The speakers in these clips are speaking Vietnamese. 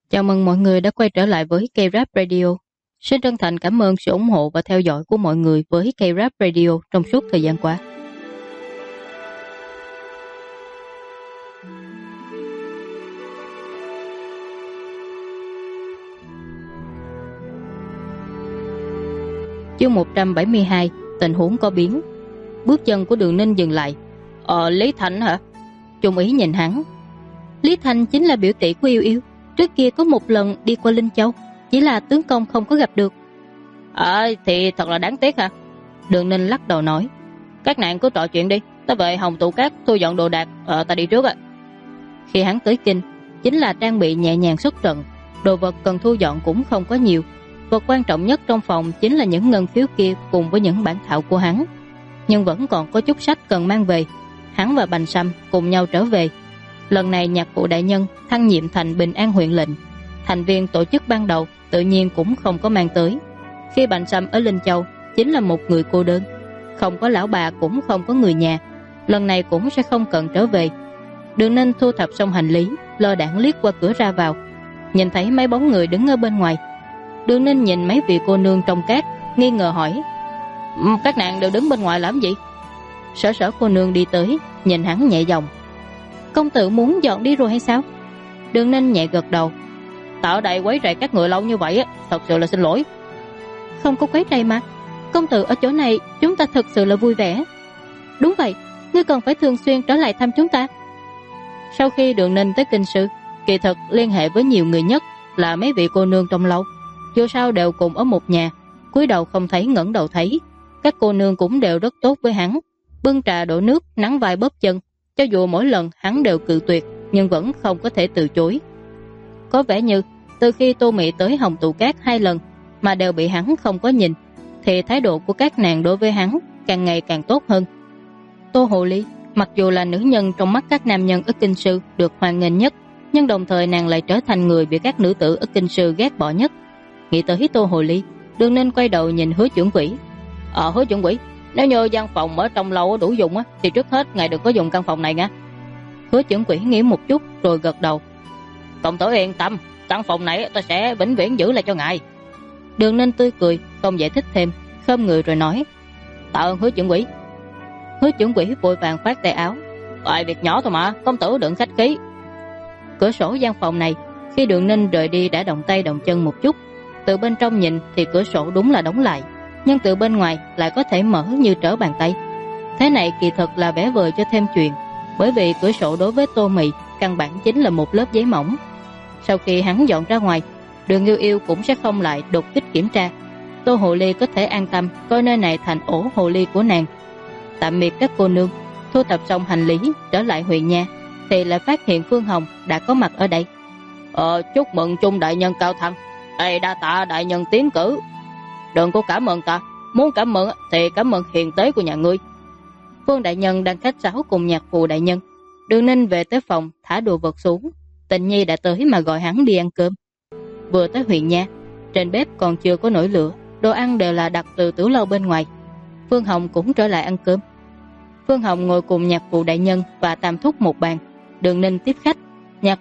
Chào mừng mọi người đã quay trở lại với K-Rap Radio. Xin chân thành cảm ơn sự ủng hộ và theo dõi của mọi người với K-Rap Radio trong suốt thời gian qua. Chương 172, tình huống có biến. Bước chân của Đường Ninh dừng lại. Lý Thanh hả? Trung ý nhìn hắn. Lý Thanh chính là biểu tỷ của Yêu Yêu. Trước kia có một lần đi qua Linh Châu, chỉ là tướng công không có gặp được. Thì thật là đáng tiếc hả? Đường Ninh lắc đầu nói. Các nạn cứ trò chuyện đi, ta về Hồng Tụ Cát thu dọn đồ đạc, ta đi trước ạ. Khi hắn tới kinh, chính là trang bị nhẹ nhàng xuất trận, đồ vật cần thu dọn cũng không có nhiều. Vật quan trọng nhất trong phòng chính là những ngân phiếu kia cùng với những bản thảo của hắn. Nhưng vẫn còn có chút sách cần mang về. Hắn và Bành Sâm cùng nhau trở về. Lần này nhạc phụ đại nhân thăng nhiệm thành Bình An huyện lệnh. Thành viên tổ chức ban đầu tự nhiên cũng không có mang tới. Khi Bành Sâm ở Linh Châu chính là một người cô đơn, không có lão bà cũng không có người nhà. Lần này cũng sẽ không cần trở về. Đường Ninh thu thập xong hành lý, lơ đãng liếc qua cửa ra vào, nhìn thấy mấy bóng người đứng ở bên ngoài. Đường Ninh nhìn mấy vị cô nương trong cát, nghi ngờ hỏi: các nàng đều đứng bên ngoài làm gì? Sở Sở cô nương đi tới, nhìn hắn nhẹ giọng: công tử muốn dọn đi rồi hay sao? Đường Ninh nhẹ gật đầu. Ta ở đây quấy rầy các người lâu như vậy, thật sự là xin lỗi. Không có quấy rầy mà, công tử ở chỗ này chúng ta thật sự là vui vẻ. Đúng vậy, ngươi còn phải thường xuyên trở lại thăm chúng ta. Sau khi Đường Ninh tới kinh sư, kỳ thực liên hệ với nhiều người nhất là mấy vị cô nương trong lâu. Dù sao đều cùng ở một nhà, cúi đầu không thấy ngẩng đầu thấy. Các cô nương cũng đều rất tốt với hắn, bưng trà đổ nước, nắng vai bóp chân. Cho dù mỗi lần hắn đều cự tuyệt, nhưng vẫn không có thể từ chối. Có vẻ như từ khi Tô Mị tới Hồng Tụ Cát 2 lần mà đều bị hắn không có nhìn, thì thái độ của các nàng đối với hắn càng ngày càng tốt hơn. Tô Hồ Ly mặc dù là nữ nhân trong mắt các nam nhân ở kinh sư được hoan nghênh nhất, nhưng đồng thời nàng lại trở thành người bị các nữ tử ở kinh sư ghét bỏ nhất. Nghĩ tới Tô Hồ Ly, Đường Ninh quay đầu nhìn Hứa Chuẩn Quỷ. Hứa Chuẩn Quỷ, nếu như gian phòng ở trong lâu đủ dùng thì trước hết ngài đừng có dùng căn phòng này nha. Hứa Chuẩn Quỷ nghĩ một chút rồi gật đầu. Công tử yên tâm, căn phòng này ta sẽ vĩnh viễn giữ lại cho ngài. Đường Ninh tươi cười, không giải thích thêm, khom người rồi nói: tạ ơn Hứa Chuẩn Quỷ. Hứa Chuẩn Quỷ vội vàng khoát tay áo: việc nhỏ thôi mà, công tử đừng khách khí. Cửa sổ gian phòng này khi Đường Ninh rời đi đã động tay động chân một chút. Từ bên trong nhìn thì cửa sổ đúng là đóng lại, nhưng từ bên ngoài lại có thể mở như trở bàn tay. Thế này kỳ thực là vẽ vời cho thêm chuyện, bởi vì cửa sổ đối với Tô Mị căn bản chính là một lớp giấy mỏng. Sau khi hắn dọn ra ngoài, Đường Yêu Yêu cũng sẽ không lại đột kích kiểm tra. Tô Hồ Ly có thể an tâm coi nơi này thành ổ hồ ly của nàng. Tạm biệt các cô nương, thu thập xong hành lý trở lại huyện nha thì lại phát hiện Phương Hồng đã có mặt ở đây. Chúc mừng Trung đại nhân cao thăng, đa tạ đại nhân tiến cử. Đừng có cảm ơn ta, muốn cảm ơn thì cảm ơn hiền tế của nhà ngươi. Phương đại nhân đang khách sáo cùng nhạc phụ đại nhân. Đường Ninh về tới phòng thả đồ vật xuống. Tình Nhi đã tới mà gọi hắn đi ăn cơm. Vừa tới huyện nha, trên bếp còn chưa có nổi lửa, đồ ăn đều là đặt từ tửu lâu bên ngoài. Phương Hồng cũng trở lại ăn cơm. Phương Hồng ngồi cùng nhạc phụ đại nhân và Tam Thúc một bàn. Đường Ninh tiếp khách. Nhạc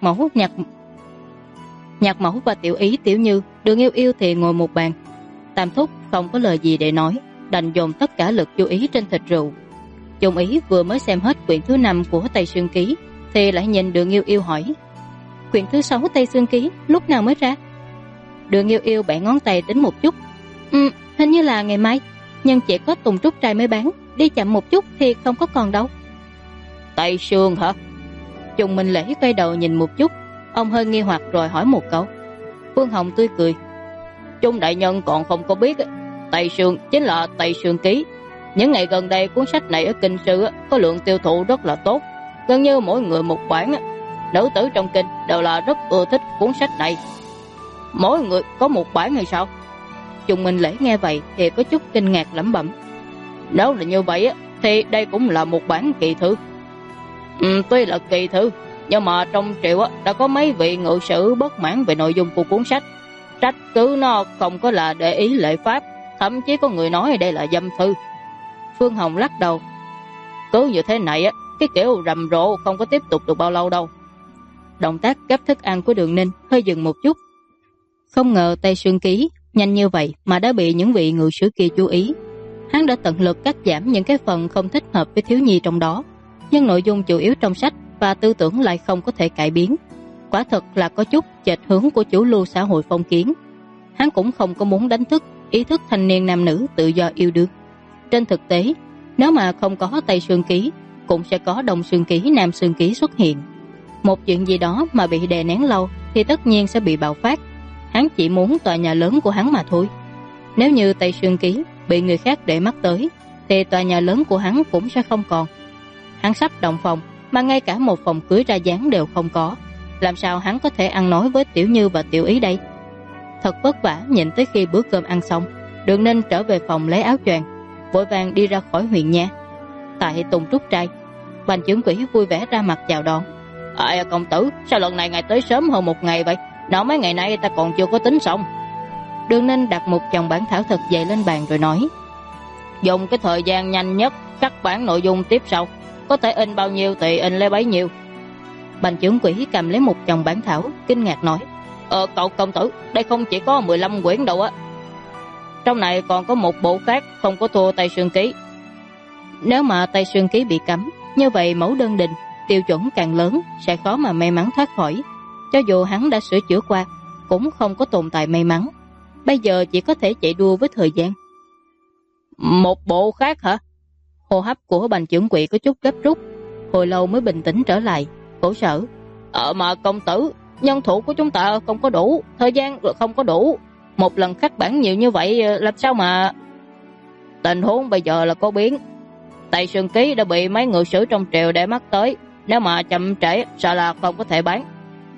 mẫu và Tiểu Ý, Tiểu Như, Đường Yêu Yêu thì ngồi một bàn. Tam Thúc không có lời gì để nói, đành dồn tất cả lực chú ý trên thịt rượu. Trung Ý vừa mới xem hết quyển thứ 5 của Tây Sương Ký thì lại nhìn Đường Yêu Yêu hỏi: quyển thứ 6 Tây Sương Ký lúc nào mới ra? Đường Yêu Yêu bẻ ngón tay tính một chút. Hình như là ngày mai, nhưng chỉ có Tùng Trúc Trai mới bán, đi chậm một chút thì không có còn đâu. Tây Sương hả? Trung Minh Lễ quay đầu nhìn một chút, ông hơi nghi hoặc rồi hỏi một câu. Phương Hồng tươi cười: Trung đại nhân còn không có biết, Tây Sương chính là Tây Sương Ký. Những ngày gần đây cuốn sách này ở kinh sư có lượng tiêu thụ rất là tốt, gần như mỗi người một bản. Nữ tử trong kinh đều là rất ưa thích cuốn sách này. Mỗi người có một bản hay sao? Trung Minh Lễ nghe vậy thì có chút kinh ngạc lẩm bẩm: nếu là như vậy thì đây cũng là một bản kỳ thư. Tuy là kỳ thư, nhưng mà trong triều đã có mấy vị ngự sử bất mãn về nội dung của cuốn sách, trách cứ nó không có là để ý lễ pháp, thậm chí có người nói đây là dâm thư. Phương Hồng lắc đầu: cứ như thế này cái kiểu rầm rộ không có tiếp tục được bao lâu đâu. động tác gấp thức ăn của Đường Ninh hơi dừng một chút. Không ngờ Tây Sương Ký nhanh như vậy mà đã bị những vị ngự sử kia chú ý. Hắn đã tận lực cắt giảm những cái phần không thích hợp với thiếu nhi trong đó, nhưng nội dung chủ yếu trong sách và tư tưởng lại không có thể cải biến. Quả thật là có chút chệch hướng của chủ lưu xã hội phong kiến. Hắn cũng không có muốn đánh thức ý thức thanh niên nam nữ tự do yêu đương. Trên thực tế, nếu mà không có Tây Sương Ký, cũng sẽ có Đông Sương Ký, Nam Sương Ký xuất hiện. Một chuyện gì đó mà bị đè nén lâu thì tất nhiên sẽ bị bạo phát. Hắn chỉ muốn tòa nhà lớn của hắn mà thôi. Nếu như Tây Sương Ký bị người khác để mắt tới, thì tòa nhà lớn của hắn cũng sẽ không còn. Hắn sắp động phòng mà ngay cả một phòng cưới ra dáng đều không có, làm sao hắn có thể ăn nói với Tiểu Như và Tiểu Ý đây? Thật vất vả nhịn tới khi bữa cơm ăn xong, Đường Ninh trở về phòng lấy áo choàng, vội vàng đi ra khỏi huyện nha. Tại Tùng Trúc trai, Bành Chưởng Quỷ vui vẻ ra mặt chào đón. Công tử, sao lần này ngài tới sớm hơn một ngày vậy? Nào mấy ngày nay ta còn chưa có tính xong. Đường Ninh đặt một chồng bản thảo thật dày lên bàn rồi nói, dùng cái thời gian nhanh nhất cắt bản nội dung tiếp sau, có thể in bao nhiêu thì in lấy bấy nhiêu. Bành Chưởng Quỷ cầm lấy một chồng bản thảo, kinh ngạc nói, cậu công tử, đây không chỉ có 15 quyển đâu á. Trong này còn có một bộ khác không có thua Tây Sương Ký. Nếu mà Tây Sương Ký bị cấm, như vậy mẫu đơn định, tiêu chuẩn càng lớn, sẽ khó mà may mắn thoát khỏi. Cho dù hắn đã sửa chữa qua, cũng không có tồn tại may mắn. Bây giờ chỉ có thể chạy đua với thời gian. Một bộ khác hả? Hô hấp của Bành Chưởng Quỷ có chút gấp rút, hồi lâu mới bình tĩnh trở lại, khổ sở. Mà công tử, nhân thủ của chúng ta không có đủ, thời gian không có đủ. Một lần khắc bản nhiều như vậy làm sao mà... Tình huống bây giờ là có biến. Tây Sương Ký đã bị mấy ngự sử trong triều để mắt tới, nếu mà chậm trễ sợ là không có thể bán.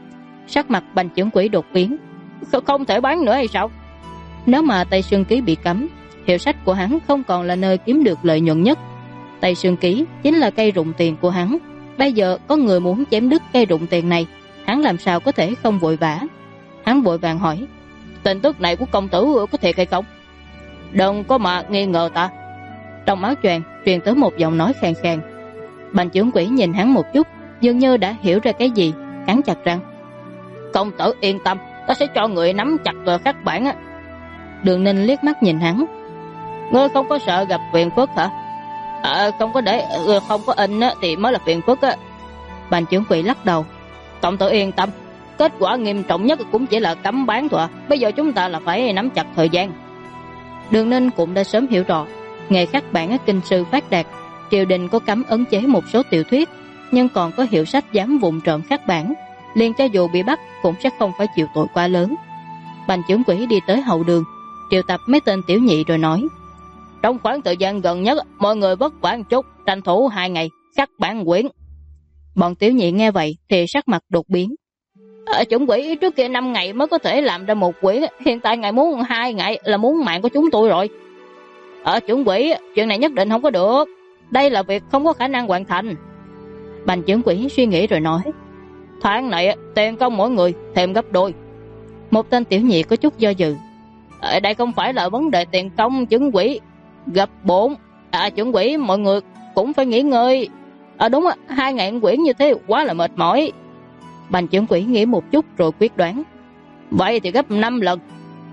Sắc mặt Bành Chưởng Quỷ đột biến. Không thể bán nữa hay sao? Nếu mà Tây Sương Ký bị cấm, hiệu sách của hắn không còn là nơi kiếm được lợi nhuận nhất. Tây Sương Ký chính là cây rụng tiền của hắn. Bây giờ có người muốn chém đứt cây rụng tiền này, hắn làm sao có thể không vội vã. Hắn vội vàng hỏi, tin tức này của công tử có thiệt hay không? Đừng có mà nghi ngờ ta. Trong áo choàng truyền tới một giọng nói khàn khàn. Bành Chưởng Quỷ nhìn hắn một chút, dường như đã hiểu ra cái gì, cắn chặt răng. Công tử yên tâm, ta sẽ cho người nắm chặt khắc bản á. Đường Ninh liếc mắt nhìn hắn. Ngươi không có sợ gặp phiền phức hả? Không có để không có in á thì mới là phiền phức á. Bành Chưởng Quỷ lắc đầu. Công tử yên tâm, kết quả nghiêm trọng nhất cũng chỉ là cấm bán thôi. Bây giờ chúng ta là phải nắm chặt thời gian. Đường Ninh cũng đã sớm hiểu rõ, nghề khắc bản ở kinh sư phát đạt, triều đình có cấm ấn chế một số tiểu thuyết, nhưng còn có hiệu sách dám vụng trộm khắc bản, liền cho dù bị bắt cũng sẽ không phải chịu tội quá lớn. Bành Chưởng Quỷ đi tới hậu đường, triệu tập mấy tên tiểu nhị rồi nói, trong khoảng thời gian gần nhất mọi người vất vả một chút, tranh thủ 2 ngày khắc bản quyển. Bọn tiểu nhị nghe vậy thì sắc mặt đột biến. Chưởng Quỷ trước kia 5 ngày mới có thể làm ra một quyển, hiện tại ngài muốn 2 ngày là muốn mạng của chúng tôi rồi. Chưởng Quỷ, chuyện này nhất định không có được, đây là việc không có khả năng hoàn thành. Bành Chưởng Quỷ suy nghĩ rồi nói, tháng này tiền công mỗi người thêm gấp đôi. Một tên tiểu nhị có chút do dự, đây không phải là vấn đề tiền công Chưởng Quỷ, gấp 4. Chưởng Quỷ mọi người cũng phải nghỉ ngơi. Đúng 2 ngày quyển như thế quá là mệt mỏi. Bành Chưởng Quỷ nghĩ một chút rồi quyết đoán, vậy thì gấp 5 lần.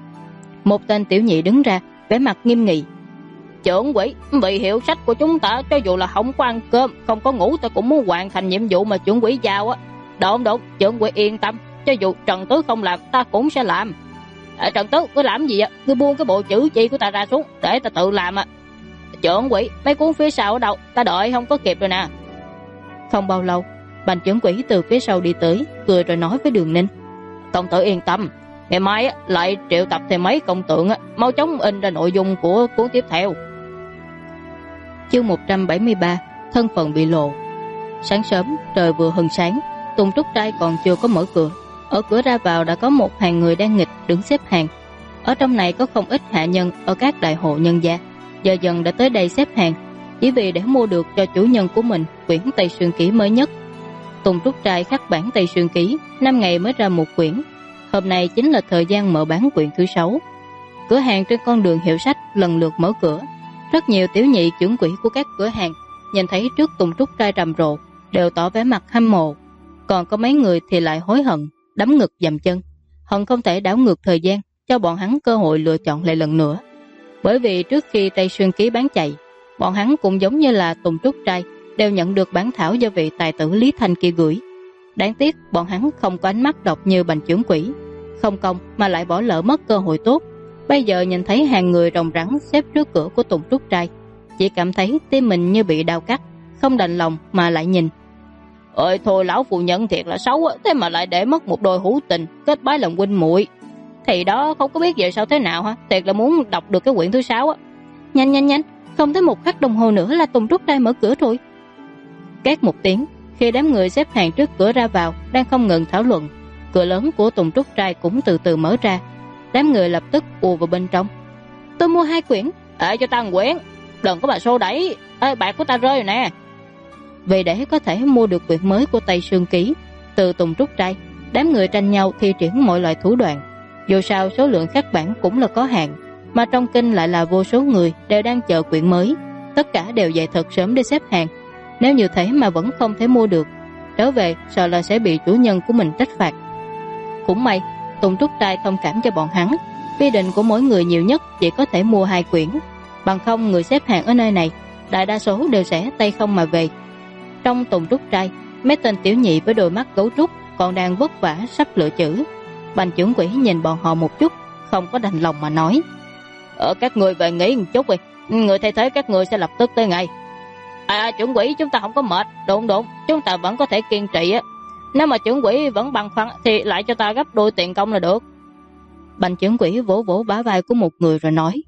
Một tên tiểu nhị đứng ra, vẻ mặt nghiêm nghị. Chưởng Quỷ, vì hiệu sách của chúng ta cho dù là không có ăn cơm, không có ngủ, ta cũng muốn hoàn thành nhiệm vụ mà Chưởng Quỷ giao á. Đúng, Chưởng Quỷ yên tâm, cho dù Trần Tứ không làm, ta cũng sẽ làm. Trần Tứ, cứ làm gì vậy? Cứ buông cái bộ chữ chi của ta ra xuống, để ta tự làm. Chưởng Quỷ, mấy cuốn phía sau ở đâu? Ta đợi không có kịp rồi nè. Không bao lâu, Bành Chưởng Quỷ từ phía sau đi tới, cười rồi nói với Đường Ninh, công tử yên tâm, ngày mai lại triệu tập thêm mấy công tượng, mau chóng in ra nội dung của cuốn tiếp theo. Chương 173, thân phận bị lộ. Sáng sớm, trời vừa hừng sáng, Tùng Trúc trai còn chưa có mở cửa. Ở cửa ra vào đã có một hàng người đang nghịch đứng xếp hàng. Ở trong này có không ít hạ nhân ở các đại hộ nhân gia, giờ dần đã tới đây xếp hàng, chỉ vì để mua được cho chủ nhân của mình quyển Tây Sương Ký mới nhất. Tùng Trúc trai khắc bản Tây Sương Ký 5 ngày mới ra một quyển. Hôm nay chính là thời gian mở bán quyển thứ 6. Cửa hàng trên con đường hiệu sách lần lượt mở cửa. Rất nhiều tiểu nhị chưởng quỹ của các cửa hàng nhìn thấy trước Tùng Trúc trai rầm rộ đều tỏ vẻ mặt hâm mộ. Còn có mấy người thì lại hối hận, đấm ngực dậm chân, hận không thể đảo ngược thời gian, cho bọn hắn cơ hội lựa chọn lại lần nữa. Bởi vì trước khi Tây Sương Ký bán chạy, bọn hắn cũng giống như là Tùng Trúc Trai, đều nhận được bản thảo do vị tài tử Lý Thanh kia gửi. Đáng tiếc bọn hắn không có ánh mắt độc như Bành trưởng quỹ, không công mà lại bỏ lỡ mất cơ hội tốt. Bây giờ nhìn thấy hàng người rồng rắn xếp trước cửa của Tùng Trúc Trai, chỉ cảm thấy tim mình như bị đau cắt, không đành lòng mà lại nhìn. Ơi thôi, lão phu nhân thiệt là xấu, thế mà lại để mất một đôi hữu tình kết bái làm huynh muội. Thì đó không có biết vậy sao thế nào hả? Thiệt là muốn đọc được cái quyển thứ 6 á. Nhanh, không tới một khắc đồng hồ nữa là Tùng Trúc Trai mở cửa rồi. Két một tiếng, khi đám người xếp hàng trước cửa ra vào đang không ngừng thảo luận, cửa lớn của Tùng Trúc Trai cũng từ từ mở ra. Đám người lập tức ùa vào bên trong. Tôi mua 2 quyển. Cho ta 1 quyển, đừng có mà xô đẩy. Bạc của ta rơi rồi nè. Vì để có thể mua được quyển mới của Tây Sương Ký từ Tùng Trúc Trai, đám người tranh nhau thi triển mọi loại thủ đoạn. Dù sao số lượng khắc bản cũng là có hạn, mà trong kinh lại là vô số người đều đang chờ quyển mới, tất cả đều dậy thật sớm để xếp hàng. Nếu như thế mà vẫn không thể mua được, trở về sợ là sẽ bị chủ nhân của mình trách phạt. Cũng may Tùng Trúc Trai thông cảm cho bọn hắn, quy định của mỗi người nhiều nhất chỉ có thể mua 2 quyển, bằng không người xếp hàng ở nơi này đại đa số đều sẽ tay không mà về. Trong Tùng Trúc Trai, mấy tên tiểu nhị với đôi mắt gấu trúc còn đang vất vả sắp lựa chữ. Bành trưởng quỹ nhìn bọn họ một chút, không có đành lòng mà nói: các người về nghỉ một chút đi, người thay thế các người sẽ lập tức tới ngay. Trưởng quỹ, chúng ta không có mệt. Đúng, chúng ta vẫn có thể kiên trì á. Nếu mà trưởng quỹ vẫn băn khoăn thì lại cho ta gấp đôi tiền công là được. Bành trưởng quỹ vỗ vỗ bả vai của một người rồi nói: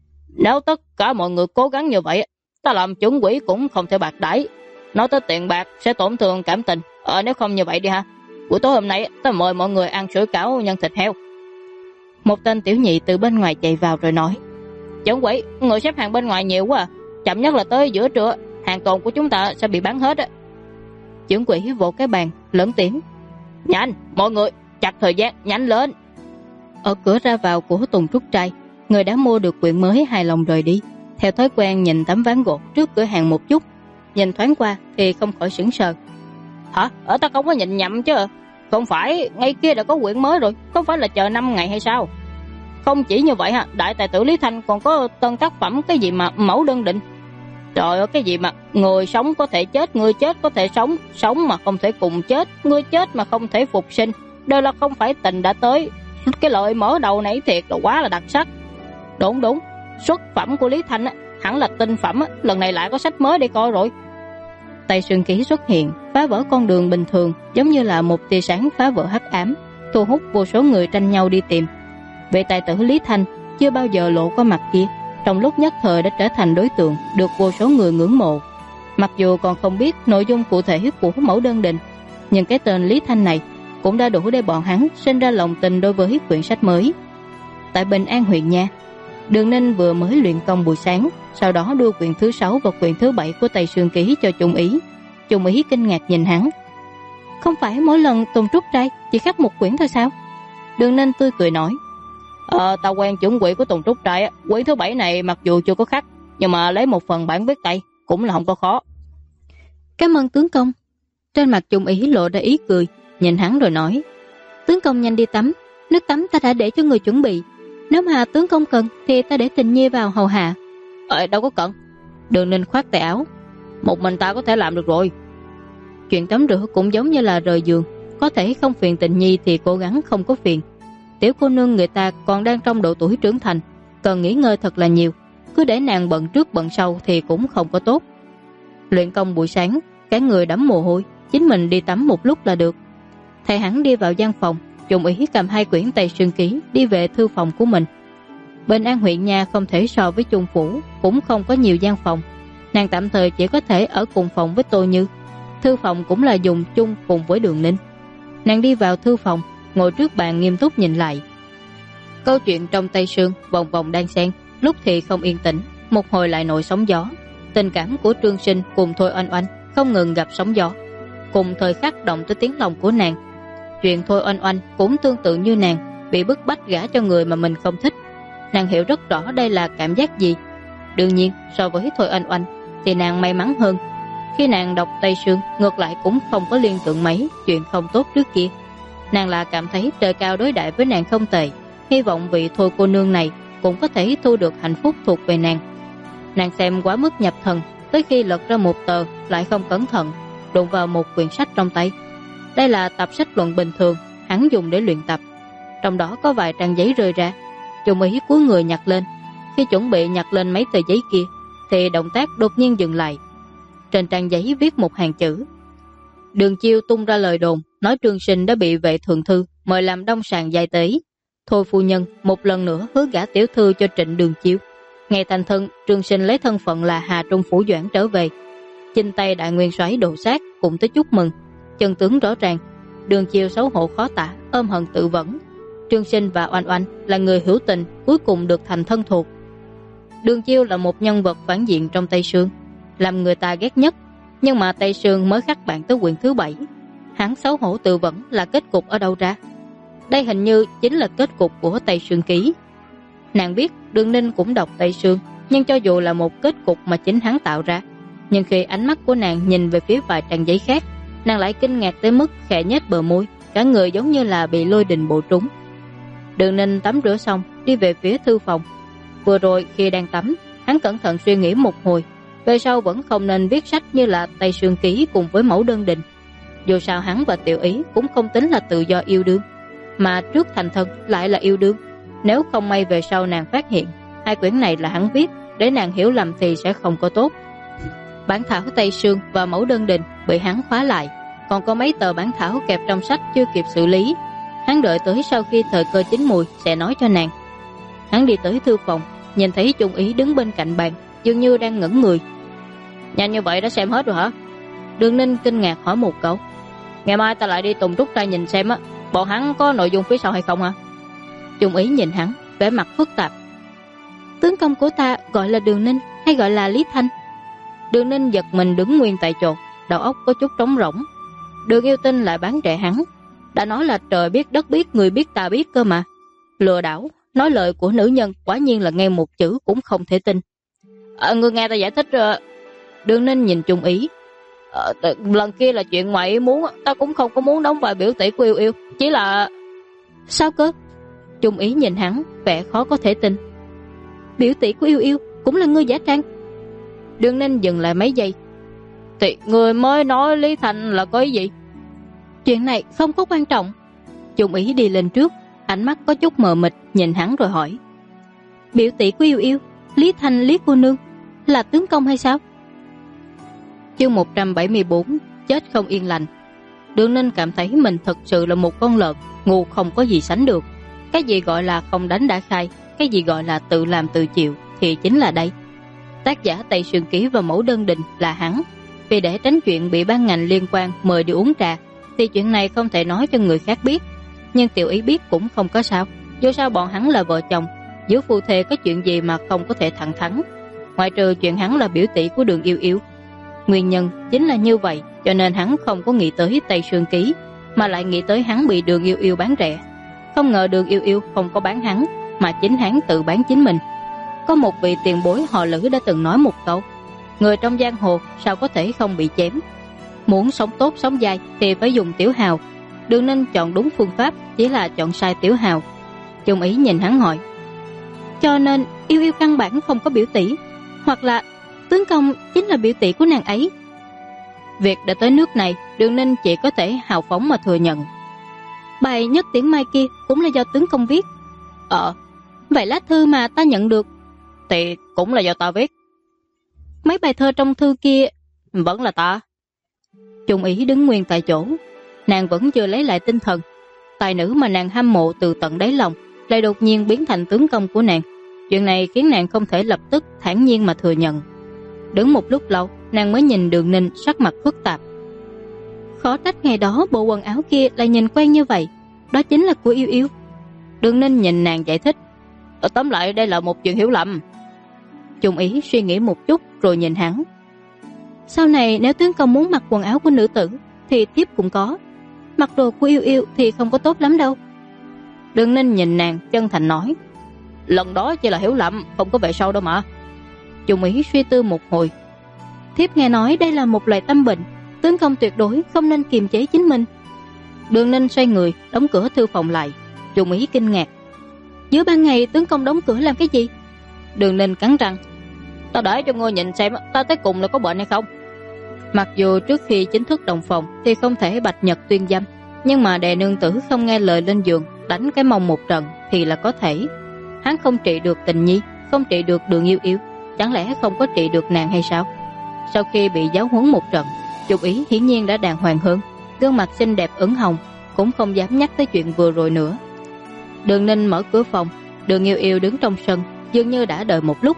nếu tất cả mọi người cố gắng như vậy, ta làm trưởng quỹ cũng không thể bạc đãi. Nói tới tiền bạc sẽ tổn thương cảm tình. Nếu không như vậy đi ha, buổi tối hôm nay ta mời mọi người ăn sủi cảo nhân thịt heo. Một tên tiểu nhị từ bên ngoài chạy vào rồi nói: trưởng quỹ, người xếp hàng bên ngoài nhiều quá, chậm nhất là tới giữa trưa, hàng tồn của chúng ta sẽ bị bán hết á. Trưởng quỹ vỗ cái bàn lớn tiếng: nhanh, mọi người chặt thời gian, nhanh lên. Ở cửa ra vào của Tùng Trúc Trai, người đã mua được quyển mới hài lòng rời đi, theo thói quen nhìn tấm ván gỗ trước cửa hàng một chút, nhìn thoáng qua thì không khỏi sững sờ. Hả? Ta không có nhìn nhầm chứ? Không phải ngay kia đã có quyển mới rồi, không phải là chờ 5 ngày hay sao? Không chỉ như vậy ha, đại tài tử Lý Thanh còn có tân tác phẩm cái gì mà mẫu đơn định. Trời ơi, cái gì mà người sống có thể chết, người chết có thể sống, sống mà không thể cùng chết, người chết mà không thể phục sinh, đều là không phải tình đã tới. Cái lời mở đầu này thiệt là quá là đặc sắc. Đúng, xuất phẩm của Lý Thanh á, hẳn là tinh phẩm á, lần này lại có sách mới để coi rồi. Tây Sương Ký xuất hiện, phá vỡ con đường bình thường, giống như là một tia sáng phá vỡ hắc ám, thu hút vô số người tranh nhau đi tìm. Vị tài tử Lý Thanh chưa bao giờ lộ qua mặt kia, trong lúc nhất thời đã trở thành đối tượng được vô số người ngưỡng mộ. Mặc dù còn không biết nội dung cụ thể của mẫu đơn định, nhưng cái tên Lý Thanh này cũng đã đủ để bọn hắn sinh ra lòng tình đối với quyển sách mới. Tại Bình An huyện nha, Đường Ninh vừa mới luyện công buổi sáng, sau đó đưa quyển thứ 6 và quyển thứ 7 của Tây Sương Ký cho Trung Ý. Trung Ý kinh ngạc nhìn hắn: không phải mỗi lần Tùng Trúc Trai chỉ khắc một quyển thôi sao? Đường Ninh tươi cười nói: ta quen chuẩn quỹ của Tùng Trúc Trai, quyển thứ 7 này mặc dù chưa có khắc, nhưng mà lấy một phần bản viết tay cũng là không có khó. Cảm ơn tướng công. Trên mặt Trung Ý lộ ra ý cười, nhìn hắn rồi nói: tướng công nhanh đi tắm, nước tắm ta đã để cho người chuẩn bị, nếu mà tướng công cần thì ta để Tình Nhi vào hầu hạ. Đâu có cần. Đường Ninh khoát tay áo: một mình ta có thể làm được rồi. Chuyện tắm rửa cũng giống như là rời giường, có thể không phiền Tình Nhi thì cố gắng không có phiền. Tiểu cô nương người ta còn đang trong độ tuổi trưởng thành, cần nghỉ ngơi thật là nhiều, cứ để nàng bận trước bận sau thì cũng không có tốt. Luyện công buổi sáng, cả người đẫm mồ hôi, chính mình đi tắm một lúc là được. Thầy hắn đi vào gian phòng, Trung Ý cầm 2 quyển Tây Sương Ký đi về thư phòng của mình. Bình An huyện nha không thể so với Trung phủ, cũng không có nhiều gian phòng, nàng tạm thời chỉ có thể ở cùng phòng với Tô Như. Thư phòng cũng là dùng chung cùng với Đường Ninh. Nàng đi vào thư phòng, ngồi trước bàn nghiêm túc nhìn lại. Câu chuyện trong Tây Sương vòng vòng đan xen, lúc thì không yên tĩnh, một hồi lại nổi sóng gió. Tình cảm của Trương Sinh cùng Thôi Oanh Oanh không ngừng gặp sóng gió, cùng thời khắc động tới tiếng lòng của nàng. Chuyện Thôi Oanh Oanh cũng tương tự như nàng, bị bức bách gả cho người mà mình không thích. Nàng hiểu rất rõ đây là cảm giác gì. Đương nhiên so với Thôi Oanh Oanh thì nàng may mắn hơn. Khi nàng đọc Tây Sương, ngược lại cũng không có liên tưởng mấy chuyện không tốt trước kia. Nàng là cảm thấy trời cao đối đãi với nàng không tệ, hy vọng vị Thôi cô nương này cũng có thể thu được hạnh phúc thuộc về nàng. Nàng xem quá mức nhập thần, tới khi lật ra một tờ lại không cẩn thận đụng vào một quyển sách trong tay. Đây là tập sách luận bình thường hắn dùng để luyện tập, trong đó có vài trang giấy rơi ra. Chung ý cúi người nhặt lên. Khi chuẩn bị nhặt lên mấy tờ giấy kia thì động tác đột nhiên dừng lại. Trên trang giấy viết một hàng chữ. Đường Chiêu tung ra lời đồn nói Trương Sinh đã bị vệ thượng thư mời làm đông sàng giai tế. Thôi phu nhân một lần nữa hứa gả tiểu thư cho Trịnh Đường Chiêu. Ngày thành thân, Trương Sinh lấy thân phận là Hà Trung phủ doãn trở về. Chinh tay đại nguyên soái Đồ Sát cũng tới chúc mừng. Chân tướng rõ ràng. Đường Chiêu xấu hổ khó tả, ôm hận tự vẫn. Trương Sinh và Oanh Oanh là người hữu tình, cuối cùng được thành thân thuộc. Đường Chiêu là một nhân vật phản diện trong Tây Sương, làm người ta ghét nhất. Nhưng mà Tây Sương mới khắc bạn tới quyển thứ 7. Hắn xấu hổ tự vẫn là kết cục ở đâu ra? Đây hình như chính là kết cục của Tây Sương Ký. Nàng biết Đường Ninh cũng đọc Tây Sương, nhưng cho dù là một kết cục mà chính hắn tạo ra, nhưng khi ánh mắt của nàng nhìn về phía vài trang giấy khác, nàng lại kinh ngạc tới mức khẽ nhếch bờ môi, cả người giống như là bị lôi đình bổ trúng. Đường Ninh tắm rửa xong đi về phía thư phòng. Vừa rồi khi đang tắm, hắn cẩn thận suy nghĩ một hồi, về sau vẫn không nên viết sách như là Tây Sương Ký cùng với Mẫu Đơn Đình. Dù sao hắn và Tiểu Ý cũng không tính là tự do yêu đương, mà trước thành thân lại là yêu đương. Nếu không may về sau nàng phát hiện hai quyển này là hắn viết, để nàng hiểu lầm thì sẽ không có tốt. Bản thảo Tây Sương và Mẫu Đơn Đình bị hắn khóa lại, còn có mấy tờ bản thảo kẹp trong sách chưa kịp xử lý. Hắn đợi tới sau khi thời cơ chín mùi sẽ nói cho nàng. Hắn đi tới thư phòng, nhìn thấy Chung Ý đứng bên cạnh bàn, dường như đang ngẩn người. Nhanh như vậy đã xem hết rồi hả? Đường Ninh kinh ngạc hỏi một câu. Ngày mai ta lại đi Tùng Trúc ra nhìn xem á, bọn hắn có nội dung phía sau hay không hả? Chung Ý nhìn hắn, vẻ mặt phức tạp. Tướng công của ta gọi là Đường Ninh hay gọi là Lý Thanh? Đường Ninh giật mình đứng nguyên tại chỗ, đầu óc có chút trống rỗng. Đường Yêu Tinh lại bán rẻ hắn, đã nói là trời biết đất biết người biết ta biết cơ mà. Lừa đảo, nói lời của nữ nhân quả nhiên là nghe một chữ cũng không thể tin. Ngươi nghe ta giải thích. Đường Ninh nhìn Chung Ý. Lần kia là chuyện ngoài ý muốn, ta cũng không có muốn đóng vai biểu tỷ của Yêu Yêu, chỉ là... Sao cơ? Chung Ý nhìn hắn, vẻ khó có thể tin. Biểu tỷ của Yêu Yêu cũng là ngươi giả trang? Đường Ninh dừng lại mấy giây. Thì người mới nói Lý Thành là có ý gì? Chuyện này không có quan trọng. Chung Ý đi lên trước, ánh mắt có chút mờ mịt nhìn hắn rồi hỏi. Biểu tỷ của Yêu Yêu, Lý Thành Lý cô nương, là tướng công hay sao? Chương 174, chết không yên lành. Đường Ninh cảm thấy mình thật sự là một con lợn, ngu không có gì sánh được. Cái gì gọi là không đánh đã khai, cái gì gọi là tự làm tự chịu thì chính là đây. Tác giả Tây Sương Ký và Mẫu Đơn Đình là hắn. Vì để tránh chuyện bị ban ngành liên quan mời đi uống trà, thì chuyện này không thể nói cho người khác biết. Nhưng Tiểu Ý biết cũng không có sao, dù sao bọn hắn là vợ chồng, giữa phu thê có chuyện gì mà không có thể thẳng thắn, ngoại trừ chuyện hắn là biểu tỷ của Đường Yêu Yêu. Nguyên nhân chính là như vậy, cho nên hắn không có nghĩ tới Tây Sương Ký, mà lại nghĩ tới hắn bị Đường Yêu Yêu bán rẻ. Không ngờ Đường Yêu Yêu không có bán hắn, mà chính hắn tự bán chính mình. Có một vị tiền bối họ Lữ đã từng nói một câu: người trong giang hồ sao có thể không bị chém. Muốn sống tốt sống dài thì phải dùng tiểu hào. Đường Ninh chọn đúng phương pháp, chỉ là chọn sai tiểu hào. Chung Ý nhìn hắn hỏi. Cho nên Yêu Yêu căn bản không có biểu tỷ, hoặc là tướng công chính là biểu tỷ của nàng ấy? Việc đã tới nước này, Đường Ninh chỉ có thể hào phóng mà thừa nhận. Bài Nhất Tiễn Mai kia cũng là do tướng công viết. Vậy lá thư mà ta nhận được thì cũng là do ta viết. Mấy bài thơ trong thư kia vẫn là ta. Chung Ý đứng nguyên tại chỗ, nàng vẫn chưa lấy lại tinh thần. Tài nữ mà nàng hâm mộ từ tận đáy lòng lại đột nhiên biến thành tướng công của nàng. Chuyện này khiến nàng không thể lập tức thản nhiên mà thừa nhận. Đứng một lúc lâu, nàng mới nhìn Đường Ninh sắc mặt phức tạp. Khó trách ngày đó bộ quần áo kia lại nhìn quen như vậy, đó chính là của Yêu Yêu. Đường Ninh nhìn nàng giải thích. Tóm lại đây là một chuyện hiểu lầm. Chung Ý suy nghĩ một chút rồi nhìn hắn. Sau này nếu tướng công muốn mặc quần áo của nữ tử thì thiếp cũng có, mặc đồ của Yêu Yêu thì không có tốt lắm đâu. Đường Ninh nhìn nàng chân thành nói. Lần đó chỉ là hiểu lầm, không có về sau đâu mà. Chung Ý suy tư một hồi. Thiếp nghe nói đây là một loại tâm bệnh, tướng công tuyệt đối không nên kiềm chế chính mình. Đường Ninh xoay người đóng cửa thư phòng lại. Trung Ý kinh ngạc: giữa ban ngày tướng công đóng cửa làm cái gì? Đường Ninh cắn răng: ta để cho ngươi nhìn xem ta tới cùng là có bệnh hay không. Mặc dù trước khi chính thức đồng phòng thì không thể bạch nhật tuyên dâm, nhưng mà đệ nương tử không nghe lời lên giường đánh cái mông một trận thì là có thể. Hắn không trị được Tình Nhi, không trị được Đường Yêu Yêu, chẳng lẽ không có trị được nàng hay sao? Sau khi bị giáo huấn một trận, Trung Ý hiển nhiên đã đàng hoàng hơn, gương mặt xinh đẹp ửng hồng, cũng không dám nhắc tới chuyện vừa rồi nữa. Đường Ninh mở cửa phòng, Đường Yêu Yêu đứng trong sân, dường như đã đợi một lúc.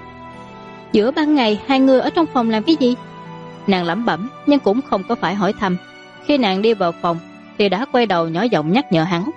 Giữa ban ngày hai người ở trong phòng làm cái gì? Nàng lẩm bẩm nhưng cũng không có phải hỏi thăm. Khi nàng đi vào phòng thì đã quay đầu nhỏ giọng nhắc nhở hắn: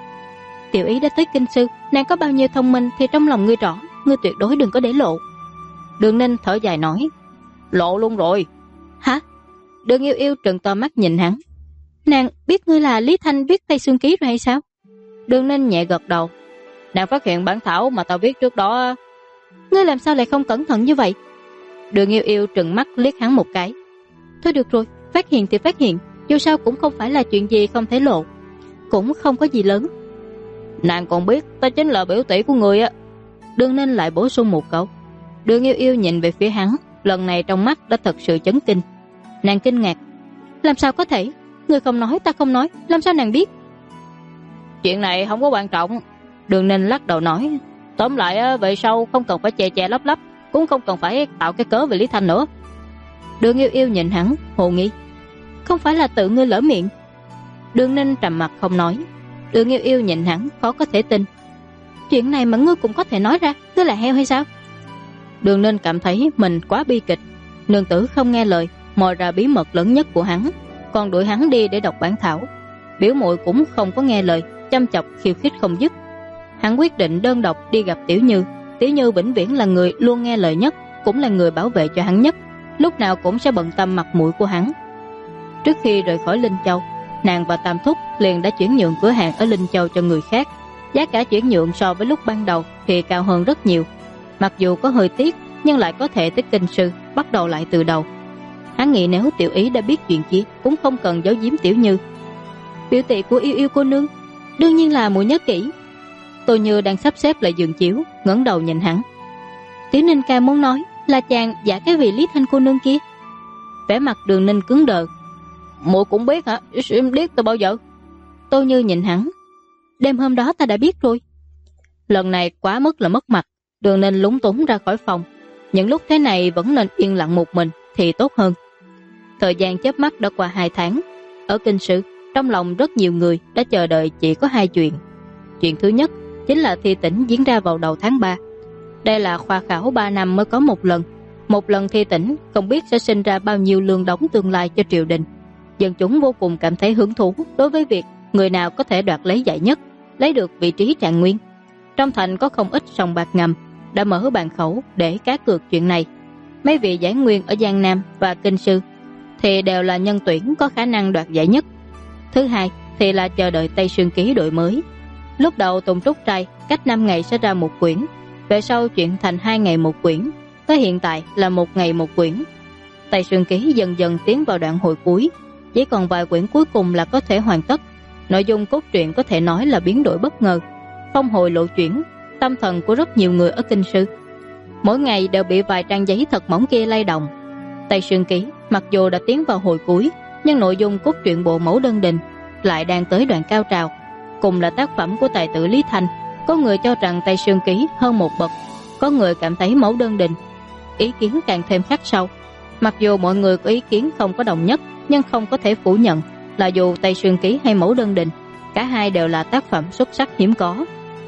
tiểu ý đã tới kinh sư, nàng có bao nhiêu thông minh thì trong lòng ngươi rõ, ngươi tuyệt đối đừng có để lộ. Đường Ninh thở dài nói: lộ luôn rồi. Hả? Đường Yêu Yêu trừng to mắt nhìn hắn. Nàng biết ngươi là Lý Thanh viết Tây Xương Ký rồi hay sao? Đường Ninh nhẹ gật đầu. Nàng phát hiện bản thảo mà tao viết trước đó. Ngươi làm sao lại không cẩn thận như vậy? Đường Yêu Yêu trừng mắt liếc hắn một cái. Thôi được rồi, phát hiện thì phát hiện, dù sao cũng không phải là chuyện gì không thể lộ, cũng không có gì lớn. Nàng còn biết ta chính là biểu tỷ của người á. Đường Ninh lại bổ sung một câu. Đường Yêu Yêu nhìn về phía hắn, lần này trong mắt đã thật sự chấn kinh. Nàng kinh ngạc: làm sao có thể? Người không nói ta không nói, làm sao nàng biết? Chuyện này không có quan trọng. Đường Ninh lắc đầu nói: tóm lại về sau không cần phải che che lấp lấp, cũng không cần phải tạo cái cớ về Lý Thanh nữa. Đường Yêu Yêu nhìn hắn hồ nghi: không phải là tự ngươi lỡ miệng? Đường Ninh trầm mặt không nói. Đường Yêu Yêu nhìn hắn khó có thể tin: chuyện này mà ngươi cũng có thể nói ra, ngươi là heo hay sao? Đường Ninh cảm thấy mình quá bi kịch. Nương tử không nghe lời, moi ra bí mật lớn nhất của hắn, còn đuổi hắn đi để đọc bản thảo. Biểu muội cũng không có nghe lời, chăm chọc khiêu khích không dứt. Hắn quyết định đơn độc đi gặp Tiểu Như. Tiểu Như vĩnh viễn là người luôn nghe lời nhất, cũng là người bảo vệ cho hắn nhất, lúc nào cũng sẽ bận tâm mặt mũi của hắn. Trước khi rời khỏi Linh Châu, nàng và Tam Thúc liền đã chuyển nhượng cửa hàng ở Linh Châu cho người khác. Giá cả chuyển nhượng so với lúc ban đầu thì cao hơn rất nhiều. Mặc dù có hơi tiếc, nhưng lại có thể tới kinh sư bắt đầu lại từ đầu. Hắn nghĩ nếu Tiểu Ý đã biết chuyện kia cũng không cần giấu giếm Tiểu Như. Biểu tỷ của Yêu Yêu cô nương, đương nhiên là muội nhớ kỹ. Tô Như đang sắp xếp lại giường chiếu, ngẩng đầu nhìn hắn. Tiểu Ninh ca muốn nói là chàng giả cái vị Lý Thanh cô nương kia. Vẻ mặt Đường Ninh cứng đờ. Muội cũng biết hả? Biết từ bao giờ? Tô Như nhìn hắn. Đêm hôm đó ta đã biết rồi. Lần này quá mức là mất mặt. Đường Ninh lúng túng ra khỏi phòng. Những lúc thế này vẫn nên yên lặng một mình thì tốt hơn. Thời gian chớp mắt đã qua 2 tháng. Ở kinh sư, trong lòng rất nhiều người đã chờ đợi chỉ có 2 chuyện. Chuyện thứ nhất chính là thi tỉnh diễn ra vào đầu tháng 3. Đây là khoa khảo 3 năm mới có một lần. Một lần thi tỉnh không biết sẽ sinh ra bao nhiêu lương đóng tương lai cho triều đình. Dân chúng vô cùng cảm thấy hứng thú đối với việc người nào có thể đoạt lấy giải nhất, lấy được vị trí trạng nguyên. Trong thành có không ít sòng bạc ngầm đã mở bàn khẩu để cá cược chuyện này. Mấy vị giải nguyên ở Giang Nam và Kinh Sư thì đều là nhân tuyển có khả năng đoạt giải nhất. Thứ hai thì là chờ đợi Tây Xương Ký đổi mới. Lúc đầu Tùng Trúc Trai cách 5 ngày sẽ ra một quyển, về sau chuyển thành 2 ngày một quyển, tới hiện tại là 1 ngày một quyển. Tây Xương Ký dần dần tiến vào đoạn hồi cuối, chỉ còn vài quyển cuối cùng là có thể hoàn tất. Nội dung cốt truyện có thể nói là biến đổi bất ngờ, phong hồi lộ chuyển, tâm thần của rất nhiều người ở Kinh Sư. Mỗi ngày đều bị vài trang giấy thật mỏng kia lay động. Tây Xương Ký mặc dù đã tiến vào hồi cuối, nhưng nội dung cốt truyện bộ Mẫu Đơn Đình lại đang tới đoạn cao trào. Cùng là tác phẩm của tài tử Lý Thanh, có người cho rằng Tây Xương Ký hơn một bậc, có người cảm thấy Mẫu Đơn Đình. Ý kiến càng thêm khắc sâu. Mặc dù mọi người có ý kiến không có đồng nhất, nhưng không có thể phủ nhận là dù Tây Xương Ký hay Mẫu Đơn Đình, cả hai đều là tác phẩm xuất sắc hiếm có.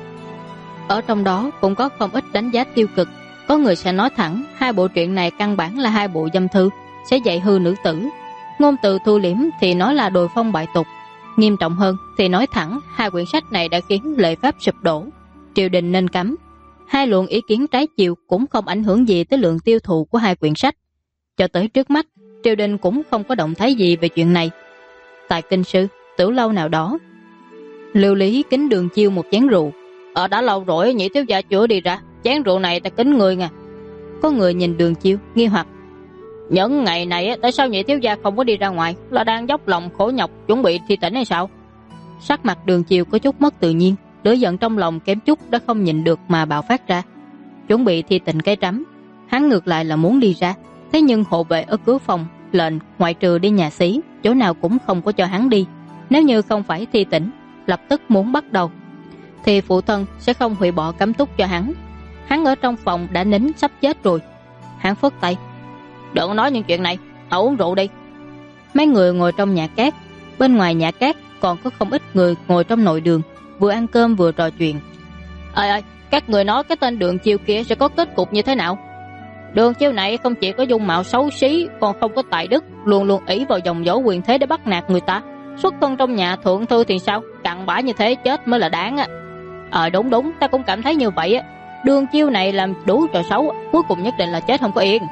Ở trong đó cũng có không ít đánh giá tiêu cực. Có người sẽ nói thẳng 2 bộ truyện này căn bản là 2 bộ dâm thư, sẽ dạy hư nữ tử. Ngôn từ thu liễm thì nói là đồi phong bại tục. Nghiêm trọng hơn thì nói thẳng 2 quyển sách này đã khiến lệ pháp sụp đổ, triều đình nên cấm. 2 luồng ý kiến trái chiều cũng không ảnh hưởng gì tới lượng tiêu thụ của 2 quyển sách. Cho tới trước mắt, triều đình cũng không có động thái gì về chuyện này. Tại Kinh Sư, tiểu lâu nào đó, Lưu Lý kính Đường Chiêu một chén rượu. Đã lâu rồi nhị thiếu gia chưa đi ra, chén rượu này ta kính người nha. Có người nhìn Đường Chiêu nghi hoặc. Những ngày này tại sao nhị thiếu gia không có đi ra ngoài, là đang dốc lòng khổ nhọc chuẩn bị thi tỉnh hay sao? Sắc mặt Đường Chiêu có chút mất tự nhiên, lửa giận trong lòng kém chút đã không nhịn được mà bạo phát ra. Chuẩn bị thi tỉnh cái rắm, hắn ngược lại là muốn đi ra, thế nhưng hộ vệ ở cửa phòng lệnh ngoại trừ đi nhà xí, chỗ nào cũng không có cho hắn đi. Nếu như không phải thi tỉnh lập tức muốn bắt đầu, thì phụ thân sẽ không hủy bỏ cấm túc cho hắn. Hắn ở trong phòng đã nín sắp chết rồi. Hắn phất tay, đừng nói những chuyện này, uống rượu đi. Mấy người ngồi trong nhà cát, bên ngoài nhà cát còn có không ít người ngồi trong nội đường, vừa ăn cơm vừa trò chuyện. Ơi, các người nói cái tên Đường Chiêu kia sẽ có kết cục như thế nào? Đường Chiêu này không chỉ có dung mạo xấu xí, còn không có tài đức, luôn luôn ỷ vào dòng dỗ quyền thế để bắt nạt người ta. Xuất thân trong nhà thượng thư thì sao, cặn bã như thế chết mới là đáng á. Đúng, ta cũng cảm thấy như vậy á. Đường Chiêu này làm đủ trò xấu, cuối cùng nhất định là chết không có yên.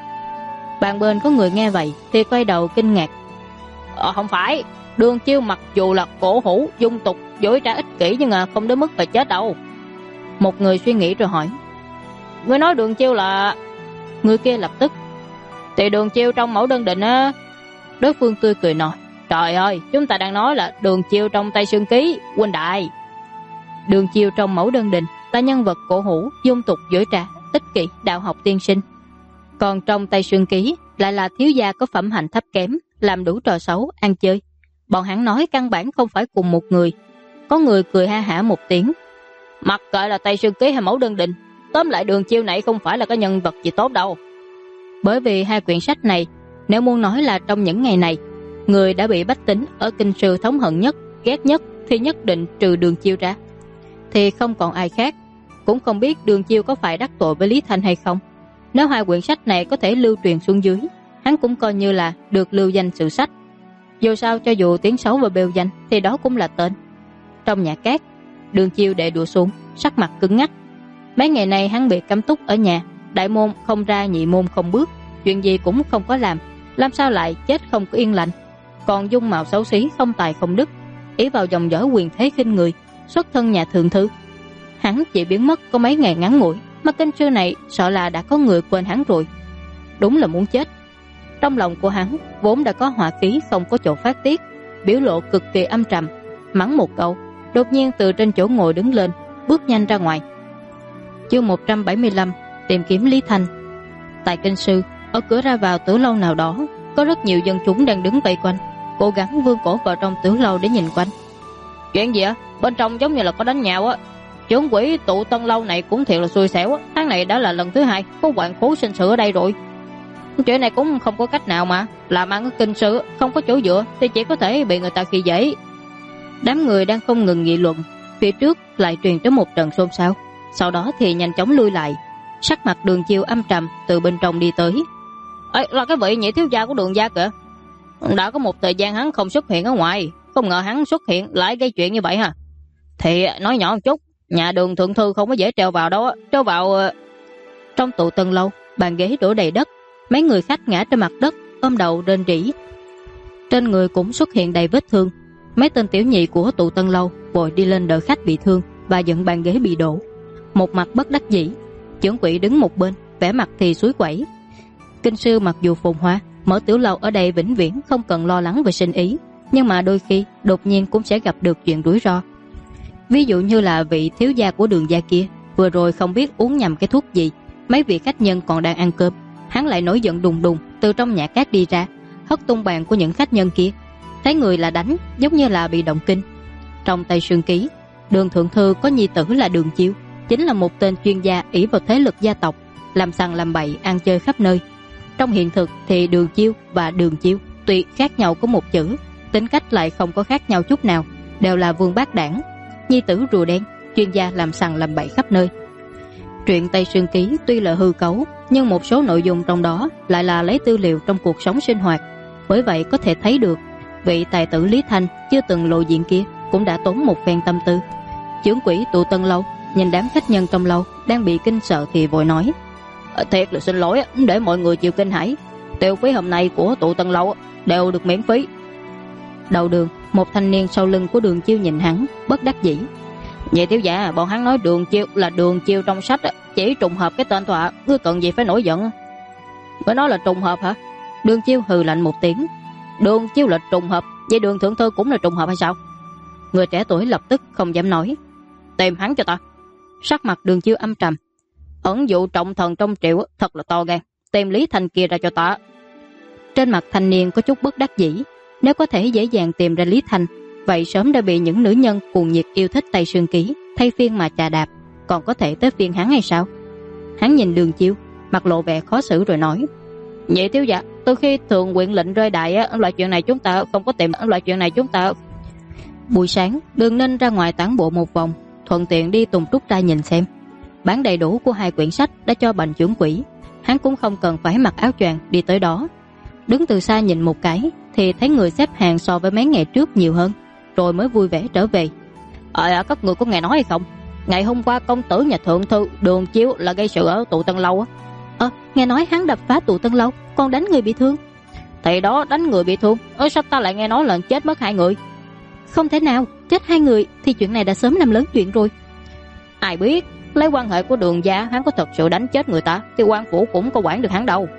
Bàn bên có người nghe vậy thì quay đầu kinh ngạc. Không phải, Đường Chiêu mặc dù là cổ hủ, dung tục, dối trá ích kỷ, nhưng mà không đến mức phải chết đâu. Một người suy nghĩ rồi hỏi, người nói Đường Chiêu là... Người kia lập tức, thì Đường Chiêu trong mẫu đơn định á. Đối phương tươi cười nói, trời ơi, chúng ta đang nói là Đường Chiêu trong Tây Sương Ký, huynh đại. Đường Chiêu trong mẫu đơn định là nhân vật cổ hủ, dung tục, dối trá, ích kỷ, đạo học tiên sinh. Còn trong Tây Sương Ký lại là thiếu gia có phẩm hạnh thấp kém, làm đủ trò xấu, ăn chơi. Bọn hắn nói căn bản không phải cùng một người. Có người cười ha hả một tiếng, mặc kệ là Tây Sương Ký hay mẫu đơn định, tóm lại Đường Chiêu này không phải là cái nhân vật gì tốt đâu. Bởi vì hai quyển sách này, nếu muốn nói là trong những ngày này, người đã bị bách tính ở Kinh Sư thống hận nhất, ghét nhất, thì nhất định trừ Đường Chiêu ra, thì không còn ai khác. Cũng không biết Đường Chiêu có phải đắc tội với Lý Thanh hay không. Nếu hai quyển sách này có thể lưu truyền xuống dưới, hắn cũng coi như là được lưu danh sử sách. Dù sao cho dù tiếng xấu và bêu danh thì đó cũng là tên. Trong nhà cát, Đường Chiêu để đũa xuống, sắc mặt cứng ngắc. Mấy ngày nay hắn bị cấm túc ở nhà, đại môn không ra nhị môn không bước, chuyện gì cũng không có làm sao lại chết không có yên lành. Còn dung mạo xấu xí, không tài không đức, ý vào dòng dõi quyền thế khinh người, xuất thân nhà thượng thư. Hắn chỉ biến mất có mấy ngày ngắn ngủi, mà Kinh Sư này sợ là đã có người quên hắn rồi. Đúng là muốn chết. Trong lòng của hắn vốn đã có hỏa khí không có chỗ phát tiết, biểu lộ cực kỳ âm trầm, mắng một câu, đột nhiên từ trên chỗ ngồi đứng lên, bước nhanh ra ngoài. Chương 175, tìm kiếm Lý Thanh. Tại Kinh Sư, ở cửa ra vào tử lâu nào đó, có rất nhiều dân chúng đang đứng vây quanh, cố gắng vươn cổ vào trong tử lâu để nhìn quanh. Chuyện gì á? Bên trong giống như là có đánh nhau á. Trưởng quỹ tụ Tân lâu này cũng thiệt là xui xẻo á. Tháng này đã là lần thứ 2 có hoạn khố sinh sự ở đây rồi. Chuyện này cũng không có cách nào mà. Làm ăn ở Kinh Sư không có chỗ dựa thì chỉ có thể bị người ta khi dễ. Đám người đang không ngừng nghị luận, phía trước lại truyền tới một trận xôn xao, sau đó thì nhanh chóng lui lại. Sắc mặt Đường Chiêu âm trầm từ bên trong đi tới. Là cái vị nhị thiếu gia của Đường gia kìa. Đã có một thời gian hắn không xuất hiện ở ngoài, không ngờ hắn xuất hiện lại gây chuyện như vậy ha. Thì nói nhỏ một chút, nhà Đường thượng thư không có dễ treo vào đâu á. Treo vào... Trong tụ Tân lâu, bàn ghế đổ đầy đất, mấy người khách ngã trên mặt đất, ôm đầu rên rỉ. Trên người cũng xuất hiện đầy vết thương. Mấy tên tiểu nhị của tụ Tân lâu vội đi lên đỡ khách bị thương và dựng bàn ghế bị đổ. Một mặt bất đắc dĩ, trưởng quỹ đứng một bên, vẻ mặt thì suối quẩy. Kinh Sư mặc dù phồn hoa, mở tiểu lầu ở đây vĩnh viễn không cần lo lắng về sinh ý, nhưng mà đôi khi đột nhiên cũng sẽ gặp được chuyện rủi ro. Ví dụ như là vị thiếu gia của Đường gia kia, vừa rồi không biết uống nhầm cái thuốc gì, mấy vị khách nhân còn đang ăn cơm, hắn lại nổi giận đùng đùng từ trong nhà cát đi ra, hất tung bàn của những khách nhân kia. Thấy người là đánh, giống như là bị động kinh. Trong Tây Sương Ký, Đường thượng thư có nhi tử là Đường Chiêu, chính là một tên chuyên gia ỷ vào thế lực gia tộc, làm sằng làm bậy, ăn chơi khắp nơi. Trong hiện thực thì Đường Chiêu và Đường Chiêu tuy khác nhau có một chữ, tính cách lại không có khác nhau chút nào, đều là vương bát đảng, nhi tử rùa đen, chuyên gia làm sằng làm bậy khắp nơi. Truyện Tây Sương Ký tuy là hư cấu, nhưng một số nội dung trong đó lại là lấy tư liệu trong cuộc sống sinh hoạt. Bởi vậy có thể thấy được vị tài tử Lý Thanh chưa từng lộ diện kia cũng đã tốn một phen tâm tư. Trưởng quỹ tụ Tân lâu nhìn đám khách nhân trong lâu đang bị kinh sợ thì vội nói: Thiệt là xin lỗi, để mọi người chịu kinh hãi, tiêu phí hôm nay của tụ Tân lâu đều được miễn phí. Đầu đường, một thanh niên sau lưng của Đường Chiêu nhìn hắn, bất đắc dĩ: Nhị thiếu gia, bọn hắn nói Đường Chiêu là Đường Chiêu trong sách, chỉ trùng hợp cái tên thôi ạ, ngươi cần gì phải nổi giận. Mới nói là trùng hợp hả? Đường Chiêu hừ lạnh một tiếng. Đường Chiêu là trùng hợp, vậy Đường thượng thư cũng là trùng hợp hay sao? Người trẻ tuổi lập tức không dám nói. Tìm hắn cho ta. Sắc mặt Đường Chiêu âm trầm. Ẩn dụ trọng thần trong triệu thật là to gan, tìm Lý Thành kia ra cho ta. Trên mặt thanh niên có chút bất đắc dĩ. Nếu có thể dễ dàng tìm ra Lý Thành, vậy sớm đã bị những nữ nhân cuồng nhiệt yêu thích Tây Sương Ký thay phiên mà chà đạp, còn có thể tới phiên hắn hay sao? Hắn nhìn Đường Chiêu, mặt lộ vẻ khó xử rồi nói: Nhị thiếu gia, từ khi thượng quyện lệnh rơi đài loại chuyện này chúng ta không có tìm, loại chuyện này chúng ta. Buổi sáng, Đường Ninh ra ngoài tản bộ một vòng, thuận tiện đi Tùng Trúc ra nhìn xem. Bản đầy đủ của 2 quyển sách đã cho Bành trưởng quỹ, hắn cũng không cần phải mặc áo choàng đi tới đó. Đứng từ xa nhìn một cái thì thấy người xếp hàng so với mấy ngày trước nhiều hơn, rồi mới vui vẻ trở về. Các người có nghe nói hay không? Ngày hôm qua công tử nhà thượng thư Đường Chiêu là gây sự ở tụ Tân Lâu á. Nghe nói hắn đập phá tụ Tân Lâu, còn đánh người bị thương. Thì đó, đánh người bị thương, sao ta lại nghe nói là chết mất 2 người? Không thể nào, chết 2 người thì chuyện này đã sớm làm lớn chuyện rồi. Ai biết, lấy quan hệ của Đường gia, hắn có thật sự đánh chết người ta thì quan phủ cũng có quản được hắn đâu.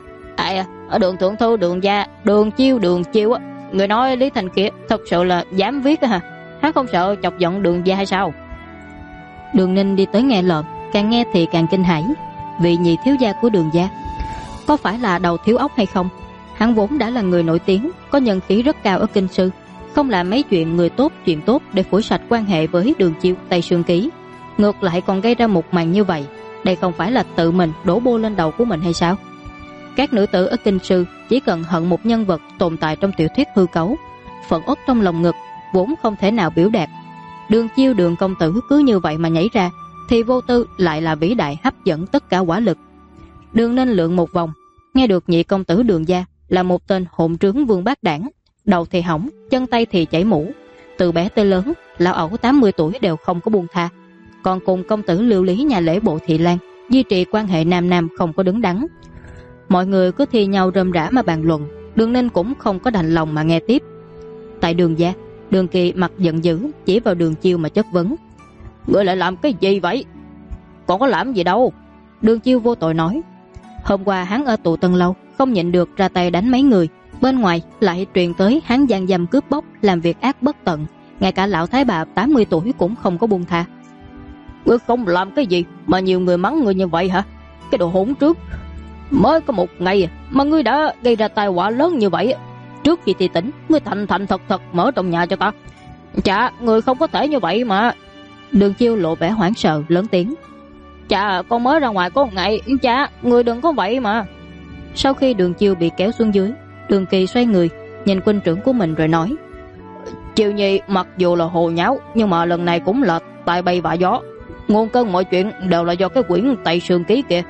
Ở Đường thượng thư Đường gia, Đường Chiêu á, người nói Lý Thành kia thật sự là dám viết hả? Hắn không sợ chọc giận Đường gia hay sao? Đường Ninh đi tới nghe lợm, càng nghe thì càng kinh hãi. Vị nhị thiếu gia của Đường gia có phải là đầu thiếu óc hay không? Hắn vốn đã là người nổi tiếng, có nhân khí rất cao ở kinh sư, không làm mấy chuyện người tốt chuyện tốt để phủi sạch quan hệ với Đường Chiêu Tây Sương Ký, ngược lại còn gây ra một màn như vậy. Đây không phải là tự mình đổ bô lên đầu của mình hay sao? Các nữ tử ở kinh sư chỉ cần hận một nhân vật tồn tại trong tiểu thuyết hư cấu, phẫn uất trong lòng ngực vốn không thể nào biểu đạt. Đường Chiêu Đường công tử cứ như vậy mà nhảy ra thì vô tư lại là vĩ đại hấp dẫn tất cả quả lực. Đường Ninh lượn một vòng, nghe được nhị công tử Đường gia là một tên hỗn trướng vương bát đảng, đầu thì hỏng, chân tay thì chảy mũ, từ bé tới lớn lão ẩu 80 tuổi đều không có buông tha, còn cùng công tử Lưu Lý nhà lễ bộ Thị Lan duy trì quan hệ nam nam không có đứng đắn. Mọi người cứ thi nhau rơm rã mà bàn luận, Đường Ninh cũng không có đành lòng mà nghe tiếp. Tại Đường gia, Đường Kỳ mặt giận dữ chỉ vào Đường Chiêu mà chất vấn: Ngươi lại làm cái gì vậy? Còn có làm gì đâu. Đường Chiêu vô tội nói: Hôm qua hắn ở tụ Tân Lâu không nhịn được ra tay đánh mấy người, bên ngoài lại truyền tới hắn gian dâm cướp bóc, làm việc ác bất tận, ngay cả lão thái bà 80 tuổi cũng không có buông tha. Ngươi không làm cái gì mà nhiều người mắng ngươi như vậy hả? Cái đồ hỗn trướng, mới có một ngày mà ngươi đã gây ra tai họa lớn như vậy. Trước khi thì tỉnh, ngươi thành thật mở trong nhà cho ta. Chà, ngươi không có thể như vậy mà. Đường Chiêu lộ vẻ hoảng sợ lớn tiếng: Chà, con mới ra ngoài có một ngày, chà, ngươi đừng có vậy mà. Sau khi Đường Chiêu bị kéo xuống dưới, Đường Kỳ xoay người nhìn huynh trưởng của mình rồi nói: Chiêu nhi mặc dù là hồ nháo, nhưng mà lần này cũng là tai bay vạ gió. Nguồn cơn mọi chuyện đều là do cái quyển Tây Sương Ký kia.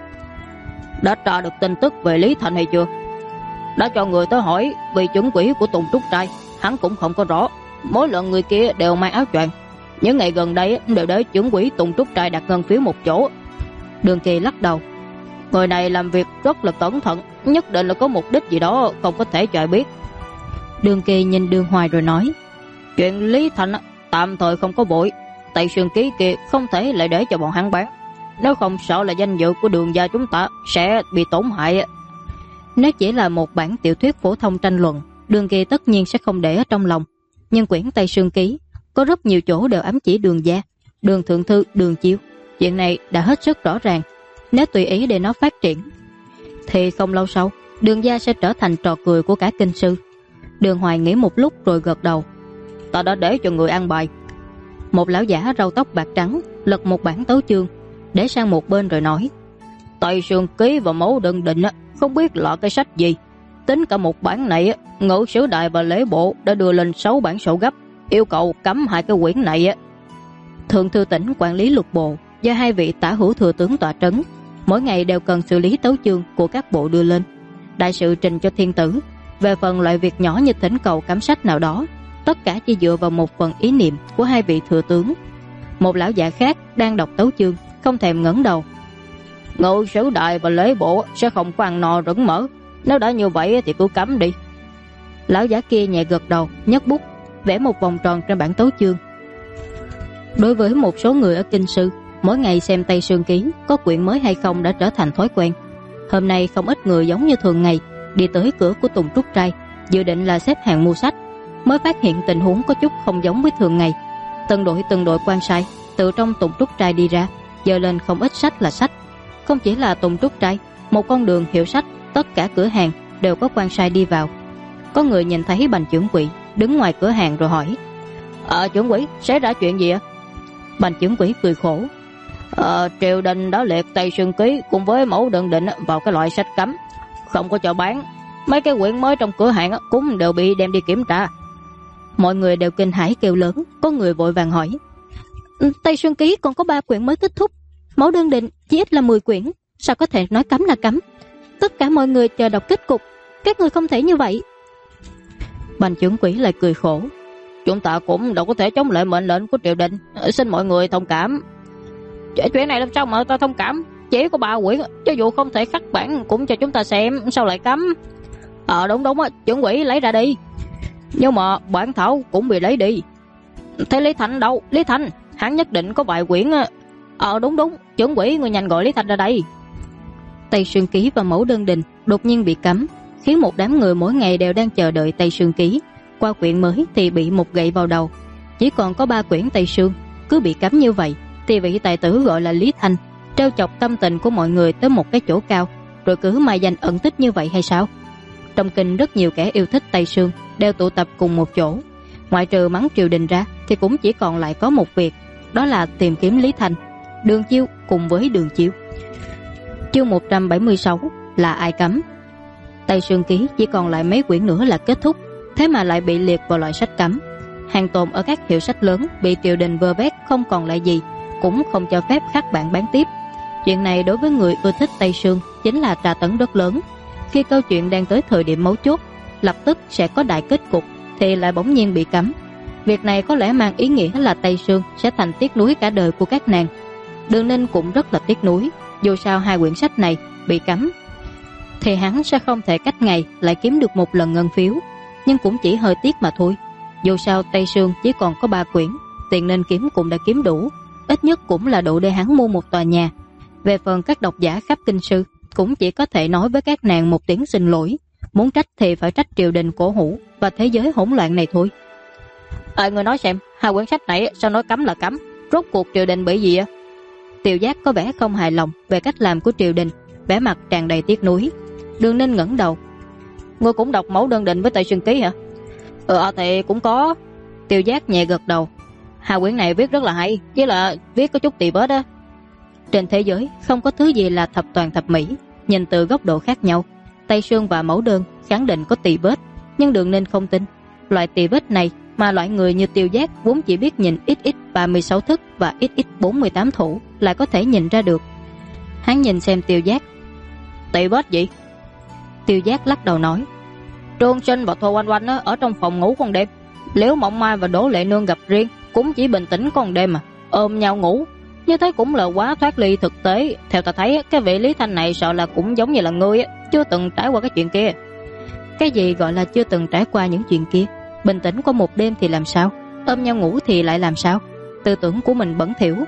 Đã tra được tin tức về Lý Thành hay chưa? Đã cho người tới hỏi vị chuẩn quỹ của Tùng Trúc Trai, hắn cũng không có rõ. Mỗi lần người kia đều mang áo choàng. Những ngày gần đây đều để chuẩn quỹ Tùng Trúc Trai đặt ngân phiếu một chỗ. Đường Kỳ lắc đầu: Người này làm việc rất là cẩn thận, nhất định là có mục đích gì đó không có thể cho ai biết. Đường Kỳ nhìn Đường Hoài rồi nói: Chuyện Lý Thành tạm thời không có vội, Tây Sương Ký kia không thể lại để cho bọn hắn bán, nếu không sợ là danh dự của Đường gia chúng ta sẽ bị tổn hại. Nếu chỉ là một bản tiểu thuyết phổ thông tranh luận, Đường Kỳ tất nhiên sẽ không để ở trong lòng, nhưng quyển Tây Sương Ký có rất nhiều chỗ đều ám chỉ Đường gia, Đường thượng thư, Đường Chiêu. Chuyện này đã hết sức rõ ràng, nếu tùy ý để nó phát triển thì không lâu sau Đường gia sẽ trở thành trò cười của cả kinh sư. Đường Hoài nghĩ một lúc rồi gật đầu: Ta đã để cho người ăn bài. Một lão giả râu tóc bạc trắng lật một bản tấu chương để sang một bên rồi nói: Tây Sương Ký và Mẫu Đơn Định không biết là cái sách gì. Tính cả một bản này, Ngự Sử Đài và Lễ Bộ đã đưa lên 6 bản sổ gấp, yêu cầu cấm 2 cái quyển này. Thượng thư tỉnh quản lý luật bộ do 2 vị tả hữu thừa tướng tọa trấn, mỗi ngày đều cần xử lý tấu chương của các bộ đưa lên. Đại sự trình cho thiên tử. Về phần loại việc nhỏ như thỉnh cầu cấm sách nào đó, tất cả chỉ dựa vào một phần ý niệm của 2 vị thừa tướng. Một lão giả khác đang đọc tấu chương không thèm ngẩng đầu: Ngự Sử Đài và Lễ Bộ sẽ không có ăn no rỗng mỡ, nếu đã như vậy thì cứ cấm đi. Lão giả kia nhẹ gật đầu, nhấc bút vẽ một vòng tròn trên bản tấu chương. Đối với một số người ở kinh sư, mỗi ngày xem Tây Sương Ký có quyển mới hay không đã trở thành thói quen. Hôm nay không ít người giống như thường ngày đi tới cửa của Tùng Trúc Trai, dự định là xếp hàng mua sách, mới phát hiện tình huống có chút không giống với thường ngày. Từng đội quan sai từ trong Tùng Trúc Trai đi ra, dơ lên không ít sách là sách. Không chỉ là Tùng Trúc Trai, một con đường hiệu sách, tất cả cửa hàng đều có quan sai đi vào. Có người nhìn thấy Bành trưởng quỹ đứng ngoài cửa hàng rồi hỏi: trưởng quỹ, xảy ra chuyện gì ạ? Bành trưởng quỹ cười khổ: triều đình đã liệt Tây Sương Ký cùng với mẫu đơn định vào cái loại sách cấm, không có cho bán. Mấy cái quyển mới trong cửa hàng cũng đều bị đem đi kiểm tra. Mọi người đều kinh hãi kêu lớn. Có người vội vàng hỏi: Tây Sương Ký còn có 3 quyển mới kết thúc, mẫu đơn định chỉ ít là 10 quyển, sao có thể nói cấm là cấm? Tất cả mọi người chờ đọc kết cục, các người không thể như vậy. Bành trưởng quỹ lại cười khổ: chúng ta cũng đâu có thể chống lại mệnh lệnh của triều đình, xin mọi người thông cảm. Chuyện này làm sao mà ta thông cảm? Chỉ có 3 quyển, cho dù không thể khắc bản cũng cho chúng ta xem, sao lại cấm? Đúng, trưởng quỹ lấy ra đi. Nhưng mà bản thảo cũng bị lấy đi. Thế Lý Thành đâu? Lý Thành, hắn nhất định có vài quyển. Đúng, trưởng quỹ, người nhanh gọi Lý Thành ra đây. Tây Sương Ký và mẫu đơn định đột nhiên bị cấm, khiến một đám người mỗi ngày đều đang chờ đợi Tây Sương Ký. Qua quyển mới thì bị một gậy vào đầu. Chỉ còn có 3 quyển Tây Sương, cứ bị cấm như vậy thì vị tài tử gọi là Lý Thành trêu chọc tâm tình của mọi người tới một cái chỗ cao, rồi cứ mai danh ẩn tích như vậy hay sao? Trong kinh rất nhiều kẻ yêu thích Tây Sương đều tụ tập cùng một chỗ. Ngoại trừ mắng triều đình ra thì cũng chỉ còn lại có một việc, đó là tìm kiếm Lý Thành, Đường Chiêu cùng với Đường Chiêu. Chương 176 là ai cấm. Tây Sương Ký chỉ còn lại mấy quyển nữa là kết thúc, thế mà lại bị liệt vào loại sách cấm. Hàng tồn ở các hiệu sách lớn bị triều đình vơ vét không còn lại gì, cũng không cho phép khắc bản bán tiếp. Chuyện này đối với người ưa thích Tây Sương chính là tra tấn rất lớn. Khi câu chuyện đang tới thời điểm mấu chốt, lập tức sẽ có đại kết cục, thì lại bỗng nhiên bị cấm. Việc này có lẽ mang ý nghĩa là Tây Sương sẽ thành tiếc nuối cả đời của các nàng. Đường Ninh cũng rất là tiếc nuối. Dù sao 2 quyển sách này bị cấm thì hắn sẽ không thể cách ngày lại kiếm được một lần ngân phiếu, nhưng cũng chỉ hơi tiếc mà thôi. Dù sao Tây Sương chỉ còn có 3 quyển, tiền nên kiếm cũng đã kiếm đủ, ít nhất cũng là đủ để hắn mua một tòa nhà. Về phần các độc giả khắp kinh sư, cũng chỉ có thể nói với các nàng một tiếng xin lỗi, muốn trách thì phải trách triều đình cổ hủ và thế giới hỗn loạn này thôi. Người nói xem, 2 quyển sách này sao nói cấm là cấm? Rốt cuộc triều đình bị gì ạ? Tiêu Giác có vẻ không hài lòng về cách làm của triều đình, vẻ mặt tràn đầy tiếc nuối. Đường Ninh ngẩng đầu: Ngươi cũng đọc mẫu đơn định với Tây Sương Ký hả? Thì cũng có. Tiêu Giác nhẹ gật đầu: 2 quyển này viết rất là hay, chỉ là viết có chút tì vết á. Trên thế giới không có thứ gì là thập toàn thập mỹ. Nhìn từ góc độ khác nhau, Tây Sương và mẫu đơn khẳng định có tì vết, nhưng Đường Ninh không tin. Loại tì vết này mà loại người như Tiêu Giác vốn chỉ biết nhìn XX 36 thức và XX 48 thủ lại có thể nhìn ra được. Hắn nhìn xem Tiêu Giác: tì vết gì? Tiêu Giác lắc đầu nói: Trương Sinh và Thôi Oanh Oanh ở trong phòng ngủ con đêm, Liễu Mộng Mai và Đỗ Lệ Nương gặp riêng cũng chỉ bình tĩnh con đêm mà ôm nhau ngủ, như thế cũng là quá thoát ly thực tế. Theo ta thấy cái vị Lý Thanh này sợ là cũng giống như là ngươi chưa từng trải qua cái chuyện kia. Cái gì gọi là chưa từng trải qua những chuyện kia? Bình tĩnh qua một đêm thì làm sao? Ôm nhau ngủ thì lại làm sao? Tư tưởng của mình bẩn thỉu.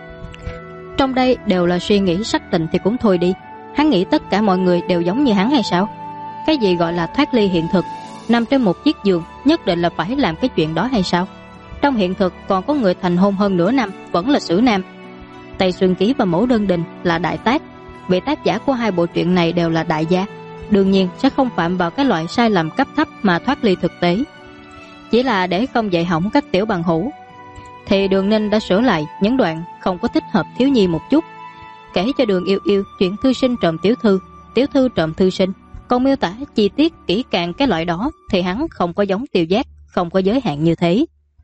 Trong đây đều là suy nghĩ sắc tình thì cũng thôi đi. Hắn nghĩ tất cả mọi người đều giống như hắn hay sao? Cái gì gọi là thoát ly hiện thực? Nằm trên một chiếc giường nhất định là phải làm cái chuyện đó hay sao? Trong hiện thực còn có người thành hôn hơn nửa năm vẫn là xử nam. Tây Sương Ký và mẫu đơn định là đại tác. Vị tác giả của 2 bộ truyện này đều là đại gia, đương nhiên sẽ không phạm vào cái loại sai lầm cấp thấp mà thoát ly thực tế. Chỉ là để không dạy hỏng các tiểu bằng hữu, thì Đường Ninh đã sửa lại những đoạn không có thích hợp thiếu nhi một chút, kể cho Đường Yêu Yêu chuyện thư sinh trộm tiểu thư trộm thư sinh, còn miêu tả chi tiết kỹ càng cái loại đó thì hắn không có giống Tiêu Giác, không có giới hạn như thế.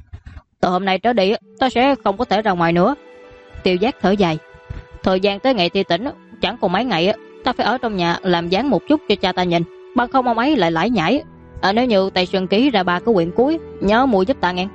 Từ hôm nay trở đi ta sẽ không có thể ra ngoài nữa. Tiêu Giác thở dài: thời gian tới ngày thi tỉnh chẳng còn mấy ngày, ta phải ở trong nhà làm dáng một chút cho cha ta nhìn, bằng không ông ấy lại lải nhải. Nếu như Tây Sương Ký ra 3 cái quyển cuối, nhớ mua giúp ta nghe.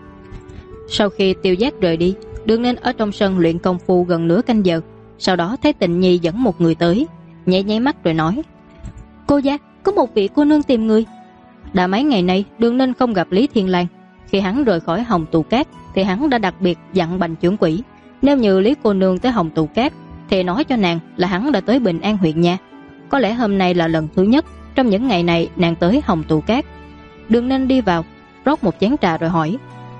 Sau khi Tiêu Giác rời đi, Đường Ninh ở trong sân luyện công phu gần nửa canh giờ. Sau đó thấy Tịnh Nhi dẫn một người tới, nhẹ nháy mắt rồi nói: Cô Giác, có một vị cô nương tìm người. Đã mấy ngày nay Đường Ninh không gặp Lý Thiên Lang. Khi hắn rời khỏi Hồng Tù Cát thì hắn đã đặc biệt dặn Bành trưởng quỹ, nếu như Lý cô nương tới Hồng Tù Cát thì nói cho nàng là hắn đã tới Bình An huyện nha. Có lẽ hôm nay là lần thứ nhất Trong những ngày này nàng tới Hồng Tụ Cát. Đường Ninh đi vào, rót một chén trà rồi hỏi: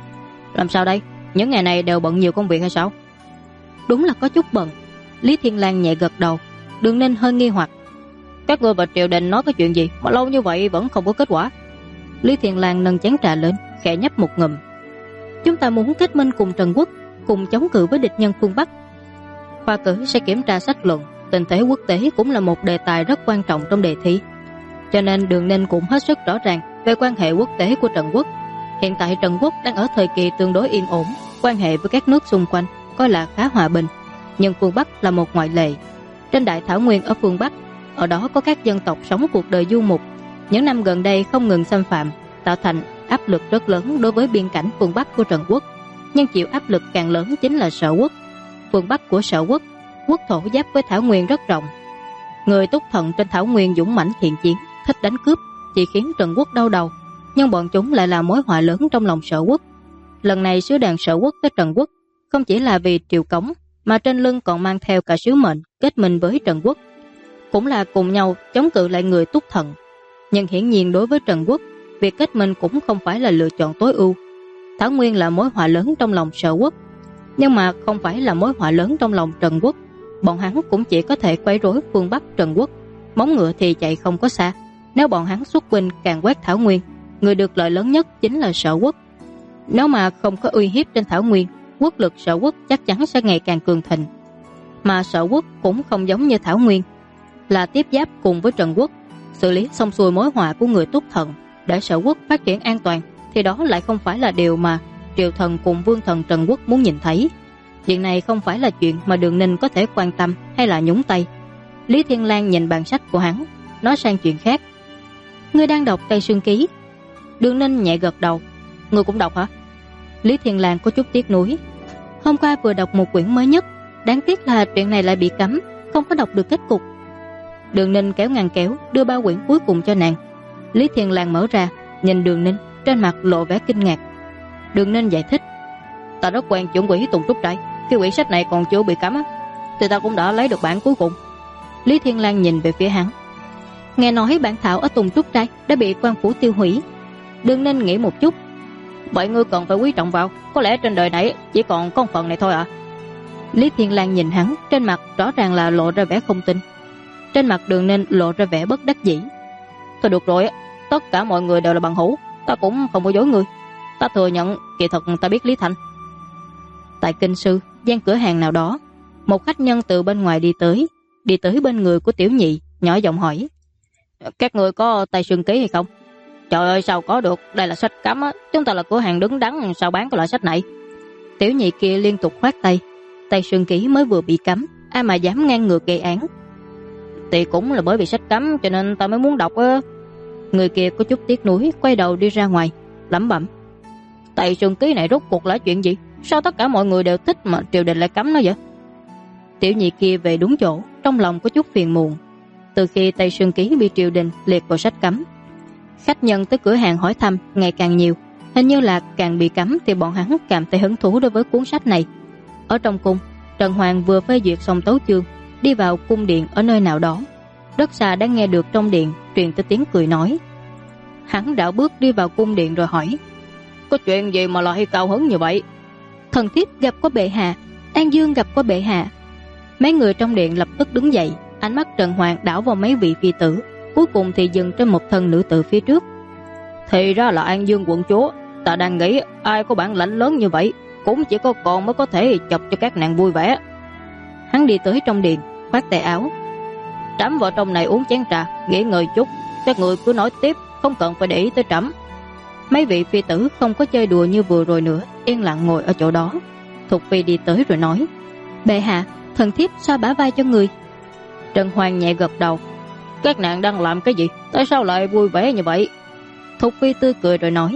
làm sao đây? Những ngày này đều bận nhiều công việc hay sao? Đúng là có chút bận. Lý Thiên Lang nhẹ gật đầu. Đường Ninh hơi nghi hoặc: các ngươi và triều đình nói cái chuyện gì mà lâu như vậy vẫn không có kết quả? Lý Thiên Lang nâng chén trà lên, khẽ nhấp một ngụm. Chúng ta muốn kết minh cùng Trần Quốc, cùng chống cự với địch nhân phương Bắc. Khoa cử sẽ kiểm tra sách luận, tình thế quốc tế cũng là một đề tài rất quan trọng trong đề thi. Cho nên Đường Ninh cũng hết sức rõ ràng về quan hệ quốc tế của Trần Quốc. Hiện tại Trần Quốc đang ở thời kỳ tương đối yên ổn, quan hệ với các nước xung quanh coi là khá hòa bình. Nhưng phương Bắc là một ngoại lệ. Trên đại thảo nguyên ở phương Bắc, ở đó có các dân tộc sống cuộc đời du mục. Những năm gần đây không ngừng xâm phạm, tạo thành áp lực rất lớn đối với biên cảnh phương Bắc của Trần Quốc. Nhưng chịu áp lực càng lớn chính là Sở Quốc. Phương Bắc của Sở Quốc, quốc thổ giáp với thảo nguyên rất rộng. Người Túc Thần trên thảo nguyên dũng mãnh thiện chiến, thích đánh cướp, chỉ khiến Trần Quốc đau đầu. Nhưng bọn chúng lại là mối họa lớn trong lòng Sở Quốc. Lần này sứ đoàn Sở Quốc tới Trần Quốc không chỉ là vì triều cống, mà trên lưng còn mang theo cả sứ mệnh kết minh với Trần Quốc, cũng là cùng nhau chống cự lại người Túc Thần. Nhưng hiển nhiên đối với Trần Quốc, việc kết minh cũng không phải là lựa chọn tối ưu. Thảo Nguyên là mối họa lớn trong lòng Sở Quốc, nhưng mà không phải là mối họa lớn trong lòng Trần Quốc. Bọn hắn cũng chỉ có thể quấy rối phương Bắc Trần Quốc, móng ngựa thì chạy không có xa. Nếu bọn hắn xuất binh càng quét Thảo Nguyên, người được lợi lớn nhất chính là Sở Quốc. Nếu mà không có uy hiếp trên Thảo Nguyên, quốc lực Sở Quốc chắc chắn sẽ ngày càng cường thịnh. Mà Sở Quốc cũng không giống như Thảo Nguyên, là tiếp giáp cùng với Trần Quốc, xử lý xong xuôi mối họa của người Túc Thần để Sở Quốc phát triển an toàn, thì đó lại không phải là điều mà triều thần cùng vương thần Trần Quốc muốn nhìn thấy. Chuyện này không phải là chuyện mà Đường Ninh có thể quan tâm hay là nhúng tay. Lý Thiên Lang nhìn bản sách của hắn, nói sang chuyện khác: ngươi đang đọc Tây Sương Ký? Đường Ninh nhẹ gật đầu. Ngươi cũng đọc hả? Lý Thiên Lang có chút tiếc nuối. Hôm qua vừa đọc một quyển mới nhất, đáng tiếc là chuyện này lại bị cấm, không có đọc được kết cục. Đường Ninh kéo ngăn kéo đưa ba quyển cuối cùng cho nàng. Lý Thiên Lang mở ra, nhìn Đường Ninh, trên mặt lộ vẻ kinh ngạc. Đường Ninh giải thích: ta rất quen chuẩn quỷ Tùng Trúc Trai, khi quyển sách này còn chưa bị cấm thì ta cũng đã lấy được bản cuối cùng. Lý Thiên Lang nhìn về phía hắn. Nghe nói bản thảo ở Tùng Trúc Trai đã bị quan phủ tiêu hủy. Đường Ninh nghĩ một chút. Vậy ngươi cần phải quý trọng vào, có lẽ trên đời này chỉ còn có phần này thôi à? Lý Thiên Lang nhìn hắn, trên mặt rõ ràng là lộ ra vẻ không tin. Trên mặt Đường Ninh lộ ra vẻ bất đắc dĩ. Thôi được rồi, tất cả mọi người đều là bằng hữu, ta cũng không có dối ngươi. Ta thừa nhận kỳ thật ta biết Lý Thanh. Tại Kinh Sư, gian cửa hàng nào đó, một khách nhân từ bên ngoài đi tới bên người của Tiểu Nhị, nhỏ giọng hỏi: các người có Tây Sương Ký hay không? Trời ơi, sao có được, đây là sách cấm á, chúng ta là cửa hàng đứng đắn, sao bán cái loại sách này? Tiểu Nhị kia liên tục khoát tay. Tây Sương Ký mới vừa bị cấm, ai mà dám ngang ngược gây án. Thì cũng là bởi vì sách cấm cho nên ta mới muốn đọc á. Người kia có chút tiếc nuối, quay đầu đi ra ngoài, lẩm bẩm: Tây Sương Ký này rốt cuộc là chuyện gì? Sao tất cả mọi người đều thích mà triều đình lại cấm nó vậy? Tiểu Nhị kia về đúng chỗ, trong lòng có chút phiền muộn. Từ khi Tây Sương Ký bị triều đình liệt vào sách cấm, khách nhân tới cửa hàng hỏi thăm ngày càng nhiều. Hình như là càng bị cấm thì bọn hắn càng thấy hứng thú đối với cuốn sách này. Ở trong cung, Trần Hoàng vừa phê duyệt xong tấu chương, đi vào cung điện ở nơi nào đó. Rất xa đã nghe được trong điện truyền tới tiếng cười nói. Hắn đảo bước đi vào cung điện rồi hỏi: có chuyện gì mà lại cao hứng như vậy? Thần thiếp gặp có bệ hạ, An Dương gặp có bệ hạ. Mấy người trong điện lập tức đứng dậy, ánh mắt Trần Hoàng đảo vào mấy vị phi tử, cuối cùng thì dừng trên một thân nữ tử phía trước. Thì ra là An Dương quận chúa. Ta đang nghĩ ai có bản lãnh lớn như vậy, cũng chỉ có con mới có thể chọc cho các nàng vui vẻ. Hắn đi tới trong điện, khoác tay áo. Trẫm vào trong này uống chén trà, nghỉ ngơi chút, các người cứ nói tiếp, không cần phải để ý tới trẫm. Mấy vị phi tử không có chơi đùa như vừa rồi nữa, yên lặng ngồi ở chỗ đó. Thục Phi đi tới rồi nói: bệ hạ, thần thiếp xoa bả vai cho người. Trần Hoàng nhẹ gật đầu. Các nàng đang làm cái gì? Tại sao lại vui vẻ như vậy? Thục Phi tươi cười rồi nói: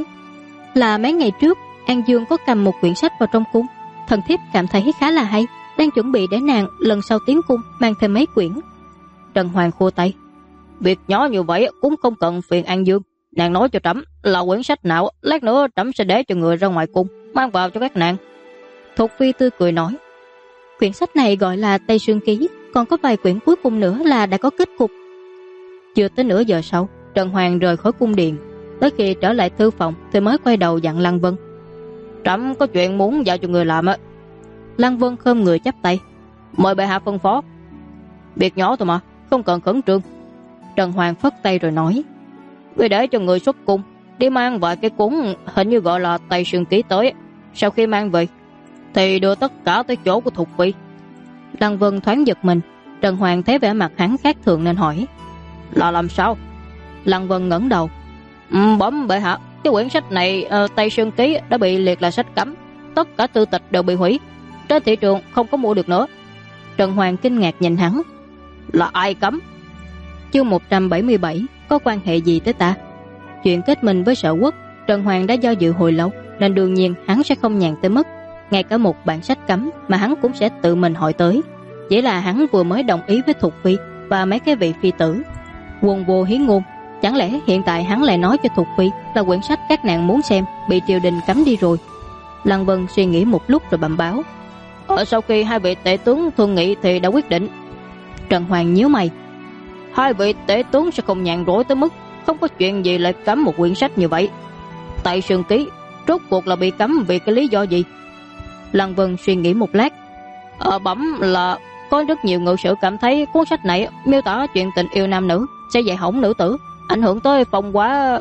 là mấy ngày trước An Dương có cầm một quyển sách vào trong cung, thần thiếp cảm thấy khá là hay, đang chuẩn bị để nàng lần sau tiến cung mang thêm mấy quyển. Trần Hoàng khua tay: việc nhỏ như vậy cũng không cần phiền An Dương. Nàng nói cho trẫm là quyển sách nào, lát nữa trẫm sẽ để cho người ra ngoài cung mang vào cho các nàng. Thục Phi tươi cười nói: quyển sách này gọi là Tây Sương Ký, còn có vài quyển cuối cùng nữa là đã có kết cục. Chưa tới nửa giờ sau, Trần Hoàng rời khỏi cung điện. Tới khi trở lại thư phòng thì mới quay đầu dặn Lăng Vân: "Trẫm có chuyện muốn giao cho người làm á." Lăng Vân khom người chắp tay: "Mời bệ hạ phân phó." "Việc nhỏ thôi mà, không cần khẩn trương." Trần Hoàng phất tay rồi nói: "Người để cho người xuất cung đi mang vài cái cuốn hình như gọi là Tây Sương Ký tới. Sau khi mang về thì đưa tất cả tới chỗ của Thục Phi." Lăng Vân thoáng giật mình. Trần Hoàng thấy vẻ mặt hắn khác thường nên hỏi: "Là làm sao?" Lăng Vân ngẩng đầu: "Bẩm bệ hạ, cái quyển sách này Tây Sương Ký đã bị liệt là sách cấm, tất cả thư tịch đều bị hủy, trên thị trường không có mua được nữa." Trần Hoàng kinh ngạc nhìn hắn: "Là ai cấm?" Chương 177: Có quan hệ gì tới ta? Chuyện kết minh với Sở Quốc, Trần Hoàng đã do dự hồi lâu, nên đương nhiên hắn sẽ không nhàn tới mức ngay cả một bản sách cấm mà hắn cũng sẽ tự mình hỏi tới. Chỉ là hắn vừa mới đồng ý với Thục Phi và mấy cái vị phi tử, quần vô hiến ngôn. Chẳng lẽ hiện tại hắn lại nói cho Thục Phi là quyển sách các nàng muốn xem bị triều đình cấm đi rồi? Lăng Vân suy nghĩ một lúc rồi bẩm báo: Sau khi hai vị tể tướng thương nghị thì đã quyết định." Trần Hoàng nhíu mày: "Hai vị tể tướng sẽ không nhàn rỗi tới mức không có chuyện gì lại cấm một quyển sách như vậy. Tây Sương Ký rốt cuộc là bị cấm vì cái lý do gì?" Lăng Vân suy nghĩ một lát: Bẩm là có rất nhiều ngự sử cảm thấy cuốn sách này miêu tả chuyện tình yêu nam nữ sẽ dạy hỏng nữ tử, ảnh hưởng tới phong hóa.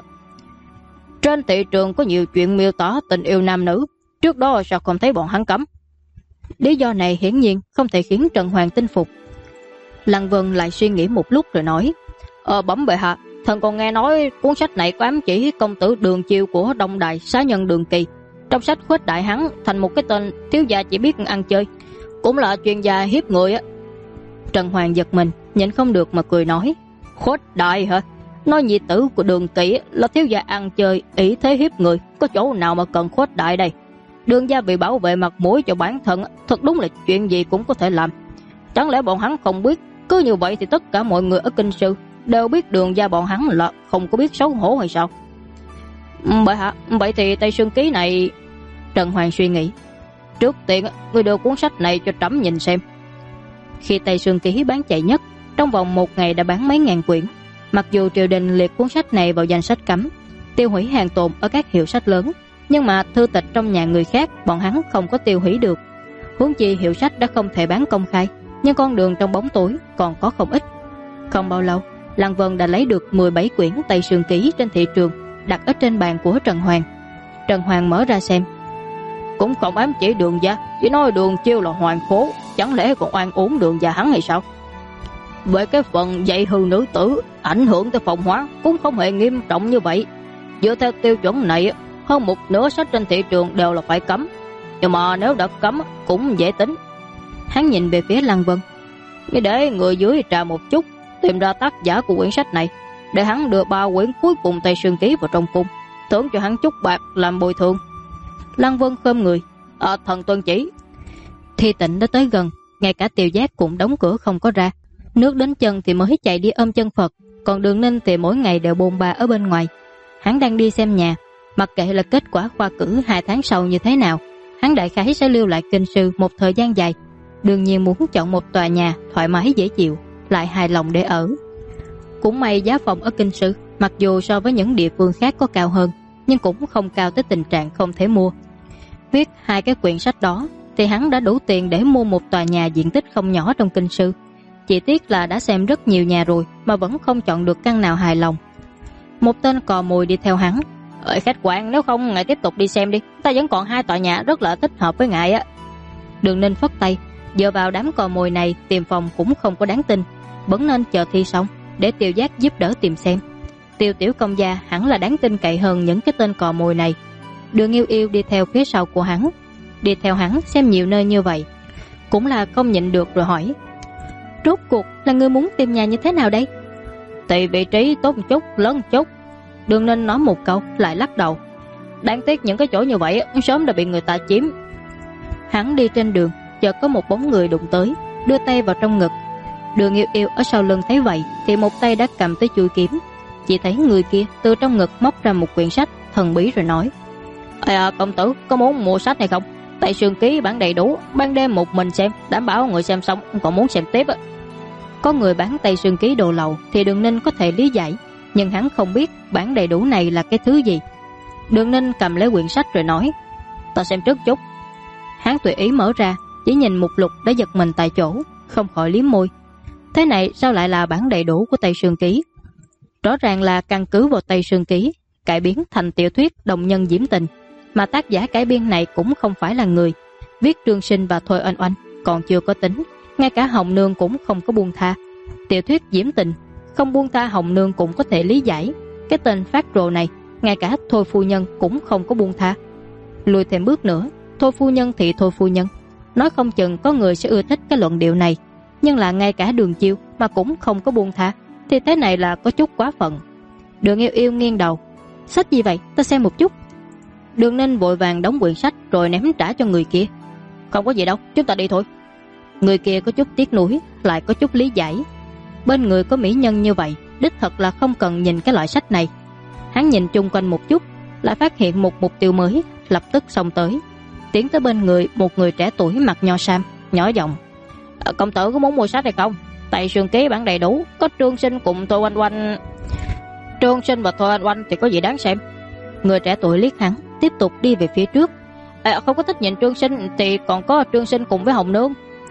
Trên thị trường có nhiều chuyện miêu tả tình yêu nam nữ, trước đó sao không thấy bọn hắn cấm?" Lý do này hiển nhiên không thể khiến Trần Hoàng tin phục. Lăng Vân lại suy nghĩ một lúc rồi nói: Bẩm bệ hạ, thần còn nghe nói cuốn sách này có ám chỉ công tử Đường Chiêu của Đông Đại xá nhân Đường Kỳ. Trong sách khuếch đại hắn thành một cái tên thiếu gia chỉ biết ăn chơi, cũng là chuyên gia hiếp người á. Trần Hoàng giật mình, nhịn không được mà cười nói: "Khuếch đại hả? Nói nhi tử của Đường Kỳ là thiếu gia ăn chơi, ỷ thế hiếp người, có chỗ nào mà cần khuếch đại đây? Đường gia vì bảo vệ mặt mũi cho bản thân, thật đúng là chuyện gì cũng có thể làm. Chẳng lẽ bọn hắn không biết? Cứ như vậy thì tất cả mọi người ở kinh sư đều biết Đường gia bọn hắn là không có biết xấu hổ hay sao?" "Bệ hạ, vậy thì Tây Sương Ký này..." Trần Hoàng suy nghĩ: "Trước tiên người đưa cuốn sách này cho trẫm nhìn xem." Khi Tây Sương Ký bán chạy nhất, trong vòng một ngày đã bán mấy ngàn quyển. Mặc dù triều đình liệt cuốn sách này vào danh sách cấm, tiêu hủy hàng tồn ở các hiệu sách lớn, nhưng mà thư tịch trong nhà người khác bọn hắn không có tiêu hủy được. Huống chi hiệu sách đã không thể bán công khai, nhưng con đường trong bóng tối còn có không ít. Không bao lâu, Lăng Vân đã lấy được 17 quyển Tây Sương Ký trên thị trường, đặt ở trên bàn của Trần Hoàng. Trần Hoàng mở ra xem: "Cũng không ám chỉ Đường gia, chỉ nói Đường Chiêu là hoàng phố, chẳng lẽ còn oan uổng Đường gia hắn hay sao? Về cái phần dạy hư nữ tử ảnh hưởng tới phong hóa cũng không hề nghiêm trọng như vậy. Dựa theo tiêu chuẩn này, hơn một nửa sách trên thị trường đều là phải cấm, nhưng mà nếu đã cấm cũng dễ tính." Hắn nhìn về phía Lăng Vân: "Ngươi để người dưới trà một chút, tìm ra tác giả của quyển sách này, để hắn đưa 3 quyển cuối cùng Tây Sương Ký vào trong cung, thưởng cho hắn chút bạc làm bồi thường." Lăng Vân khom người: "Thần tuân chỉ." Thi Tịnh đã tới gần, ngay cả Tiêu Giác cũng đóng cửa không có ra. Nước đến chân thì mới chạy đi ôm chân Phật, còn Đường Ninh thì mỗi ngày đều bôn ba ở bên ngoài. Hắn đang đi xem nhà, mặc kệ là kết quả khoa cử 2 tháng sau như thế nào, hắn đại khái sẽ lưu lại kinh sư một thời gian dài. Đương nhiên muốn chọn một tòa nhà thoải mái dễ chịu, lại hài lòng để ở. Cũng may giá phòng ở kinh sư mặc dù so với những địa phương khác có cao hơn, nhưng cũng không cao tới tình trạng không thể mua. Viết 2 cái quyển sách đó thì hắn đã đủ tiền để mua một tòa nhà diện tích không nhỏ trong kinh sư. Chỉ tiếc là đã xem rất nhiều nhà rồi mà vẫn không chọn được căn nào hài lòng. Một tên cò mồi đi theo hắn: "Khách quan, nếu không ngài tiếp tục đi xem đi, ta vẫn còn 2 tòa nhà rất là thích hợp với ngài á." Đường Ninh phất tay: "Dựa vào đám cò mồi này tìm phòng cũng không có đáng tin, vẫn nên chờ thi xong để Tiêu Giác giúp đỡ tìm xem. Tiêu tiểu công gia hẳn là đáng tin cậy hơn những cái tên cò mồi này." Đường Yêu Yêu đi theo phía sau của hắn. Đi theo hắn xem nhiều nơi như vậy, cũng là không nhịn được rồi hỏi: "Rốt cuộc là ngươi muốn tìm nhà như thế nào đây?" "Tùy vị trí tốt một chút, lớn một chút." Đường Ninh nói một câu lại lắc đầu: "Đáng tiếc những cái chỗ như vậy sớm đã bị người ta chiếm." Hắn đi trên đường, chợt có một bóng người đụng tới, đưa tay vào trong ngực. Đường Yêu Yêu ở sau lưng thấy vậy thì một tay đã cầm tới chuôi kiếm. Chỉ thấy người kia từ trong ngực móc ra một quyển sách thần bí rồi nói: "Công tử có muốn mua sách hay không? Tây Sương Ký bản đầy đủ, ban đêm một mình xem, đảm bảo người xem xong còn muốn xem tiếp á." Có người bán Tây Sương Ký đồ lậu thì Đường Ninh có thể lý giải, nhưng hắn không biết bản đầy đủ này là cái thứ gì. Đường Ninh cầm lấy quyển sách rồi nói: "Ta xem trước chút." Hắn tùy ý mở ra, chỉ nhìn mục lục đã giật mình tại chỗ, không khỏi liếm môi. Thế này sao lại là bản đầy đủ của Tây Sương Ký? Rõ ràng là căn cứ vào Tây Sương Ký cải biến thành tiểu thuyết đồng nhân diễm tình, mà tác giả cải biên này cũng không phải là người viết. Trương Sinh và Thôi Oanh Oanh còn chưa có tính, ngay cả Hồng Nương cũng không có buông tha. Tiểu thuyết diễm tình không buông tha Hồng Nương cũng có thể lý giải, cái tên phát rồ này ngay cả Thôi phu nhân cũng không có buông tha. Lùi thêm bước nữa, Thôi phu nhân thì Thôi phu nhân, nói không chừng có người sẽ ưa thích cái luận điệu này, nhưng là ngay cả Đường Chiêu mà cũng không có buông tha, thì thế này là có chút quá phận. Đường Yêu Yêu nghiêng đầu: "Sách gì vậy, ta xem một chút." Đường Ninh vội vàng đóng quyển sách rồi ném trả cho người kia: "Không có gì đâu, chúng ta đi thôi." Người kia có chút tiếc nuối, lại có chút lý giải. Bên người có mỹ nhân như vậy, đích thật là không cần nhìn cái loại sách này. Hắn nhìn chung quanh một chút, lại phát hiện một mục tiêu mới, lập tức xông tới, tiến tới bên người một người trẻ tuổi mặc nho sam, nhỏ giọng: "Công tử có muốn mua sách hay không? Tây Sương Ký bản đầy đủ, có Trương Sinh cùng Thôi Oanh Oanh." "Trương Sinh và Thôi Oanh Oanh thì có gì đáng xem?" Người trẻ tuổi liếc hắn, tiếp tục đi về phía trước: "Không có thích nhìn Trương Sinh thì còn có Trương Sinh cùng với Hồng Nương."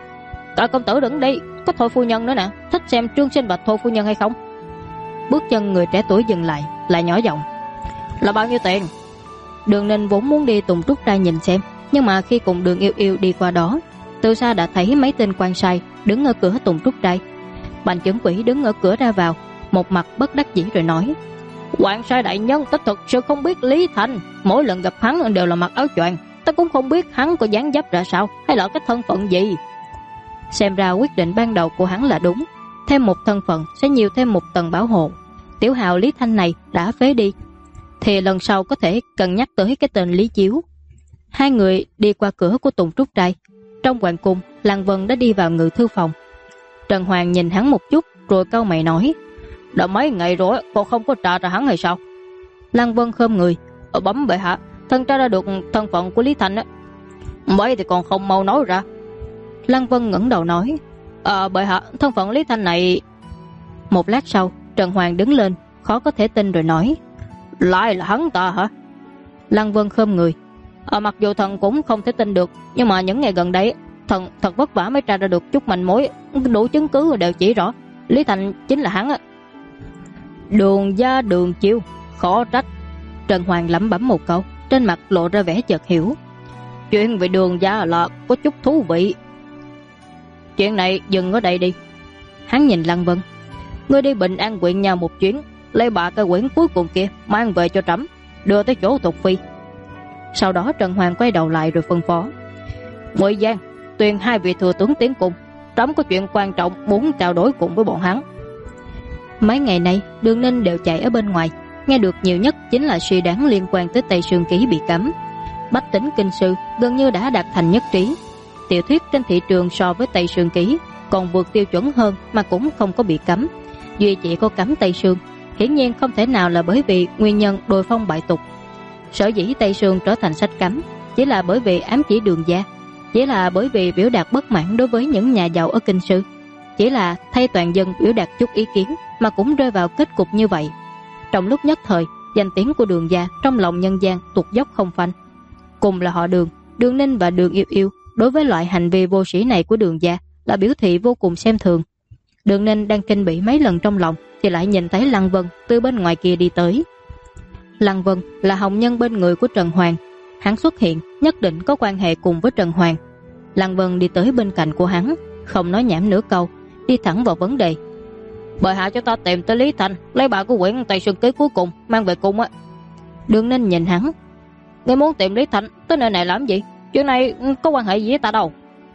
Công tử đừng đi, có Thôi phu nhân nữa nè, thích xem Trương Sinh và Thôi phu nhân hay không?" Bước chân người trẻ tuổi dừng lại, lại nhỏ giọng: "Là bao nhiêu tiền?" Đường Ninh vốn muốn đi Tùng Trúc Trai nhìn xem, nhưng mà khi cùng Đường Yêu Yêu đi qua đó, từ xa đã thấy mấy tên quan sai đứng ở cửa Tùng Trúc Trai. Bành Chưởng Quỷ đứng ở cửa ra vào, một mặt bất đắc dĩ rồi nói: "Quan sai đại nhân, ta thật sự không biết Lý Thành, mỗi lần gặp hắn đều là mặc áo choàng, ta cũng không biết hắn có dáng dấp ra sao, hay là cái thân phận gì." Xem ra quyết định ban đầu của hắn là đúng, thêm một thân phận sẽ nhiều thêm một tầng bảo hộ. Tiểu hào Lý Thanh này đã phế đi, thì lần sau có thể cân nhắc tới cái tên Lý Chiếu. Hai người đi qua cửa của Tùng Trúc Trai. Trong hoàng cung, Lăng Vân đã đi vào ngự thư phòng. Trần Hoàng nhìn hắn một chút rồi cau mày nói: "Đã mấy ngày rồi còn không có tra ra hắn hay sao?" Lăng Vân khom người: "Bẩm bệ hạ, thân tra ra được thân phận của Lý Thanh á." "Vậy thì còn không mau nói ra." Lăng Vân ngẩng đầu nói: "Bệ hạ, thân phận Lý Thanh này..." Một lát sau, Trần Hoàng đứng lên, khó có thể tin rồi nói: "Lại là hắn ta hả?" Lăng Vân khom người: Mặc dù thần cũng không thể tin được, nhưng mà những ngày gần đây thần thật vất vả mới tra ra được chút manh mối, đủ chứng cứ đều chỉ rõ Lý Thành chính là hắn á." "Đường gia Đường Chiêu, khó trách." Trần Hoàng lẩm bẩm một câu, trên mặt lộ ra vẻ chợt hiểu. "Chuyện về Đường gia là có chút thú vị. Chuyện này dừng ở đây đi." Hắn nhìn Lăng Vân: "Ngươi đi Bình An huyện nhà một chuyến, lấy bà cái quyển cuối cùng kia mang về cho trẫm, đưa tới chỗ Tục Phi." Sau đó Trần Hoàng quay đầu lại rồi phân phó: "Ngụy Giang, tuyên hai vị thừa tướng tiến cung, trẫm có chuyện quan trọng muốn trao đổi cùng với bọn hắn." Mấy ngày nay Đường Ninh đều chạy ở bên ngoài, nghe được nhiều nhất chính là suy đoán liên quan tới Tây Sương Ký bị cấm. Bách tính kinh sư gần như đã đạt thành nhất trí, tiểu thuyết trên thị trường so với Tây Sương Ký còn vượt tiêu chuẩn hơn mà cũng không có bị cấm, duy chỉ có cấm Tây Sương. Hiển nhiên không thể nào là bởi vì nguyên nhân đồi phong bại tục. Sở dĩ Tây Sương trở thành sách cấm chỉ là bởi vì ám chỉ Đường gia, chỉ là bởi vì biểu đạt bất mãn đối với những nhà giàu ở kinh sư, chỉ là thay toàn dân biểu đạt chút ý kiến mà cũng rơi vào kết cục như vậy. Trong lúc nhất thời, danh tiếng của Đường gia trong lòng nhân gian tụt dốc không phanh. Cùng là họ Đường, Đường Ninh và Đường Yêu Yêu đối với loại hành vi vô sĩ này của Đường gia là biểu thị vô cùng xem thường. Đường Ninh đang kinh bỉ mấy lần trong lòng thì lại nhìn thấy Lăng Vân từ bên ngoài kia đi tới. Lăng Vân là hồng nhân bên người của Trần Hoàng, hắn xuất hiện nhất định có quan hệ cùng với Trần Hoàng. Lăng Vân đi tới bên cạnh của hắn, không nói nhảm nửa câu, đi thẳng vào vấn đề: "Bệ hạ cho ta tìm tới Lý Thành, lấy bà của quyển Tây Sương Ký cuối cùng mang về cung á." Đường Ninh nhìn hắn: "Ngươi muốn tìm Lý Thành tới nơi này làm gì? Chuyện này có quan hệ gì với ta đâu."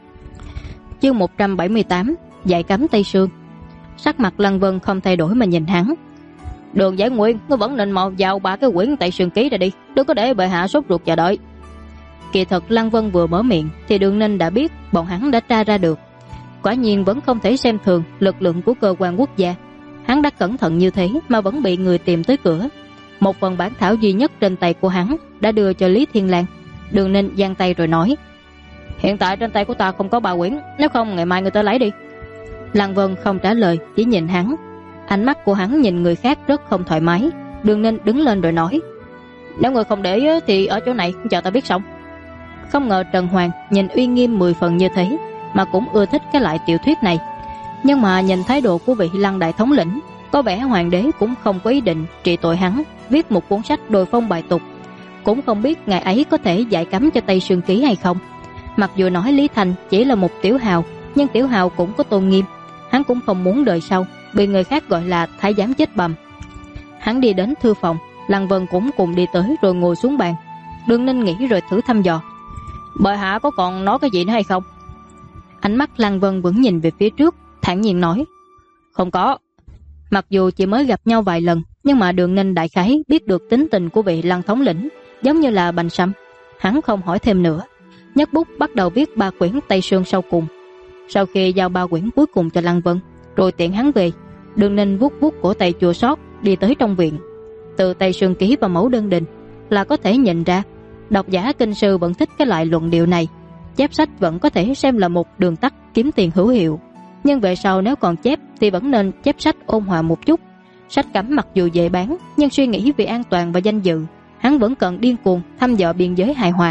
Chương 178: Dạy cấm Tây Sương. Sắc mặt Lăng Vân không thay đổi mà nhìn hắn: "Đường Giải Nguyên, ngươi vẫn nên mau vào bà cái quyển Tây Sương Ký ra đi, đừng có để bệ hạ sốt ruột chờ đợi." Kỳ thật Lăng Vân vừa mở miệng thì Đường Ninh đã biết bọn hắn đã tra ra được. Quả nhiên vẫn không thể xem thường lực lượng của cơ quan quốc gia. Hắn đã cẩn thận như thế mà vẫn bị người tìm tới cửa. Một phần bản thảo duy nhất trên tay của hắn đã đưa cho Lý Thiên Lang. Đường Ninh giang tay rồi nói: "Hiện tại trên tay của ta không có 3 quyển, nếu không ngày mai người ta lấy đi." Lăng Vân không trả lời, chỉ nhìn hắn. Ánh mắt của hắn nhìn người khác rất không thoải mái. Đường Ninh đứng lên rồi nói: "Nếu người không để ý thì ở chỗ này chờ ta biết xong." Không ngờ Trần Hoàng nhìn uy nghiêm 10 phần như thế mà cũng ưa thích cái loại tiểu thuyết này. Nhưng mà nhìn thái độ của vị Lăng đại thống lĩnh, có vẻ hoàng đế cũng không có ý định trị tội hắn viết một cuốn sách đồi phong bài tục. Cũng không biết ngài ấy có thể giải cấm cho Tây Sương Ký hay không. Mặc dù nói Lý Thành chỉ là một tiểu hào, nhưng tiểu hào cũng có tôn nghiêm. Hắn cũng không muốn đời sau bị người khác gọi là thái giám chết bầm. Hắn đi đến thư phòng, Lăng Vân cũng cùng đi tới rồi ngồi xuống bàn. Đường Ninh nghĩ rồi thử thăm dò: "Bệ hạ có còn nói cái gì nữa hay không?" Ánh mắt Lăng Vân vẫn nhìn về phía trước, thản nhiên nói: "Không có." Mặc dù chỉ mới gặp nhau vài lần, nhưng mà Đường Ninh đại khái biết được tính tình của vị Lăng thống lĩnh giống như là bành sâm. Hắn không hỏi thêm nữa, nhấc bút bắt đầu viết 3 quyển Tây Sương sau cùng. Sau khi giao 3 quyển cuối cùng cho Lăng Vân, rồi tiện hắn về, Đường Ninh vuốt vuốt cổ tay chua xót đi tới trong viện. Từ Tây Sương Ký và mẫu đơn đình là có thể nhìn ra độc giả kinh sư vẫn thích cái loại luận điệu này. Chép sách vẫn có thể xem là một đường tắt kiếm tiền hữu hiệu, nhưng về sau nếu còn chép thì vẫn nên chép sách ôn hòa một chút. Sách cấm mặc dù dễ bán, nhưng suy nghĩ vì an toàn và danh dự, hắn vẫn cần điên cuồng thăm dò biên giới hài hòa.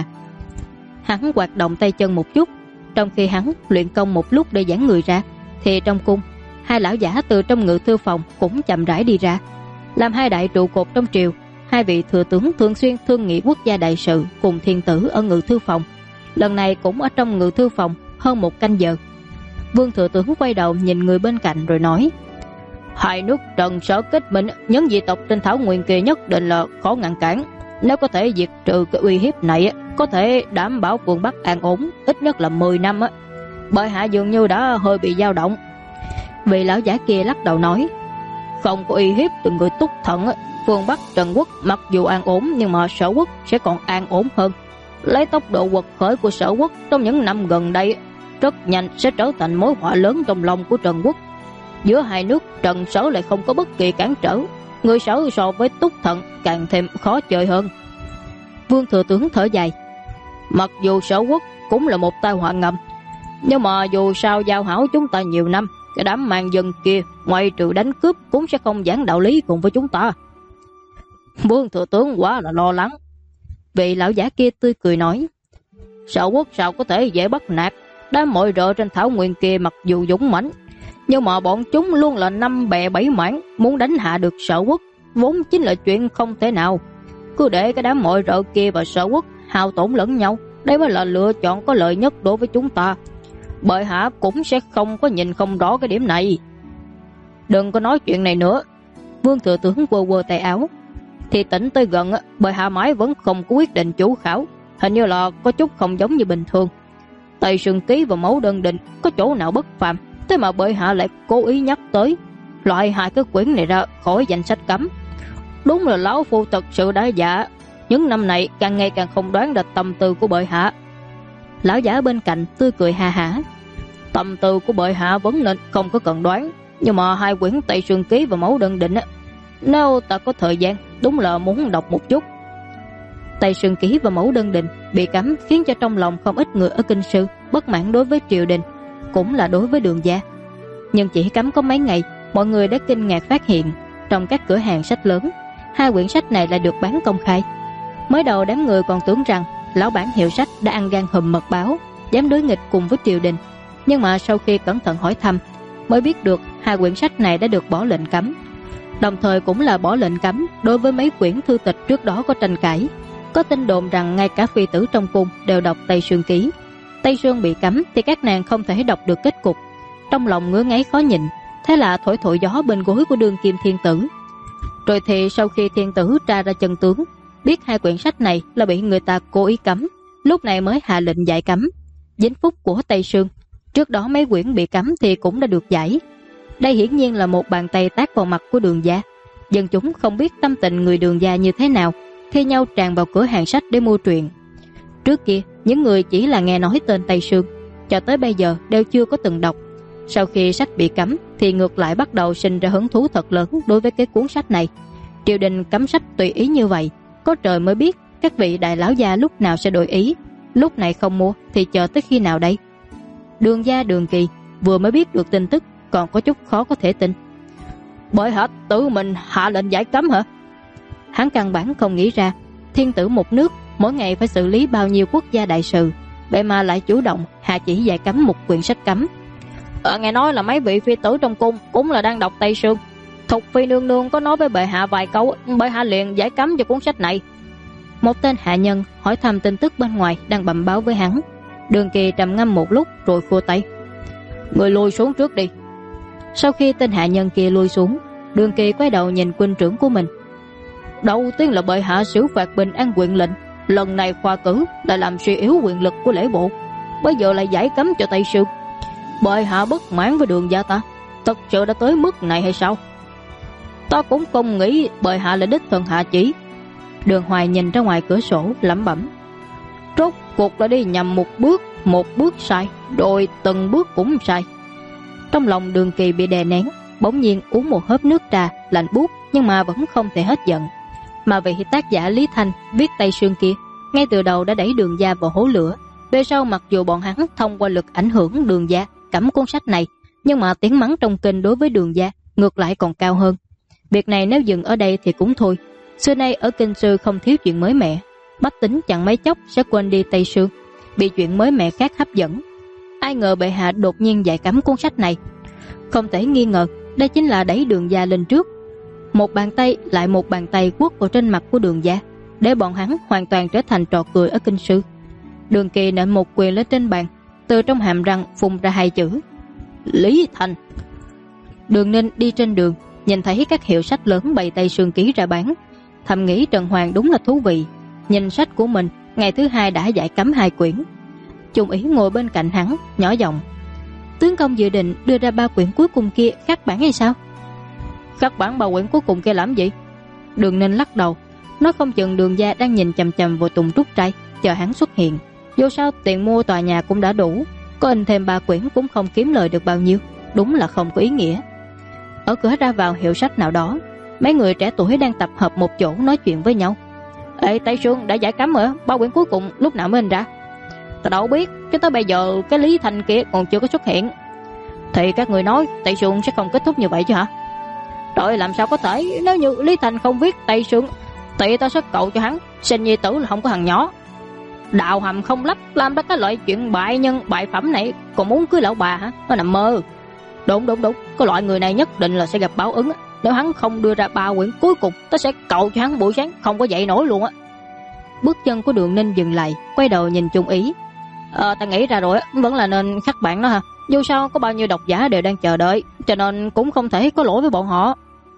Hắn hoạt động tay chân một chút, trong khi hắn luyện công một lúc để giãn người ra, thì trong cung, 2 lão giả từ trong ngự thư phòng cũng chậm rãi đi ra. Làm 2 đại trụ cột trong triều, 2 vị thừa tướng thường xuyên thương nghị quốc gia đại sự cùng thiên tử ở ngự thư phòng, lần này cũng ở trong ngự thư phòng hơn 1 canh giờ. Vương thừa tướng quay đầu nhìn người bên cạnh rồi nói: "Hai nước Trần Sở kết minh, những dị tộc trên thảo nguyên kia nhất định là khó ngăn cản. Nếu có thể diệt trừ cái uy hiếp này, có thể đảm bảo phương Bắc an ổn ít nhất là 10 năm. Bệ hạ dường như đã hơi bị dao động." Vị lão giả kia lắc đầu nói: "Không có uy hiếp từ người Túc Thần, phương Bắc Trần quốc mặc dù an ổn nhưng mà Sở quốc sẽ còn an ổn hơn. Lấy tốc độ quật khởi của Sở quốc trong những năm gần đây, rất nhanh sẽ trở thành mối họa lớn trong lòng của Trần quốc. Giữa hai nước Trần Sở lại không có bất kỳ cản trở, người Sở so với Túc Thần càng thêm khó chơi hơn." Vương thừa tướng thở dài: "Mặc dù Sở quốc cũng là một tai họa ngầm, nhưng mà dù sao giao hảo chúng ta nhiều năm, cái đám mang dân kia ngoài trừ đánh cướp cũng sẽ không giảng đạo lý cùng với chúng ta." Vương thừa tướng quá là lo lắng. Vị lão giả kia tươi cười nói: "Sở quốc sao có thể dễ bắt nạt? Đám mọi rợ trên thảo nguyên kia mặc dù dũng mãnh, nhưng mà bọn chúng luôn là 5 bè 7 mảng, muốn đánh hạ được Sở quốc vốn chính là chuyện không thể nào. Cứ để cái đám mọi rợ kia và Sở quốc hao tổn lẫn nhau, đây mới là lựa chọn có lợi nhất đối với chúng ta. Bệ hạ cũng sẽ không có nhìn không rõ cái điểm này." "Đừng có nói chuyện này nữa." Vương thừa tướng quơ quơ tay áo: "Thì tỉnh tới gần, bệ hạ mãi vẫn không có quyết định chủ khảo, hình như là có chút không giống như bình thường. Tây Sương Ký và mẫu đơn định có chỗ nào bất phàm, thế mà bệ hạ lại cố ý nhắc tới, loại 2 cái quyển này ra khỏi danh sách cấm. Đúng là lão phu thật sự đã dạ, những năm này càng ngày càng không đoán được tâm tư của bệ hạ." Lão giả bên cạnh tươi cười ha hả: "Tâm tư của bệ hạ vẫn nên không có cần đoán, nhưng mà 2 quyển Tây Sương Ký và mẫu đơn định, nếu ta có thời gian đúng là muốn đọc một chút." Tây Sương Ký và mẫu đơn định bị cấm khiến cho trong lòng không ít người ở kinh sư bất mãn đối với triều đình, cũng là đối với Đường gia. Nhưng chỉ cấm có mấy ngày, mọi người đã kinh ngạc phát hiện trong các cửa hàng sách lớn, 2 quyển sách này lại được bán công khai. Mới đầu đám người còn tưởng rằng lão bản hiệu sách đã ăn gan hùm mật báo, dám đối nghịch cùng với triều đình, nhưng mà sau khi cẩn thận hỏi thăm mới biết được 2 quyển sách này đã được bỏ lệnh cấm, đồng thời cũng là bỏ lệnh cấm đối với mấy quyển thư tịch trước đó có tranh cãi. Có tin đồn rằng ngay cả phi tử trong cung đều đọc Tây Sương Ký. Tây Sương bị cấm thì các nàng không thể đọc được kết cục, trong lòng ngứa ngáy khó nhịn, thế là thổi thổi gió bên gối của đương kim thiên tử. Rồi thì sau khi thiên tử tra ra chân tướng, biết 2 quyển sách này là bị người ta cố ý cấm, lúc này mới hạ lệnh giải cấm. Dính phúc của Tây Sương, trước đó mấy quyển bị cấm thì cũng đã được giải. Đây hiển nhiên là một bàn tay tát vào mặt của Đường gia. Dân chúng không biết tâm tình người Đường gia như thế nào, thi nhau tràn vào cửa hàng sách để mua truyện. Trước kia những người chỉ là nghe nói tên Tây Sương, cho tới bây giờ đều chưa có từng đọc. Sau khi sách bị cấm thì ngược lại bắt đầu sinh ra hứng thú thật lớn đối với cái cuốn sách này. Triều đình cấm sách tùy ý như vậy, có trời mới biết các vị đại lão gia lúc nào sẽ đổi ý. Lúc này không mua thì chờ tới khi nào đây? Đường gia Đường Kỳ vừa mới biết được tin tức còn có chút khó có thể tin. Bởi hạ tự mình hạ lệnh giải cấm hả? Hắn căn bản không nghĩ ra thiên tử một nước mỗi ngày phải xử lý bao nhiêu quốc gia đại sự, vậy mà lại chủ động hạ chỉ giải cấm một quyển sách cấm. Nghe nói là mấy vị phi tử trong cung cũng là đang đọc Tây Sương. Thục phi nương nương có nói với bệ hạ vài câu, bệ hạ liền giải cấm cho cuốn sách này. Một tên hạ nhân hỏi thăm tin tức bên ngoài đang bẩm báo với hắn. Đường Kỳ trầm ngâm một lúc rồi khua tay. Người lui xuống trước đi. Sau khi tên hạ nhân kia lui xuống, Đường Kỳ quay đầu nhìn huynh trưởng của mình. Đầu tiên là bệ hạ xử phạt Bình An huyện lệnh, lần này khoa cử lại làm suy yếu quyền lực của lễ bộ, bây giờ lại giải cấm cho Tây Sương. Bệ hạ bất mãn với Đường gia ta, thật sự đã tới mức này hay sao? Ta cũng không nghĩ bệ hạ là đích thân hạ chỉ. Đường Hoài nhìn ra ngoài cửa sổ lẩm bẩm. Rốt cuộc đã đi nhầm một bước sai, rồi từng bước cũng sai. Trong lòng Đường Kỳ bị đè nén, bỗng nhiên uống một hớp nước trà lạnh buốt, nhưng mà vẫn không thể hết giận. Mà vị tác giả Lý Thanh viết Tây Sương kia ngay từ đầu đã đẩy Đường gia vào hố lửa. Về sau mặc dù bọn hắn thông qua lực ảnh hưởng Đường gia cấm cuốn sách này, nhưng mà tiếng mắng trong kinh đối với Đường gia ngược lại còn cao hơn. Việc này nếu dừng ở đây thì cũng thôi. Xưa nay ở kinh sư không thiếu chuyện mới mẻ, bách tính chẳng mấy chốc sẽ quên đi Tây Sương, bị chuyện mới mẻ khác hấp dẫn. Ai ngờ bệ hạ đột nhiên giải cấm cuốn sách này. Không thể nghi ngờ đây chính là đẩy Đường gia lên trước. Một bàn tay lại một bàn tay quất vào trên mặt của Đường gia, để bọn hắn hoàn toàn trở thành trò cười ở kinh sư. Đường Kỳ nện một quyền lên trên bàn, từ trong hàm răng phun ra hai chữ Lý Thành. Đường Ninh đi trên đường, nhìn thấy các hiệu sách lớn bày Tây Sương ký ra bán, thầm nghĩ Trần Hoàng đúng là thú vị. Nhìn sách của mình, ngày thứ hai đã giải cấm 2 quyển. Trung Ý ngồi bên cạnh hắn, nhỏ giọng. Tướng công dự định đưa ra 3 quyển cuối cùng kia khắc bản hay sao? Khắc bản 3 quyển cuối cùng kia làm gì? Đường Ninh lắc đầu, nói không chừng Đường gia đang nhìn chằm chằm vào Tùng Trúc Trai, chờ hắn xuất hiện. Dù sao tiền mua tòa nhà cũng đã đủ, có in thêm 3 quyển cũng không kiếm lời được bao nhiêu, đúng là không có ý nghĩa. Ở cửa ra vào hiệu sách nào đó, mấy người trẻ tuổi đang tập hợp một chỗ nói chuyện với nhau. Ê, Tây Sương đã giải cấm rồi, 3 quyển cuối cùng lúc nào mới in ra? Ta đâu biết, cho tới bây giờ cái Lý Thành kia còn chưa có xuất hiện. Thì các người nói Tây Sương sẽ không kết thúc như vậy chứ hả? Rồi làm sao có thể, nếu như Lý Thành không viết Tây Sương thì ta sẽ cầu cho hắn sinh nhi tử là không có thằng nhỏ. Đạo hầm không lắp, làm ra cái loại chuyện bại nhân bại phẩm này, còn muốn cưới lão bà hả? Nó nằm mơ. Đúng, cái loại người này nhất định là sẽ gặp báo ứng. Nếu hắn không đưa ra 3 quyển cuối cùng, ta sẽ cầu cho hắn buổi sáng không có dậy nổi luôn á. Bước chân của Đường Ninh dừng lại, quay đầu nhìn Trung Ý. Ta nghĩ ra rồi, vẫn là nên khắc bản đó ha. Dù sao có bao nhiêu độc giả đều đang chờ đợi, cho nên cũng không thể có lỗi với bọn họ.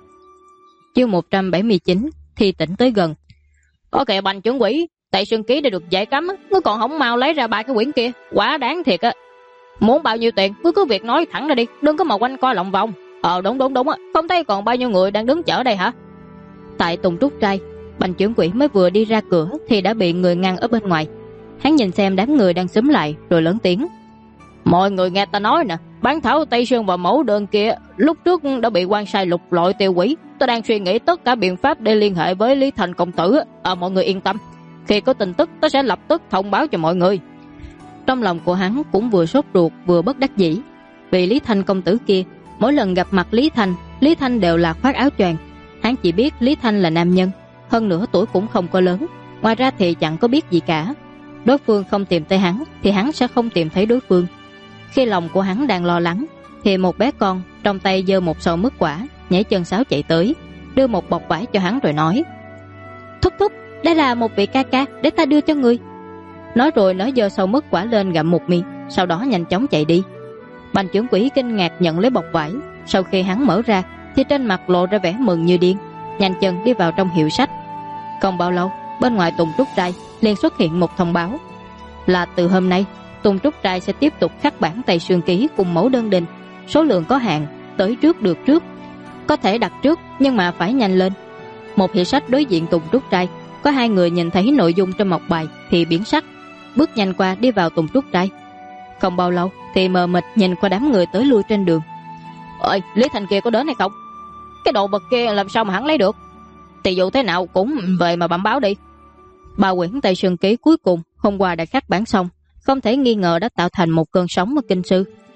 Chương 179, Thi Tỉnh tới gần. Ok, Bành trưởng quỹ, Tây Sương ký đã được giải cấm, ngươi còn không mau lấy ra 3 cái quyển kia, quá đáng thiệt á. Muốn bao nhiêu tiền, cứ việc nói thẳng ra đi, đừng có mà quanh co lòng vòng. Đúng á, không thấy còn bao nhiêu người đang đứng chờ đây hả? Tại Tùng Trúc Trai, Bành trưởng quỹ mới vừa đi ra cửa thì đã bị người ngăn ở bên ngoài. Hắn nhìn xem đám người đang xúm lại rồi lớn tiếng. Mọi người nghe ta nói nè, bản thảo Tây Sương và mẫu đơn kia lúc trước đã bị quan sai lục lọi tiêu hủy. Tôi đang suy nghĩ tất cả biện pháp để liên hệ với Lý Thành công tử. Mọi người yên tâm, khi có tin tức tôi sẽ lập tức thông báo cho mọi người. Trong lòng của hắn cũng vừa sốt ruột vừa bất đắc dĩ. Vì Lý Thành công tử kia, mỗi lần gặp mặt Lý Thanh đều là khoác áo choàng. Hắn chỉ biết Lý Thanh là nam nhân, hơn nữa tuổi cũng không có lớn, ngoài ra thì chẳng có biết gì cả. Đối phương không tìm thấy hắn thì hắn sẽ không tìm thấy đối phương. Khi lòng của hắn đang lo lắng thì một bé con trong tay giơ một sầu mứt quả, nhảy chân sáo chạy tới, đưa một bọc vải cho hắn rồi nói. Thúc thúc, đây là một vị ca ca, để ta đưa cho người. Nói rồi nó giơ sầu mứt quả lên gặm một miếng, sau đó nhanh chóng chạy đi. Bành trưởng quỹ kinh ngạc nhận lấy bọc vải. Sau khi hắn mở ra thì trên mặt lộ ra vẻ mừng như điên, nhanh chân đi vào trong hiệu sách. Không bao lâu, bên ngoài Tùng Trúc Trai liền xuất hiện một thông báo là từ hôm nay Tùng Trúc Trai sẽ tiếp tục khắc bản Tây Sương ký cùng mẫu đơn đình. Số lượng có hạn, tới trước được trước. Có thể đặt trước nhưng mà phải nhanh lên. Một hiệu sách đối diện Tùng Trúc Trai, có 2 người nhìn thấy nội dung trong mộc bài thì biến sắc, bước nhanh qua đi vào Tùng Trúc Trai. Không bao lâu thì mờ mịt nhìn qua đám người tới lui trên đường. Ơi, Lý Thành kia có đến hay không? Cái đồ vật kia làm sao mà hắn lấy được? Thì dù thế nào cũng về mà bẩm báo đi. 3 quyển Tây Sương ký cuối cùng hôm qua đã khắc bản xong, không thể nghi ngờ đã tạo thành một cơn sóng ở kinh sư.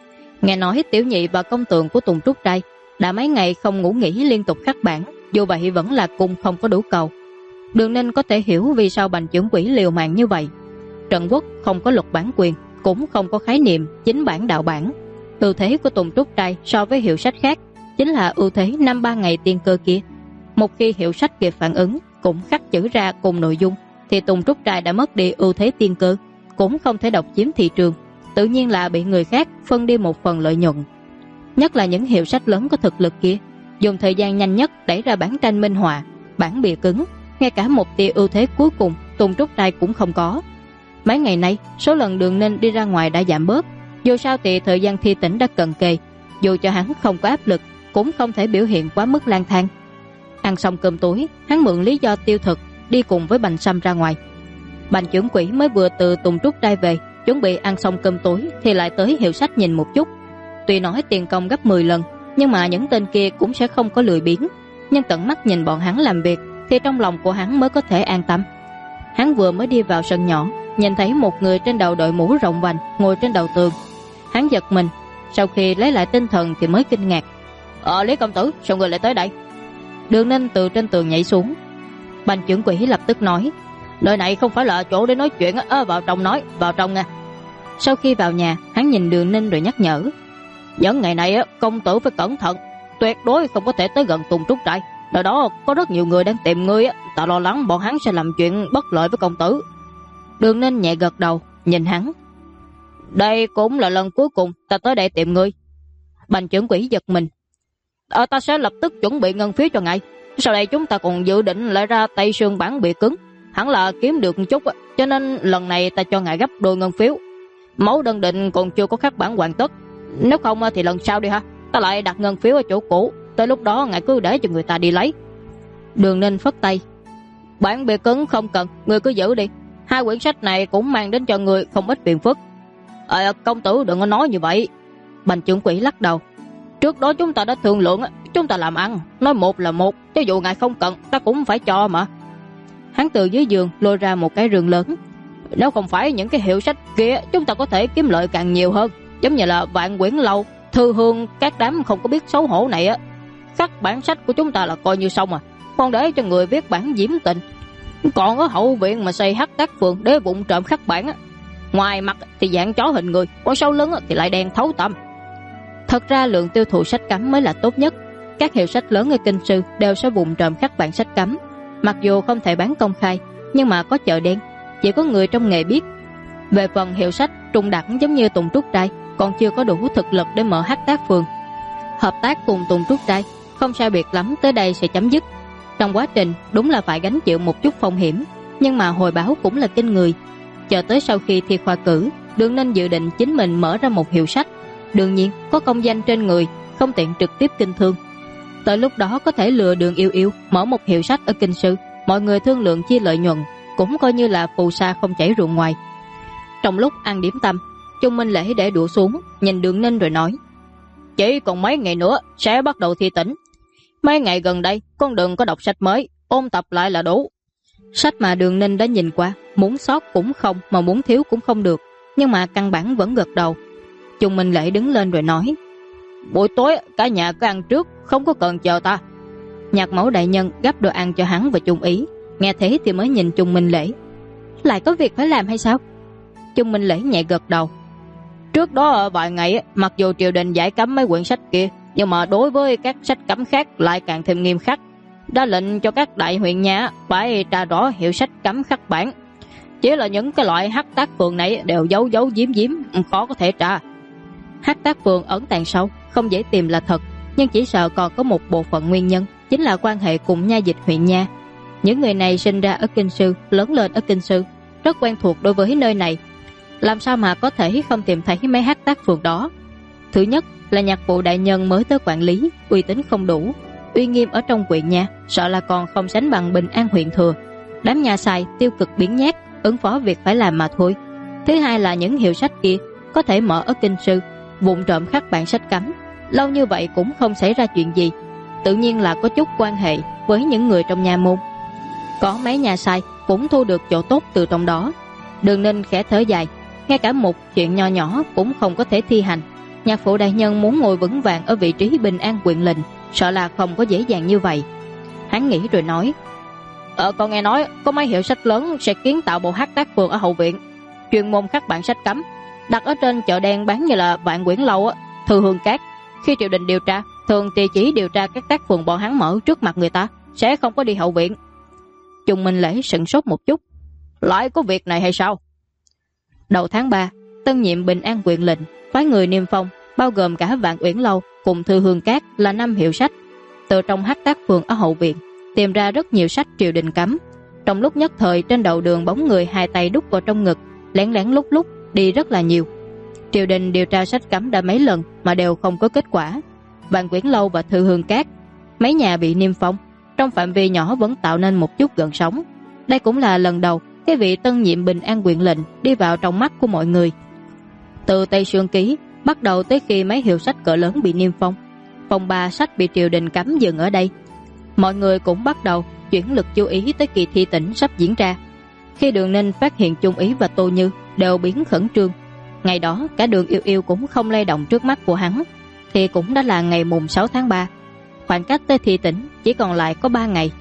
Nghe nói Tiểu Nhị và công tượng của Tùng Trúc Trai đã mấy ngày không ngủ nghỉ liên tục khắc bản, dù vậy vẫn là cung không có đủ cầu. Đường Ninh có thể hiểu vì sao Bành trưởng quỹ liều mạng như vậy. Trần Quốc không có luật bản quyền, cũng không có khái niệm chính bản đạo bản. Ưu thế của Tùng Trúc Trai so với hiệu sách khác chính là ưu thế 5-3 ngày tiên cơ kia. Một khi hiệu sách kịp phản ứng, cũng khắc chữ ra cùng nội dung, thì Tùng Trúc Trai đã mất đi ưu thế tiên cơ, cũng không thể độc chiếm thị trường, tự nhiên là bị người khác phân đi một phần lợi nhuận. Nhất là những hiệu sách lớn có thực lực kia, dùng thời gian nhanh nhất đẩy ra bản tranh minh họa, bản bìa cứng, ngay cả một tia ưu thế cuối cùng Tùng Trúc Trai cũng không có. Mấy ngày nay, số lần Đường Ninh đi ra ngoài đã giảm bớt, dù sao thì thời gian thi tỉnh đã cận kề, dù cho hắn không có áp lực, cũng không thể biểu hiện quá mức lang thang. Ăn xong cơm tối, hắn mượn lý do tiêu thực đi cùng với Bành Sâm ra ngoài. Bành trưởng quỹ mới vừa từ Tùng Trúc Trai về, chuẩn bị ăn xong cơm tối thì lại tới hiệu sách nhìn một chút. Tuy nói tiền công gấp 10 lần, nhưng mà những tên kia cũng sẽ không có lười biếng, nhưng tận mắt nhìn bọn hắn làm việc thì trong lòng của hắn mới có thể an tâm. Hắn vừa mới đi vào sân nhỏ, nhìn thấy một người trên đầu đội mũ rộng vành ngồi trên đầu tường. Hắn giật mình, sau khi lấy lại tinh thần thì mới kinh ngạc. Lý công tử, sao người lại tới đây? Đường Ninh từ trên tường nhảy xuống. Bành trưởng quỹ lập tức nói, nơi này không phải là chỗ để nói chuyện, vào trong nói, vào trong nha. Sau khi vào nhà, hắn nhìn Đường Ninh rồi nhắc nhở, những ngày này công tử phải cẩn thận, tuyệt đối không có thể tới gần Tùng Trúc Trại, nơi đó có rất nhiều người đang tìm ngươi, ta lo lắng bọn hắn sẽ làm chuyện bất lợi với công tử. Đường Ninh nhẹ gật đầu, nhìn hắn, đây cũng là lần cuối cùng ta tới đây tìm ngươi. Bành trưởng quỹ giật mình, ta sẽ lập tức chuẩn bị ngân phiếu cho ngài, sau đây chúng ta còn dự định lại ra tay sương bản bìa cứng, hẳn là kiếm được một chút, cho nên lần này ta cho ngài gấp đôi ngân phiếu. Mẫu đơn định còn chưa có khắc bản hoàn tất, nếu không thì lần sau đi ha, ta lại đặt ngân phiếu ở chỗ cũ, tới lúc đó ngài cứ để cho người ta đi lấy. Đường Ninh phất tay, bản bìa cứng không cần, người cứ giữ đi, 2 quyển sách này cũng mang đến cho người không ít phiền phức. Công tử đừng có nói như vậy. Bành trưởng quỹ lắc đầu, trước đó chúng ta đã thương lượng, chúng ta làm ăn, nói một là một, cho dù ngài không cần ta cũng phải cho mà. Hắn từ dưới giường lôi ra một cái rương lớn, nếu không phải những cái hiệu sách kia chúng ta có thể kiếm lợi càng nhiều hơn, giống như là Vạn Quyển Lâu, Thư Hương, các đám không có biết xấu hổ này khắc bản sách của chúng ta là coi như xong còn để cho người viết bản diễm tình. Còn ở hậu viện mà xây hắc tác phường để vụng trộm khắc bản ngoài mặt thì dạng chó hình người, còn sau lưng thì lại đen thấu tăm. Thật ra lượng tiêu thụ sách cấm mới là tốt nhất. Các hiệu sách lớn ở Kinh Sư đều sẽ vụng trộm khắc bản sách cấm, mặc dù không thể bán công khai, nhưng mà có chợ đen, chỉ có người trong nghề biết. Về phần hiệu sách trung đẳng giống như Tùng Trúc Trai, còn chưa có đủ thực lực để mở hắc tác phường. Hợp tác cùng Tùng Trúc Trai không sai biệt lắm tới đây sẽ chấm dứt. Trong quá trình đúng là phải gánh chịu một chút phong hiểm, nhưng mà hồi báo cũng là kinh người. Chờ tới sau khi thi khoa cử, Đường Ninh dự định chính mình mở ra một hiệu sách. Đương nhiên có công danh trên người, không tiện trực tiếp kinh thương. Tới lúc đó có thể lừa Đường Yêu Yêu mở một hiệu sách ở Kinh Sư, mọi người thương lượng chia lợi nhuận, cũng coi như là phù sa không chảy ruộng ngoài. Trong lúc ăn điểm tâm, Trung Minh Lễ để đũa xuống, nhìn Đường Ninh rồi nói, chỉ còn mấy ngày nữa sẽ bắt đầu thi tỉnh. Mấy ngày gần đây con đừng có đọc sách mới, ôn tập lại là đủ. Sách mà Đường Ninh đã nhìn qua, muốn sót cũng không, mà muốn thiếu cũng không được, nhưng mà căn bản vẫn gật đầu. Trung Minh Lễ đứng lên rồi nói, buổi tối cả nhà cứ ăn trước, không có cần chờ ta. Nhạc mẫu đại nhân gắp đồ ăn cho hắn và Trung Ý, nghe thế thì mới nhìn Trung Minh Lễ, lại có việc phải làm hay sao? Trung Minh Lễ nhẹ gật đầu, trước đó vài ngày mặc dù triều đình giải cấm mấy quyển sách kia, nhưng mà đối với các sách cấm khác lại càng thêm nghiêm khắc, đã lệnh cho các đại huyện nhà phải tra rõ hiệu sách cấm khắc bản. Chỉ là những cái loại hắc tác phường này đều giấu giấu giếm giếm, khó có thể tra. Hắc tác phường ẩn tàng sâu, không dễ tìm là thật, nhưng chỉ sợ còn có một bộ phận nguyên nhân, chính là quan hệ cùng nha dịch huyện nha. Những người này sinh ra ở Kinh Sư, lớn lên ở Kinh Sư, rất quen thuộc đối với nơi này, làm sao mà có thể không tìm thấy mấy hắc tác phường đó. Thứ nhất là nhạc vụ đại nhân mới tới quản lý, uy tín không đủ, uy nghiêm ở trong huyện nha sợ là còn không sánh bằng Bình An huyện thừa. Đám nhà xài tiêu cực biến nhát, ứng phó việc phải làm mà thôi. Thứ hai là những hiệu sách kia có thể mở ở Kinh Sư, vụng trộm khắc bản sách cấm, lâu như vậy cũng không xảy ra chuyện gì, tự nhiên là có chút quan hệ với những người trong nhà môn. Có mấy nhà sai cũng thu được chỗ tốt từ trong đó. Đường Ninh khẽ thở dài, ngay cả một chuyện nho nhỏ cũng không có thể thi hành, Nhạc phụ đại nhân muốn ngồi vững vàng ở vị trí bình an huyện lệnh, sợ là không có dễ dàng như vậy. Hắn nghĩ rồi nói: con nghe nói có mấy hiệu sách lớn sẽ kiến tạo bộ hát tác phường ở hậu viện, chuyên môn khắc bản sách cấm, đặt ở trên chợ đen bán như là Vạn Quyển Lâu, Thư Hương Cát. Khi triều đình điều tra, thường thì chỉ điều tra các tác phường bọn hắn mở trước mặt người ta, sẽ không có đi hậu viện. Trung Minh Lễ sững sốt một chút: lại có việc này hay sao? Đầu tháng 3, tân nhiệm bình an huyện lệnh phái người niêm phong, bao gồm cả Vạn Uyển Lâu cùng Thư Hương Cát là 5 hiệu sách, từ trong hắc tác phường ở hậu viện tìm ra rất nhiều sách triều đình cấm. Trong lúc nhất thời, trên đầu đường bóng người hai tay đút vào trong ngực, lén lén lúc lúc đi rất là nhiều. Triều đình điều tra sách cấm đã mấy lần mà đều không có kết quả. Vạn Quyển Lâu và Thư Hương Cát, mấy nhà bị niêm phong, trong phạm vi nhỏ vẫn tạo nên một chút gợn sóng. Đây cũng là lần đầu cái vị tân nhiệm bình an huyện lệnh đi vào trong mắt của mọi người. Từ Tây Sương Ký bắt đầu tới khi mấy hiệu sách cỡ lớn bị niêm phong, phòng 3 sách bị triều đình cấm dừng ở đây, mọi người cũng bắt đầu chuyển lực chú ý tới kỳ thi tỉnh sắp diễn ra. Khi Đường Ninh phát hiện Chung Ý và Tô Như đều biến khẩn trương, ngày đó cả Đường Yêu Yêu cũng không lay động trước mắt của hắn, thì cũng đã là ngày mùng 6 tháng 3. Khoảng cách tới thi tỉnh chỉ còn lại có 3 ngày.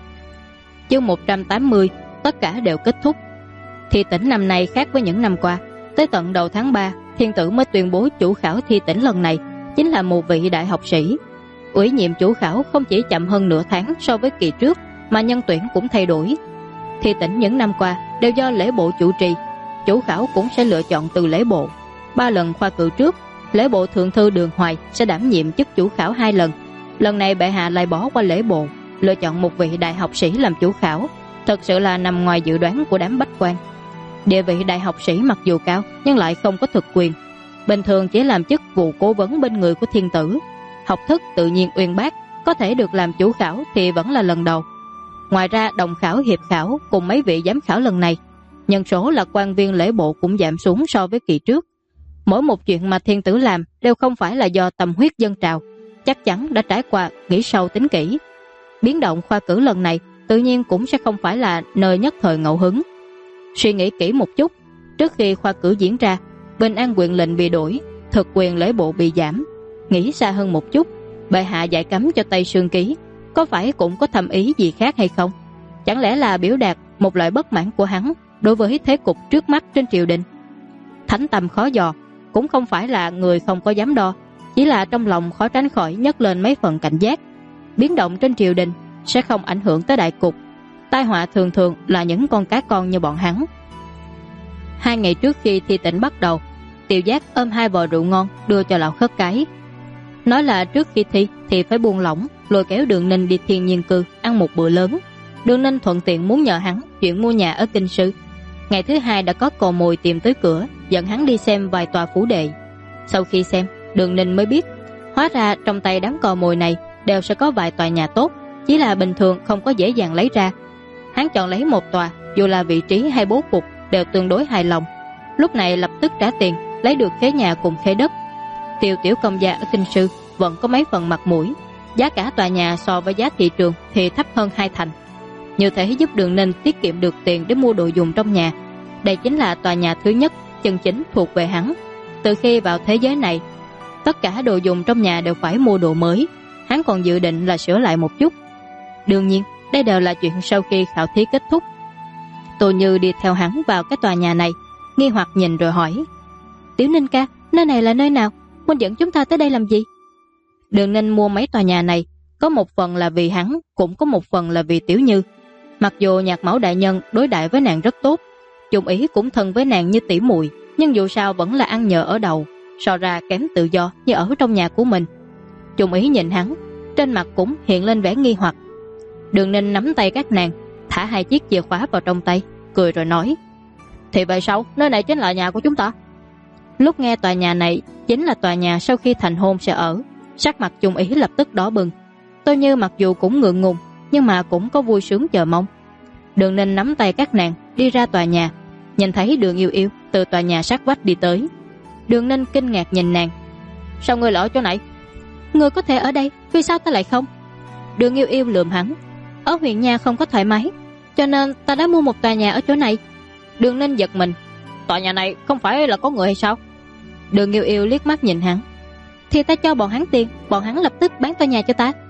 Chương 180 tất cả đều kết thúc. Thi tỉnh năm nay khác với những năm qua, tới tận đầu tháng 3 thiên tử mới tuyên bố chủ khảo thi tỉnh lần này chính là một vị đại học sĩ. Ủy nhiệm chủ khảo không chỉ chậm hơn nửa tháng so với kỳ trước, mà nhân tuyển cũng thay đổi. Thi tỉnh những năm qua đều do lễ bộ chủ trì, chủ khảo cũng sẽ lựa chọn từ lễ bộ. 3 lần khoa cử trước, lễ bộ thượng thư Đường Hoài sẽ đảm nhiệm chức chủ khảo 2 lần. Lần này bệ hạ lại bỏ qua lễ bộ, lựa chọn một vị đại học sĩ làm chủ khảo, thật sự là nằm ngoài dự đoán của đám bách quan. Địa vị đại học sĩ mặc dù cao nhưng lại không có thực quyền, bình thường chỉ làm chức vụ cố vấn bên người của thiên tử. Học thức tự nhiên uyên bác, có thể được làm chủ khảo thì vẫn là lần đầu. Ngoài ra đồng khảo, hiệp khảo cùng mấy vị giám khảo lần này, nhân số là quan viên lễ bộ cũng giảm xuống so với kỳ trước. Mỗi một chuyện mà thiên tử làm đều không phải là do tâm huyết dân trào, chắc chắn đã trải qua nghĩ sâu tính kỹ. Biến động khoa cử lần này tự nhiên cũng sẽ không phải là nơi nhất thời ngẫu hứng. Suy nghĩ kỹ một chút, trước khi khoa cử diễn ra, bình an huyện lệnh bị đổi, thực quyền lễ bộ bị giảm. Nghĩ xa hơn một chút, bệ hạ giải cấm cho Tây Sương Ký, có phải cũng có thầm ý gì khác hay không? Chẳng lẽ là biểu đạt một loại bất mãn của hắn đối với thế cục trước mắt trên triều đình? Thánh tâm khó dò, cũng không phải là người không có dám đo, chỉ là trong lòng khó tránh khỏi nhấc lên mấy phần cảnh giác. Biến động trên triều đình sẽ không ảnh hưởng tới đại cục, tai họa thường thường là những con cá con như bọn hắn. 2 ngày trước khi thi tỉnh bắt đầu, Tiểu Giác ôm 2 vò rượu ngon đưa cho lão khất cái, nói là trước khi thi thì phải buông lỏng, lôi kéo Đường Ninh đi Thiên Nhiên Cư ăn một bữa lớn. Đường Ninh thuận tiện muốn nhờ hắn chuyện mua nhà ở Kinh Sư. Ngày thứ 2 đã có cò mồi tìm tới cửa, dẫn hắn đi xem vài tòa phủ đệ. Sau khi xem, Đường Ninh mới biết, hóa ra trong tay đám cò mồi này đều sẽ có vài tòa nhà tốt, chỉ là bình thường không có dễ dàng lấy ra. Hắn chọn lấy một tòa, dù là vị trí hay bố cục đều tương đối hài lòng. Lúc này lập tức trả tiền, lấy được khế nhà cùng khế đất. Tiêu tiểu công gia ở Kinh Sư vẫn có mấy phần mặt mũi, giá cả tòa nhà so với giá thị trường thì thấp hơn 2 thành. Như thế giúp Đường Ninh tiết kiệm được tiền để mua đồ dùng trong nhà. Đây chính là tòa nhà thứ nhất chân chính thuộc về hắn. Từ khi vào thế giới này, tất cả đồ dùng trong nhà đều phải mua đồ mới, hắn còn dự định là sửa lại một chút. Đương nhiên đây đều là chuyện sau khi khảo thí kết thúc. Tô Như đi theo hắn vào cái tòa nhà này, nghi hoặc nhìn rồi hỏi: Tiểu Ninh ca, nơi này là nơi nào? Huynh dẫn chúng ta tới đây làm gì? Đường Ninh mua mấy tòa nhà này, có một phần là vì hắn, cũng có một phần là vì Tiểu Như. Mặc dù Nhạc Mẫu đại nhân đối đãi với nàng rất tốt, Chung Ý cũng thân với nàng như tỉ muội, nhưng dù sao vẫn là ăn nhờ ở đậu, so ra kém tự do như ở trong nhà của mình. Chung Ý nhìn hắn, trên mặt cũng hiện lên vẻ nghi hoặc. Đường Ninh nắm tay các nàng, thả 2 chiếc chìa khóa vào trong tay, cười rồi nói: Thì vậy sao, nơi này chính là nhà của chúng ta. Lúc nghe tòa nhà này chính là tòa nhà sau khi thành hôn sẽ ở, sắc mặt Chung Ý lập tức đỏ bừng. Tôi Như mặc dù cũng ngượng ngùng, nhưng mà cũng có vui sướng chờ mong. Đường Ninh nắm tay các nàng đi ra tòa nhà, nhìn thấy Đường Yêu Yêu từ tòa nhà sát vách đi tới. Đường Ninh kinh ngạc nhìn nàng: Sao ngươi lại ở chỗ này? Ngươi có thể ở đây, vì sao ta lại không? Đường Yêu Yêu lườm hắn: Ở huyện nhà không có thoải mái, cho nên ta đã mua một tòa nhà ở chỗ này. Đường Ninh giật mình: Tòa nhà này không phải là có người hay sao? Đường Yêu Yêu liếc mắt nhìn hắn. Thì ta cho bọn hắn tiền, bọn hắn lập tức bán tòa nhà cho ta.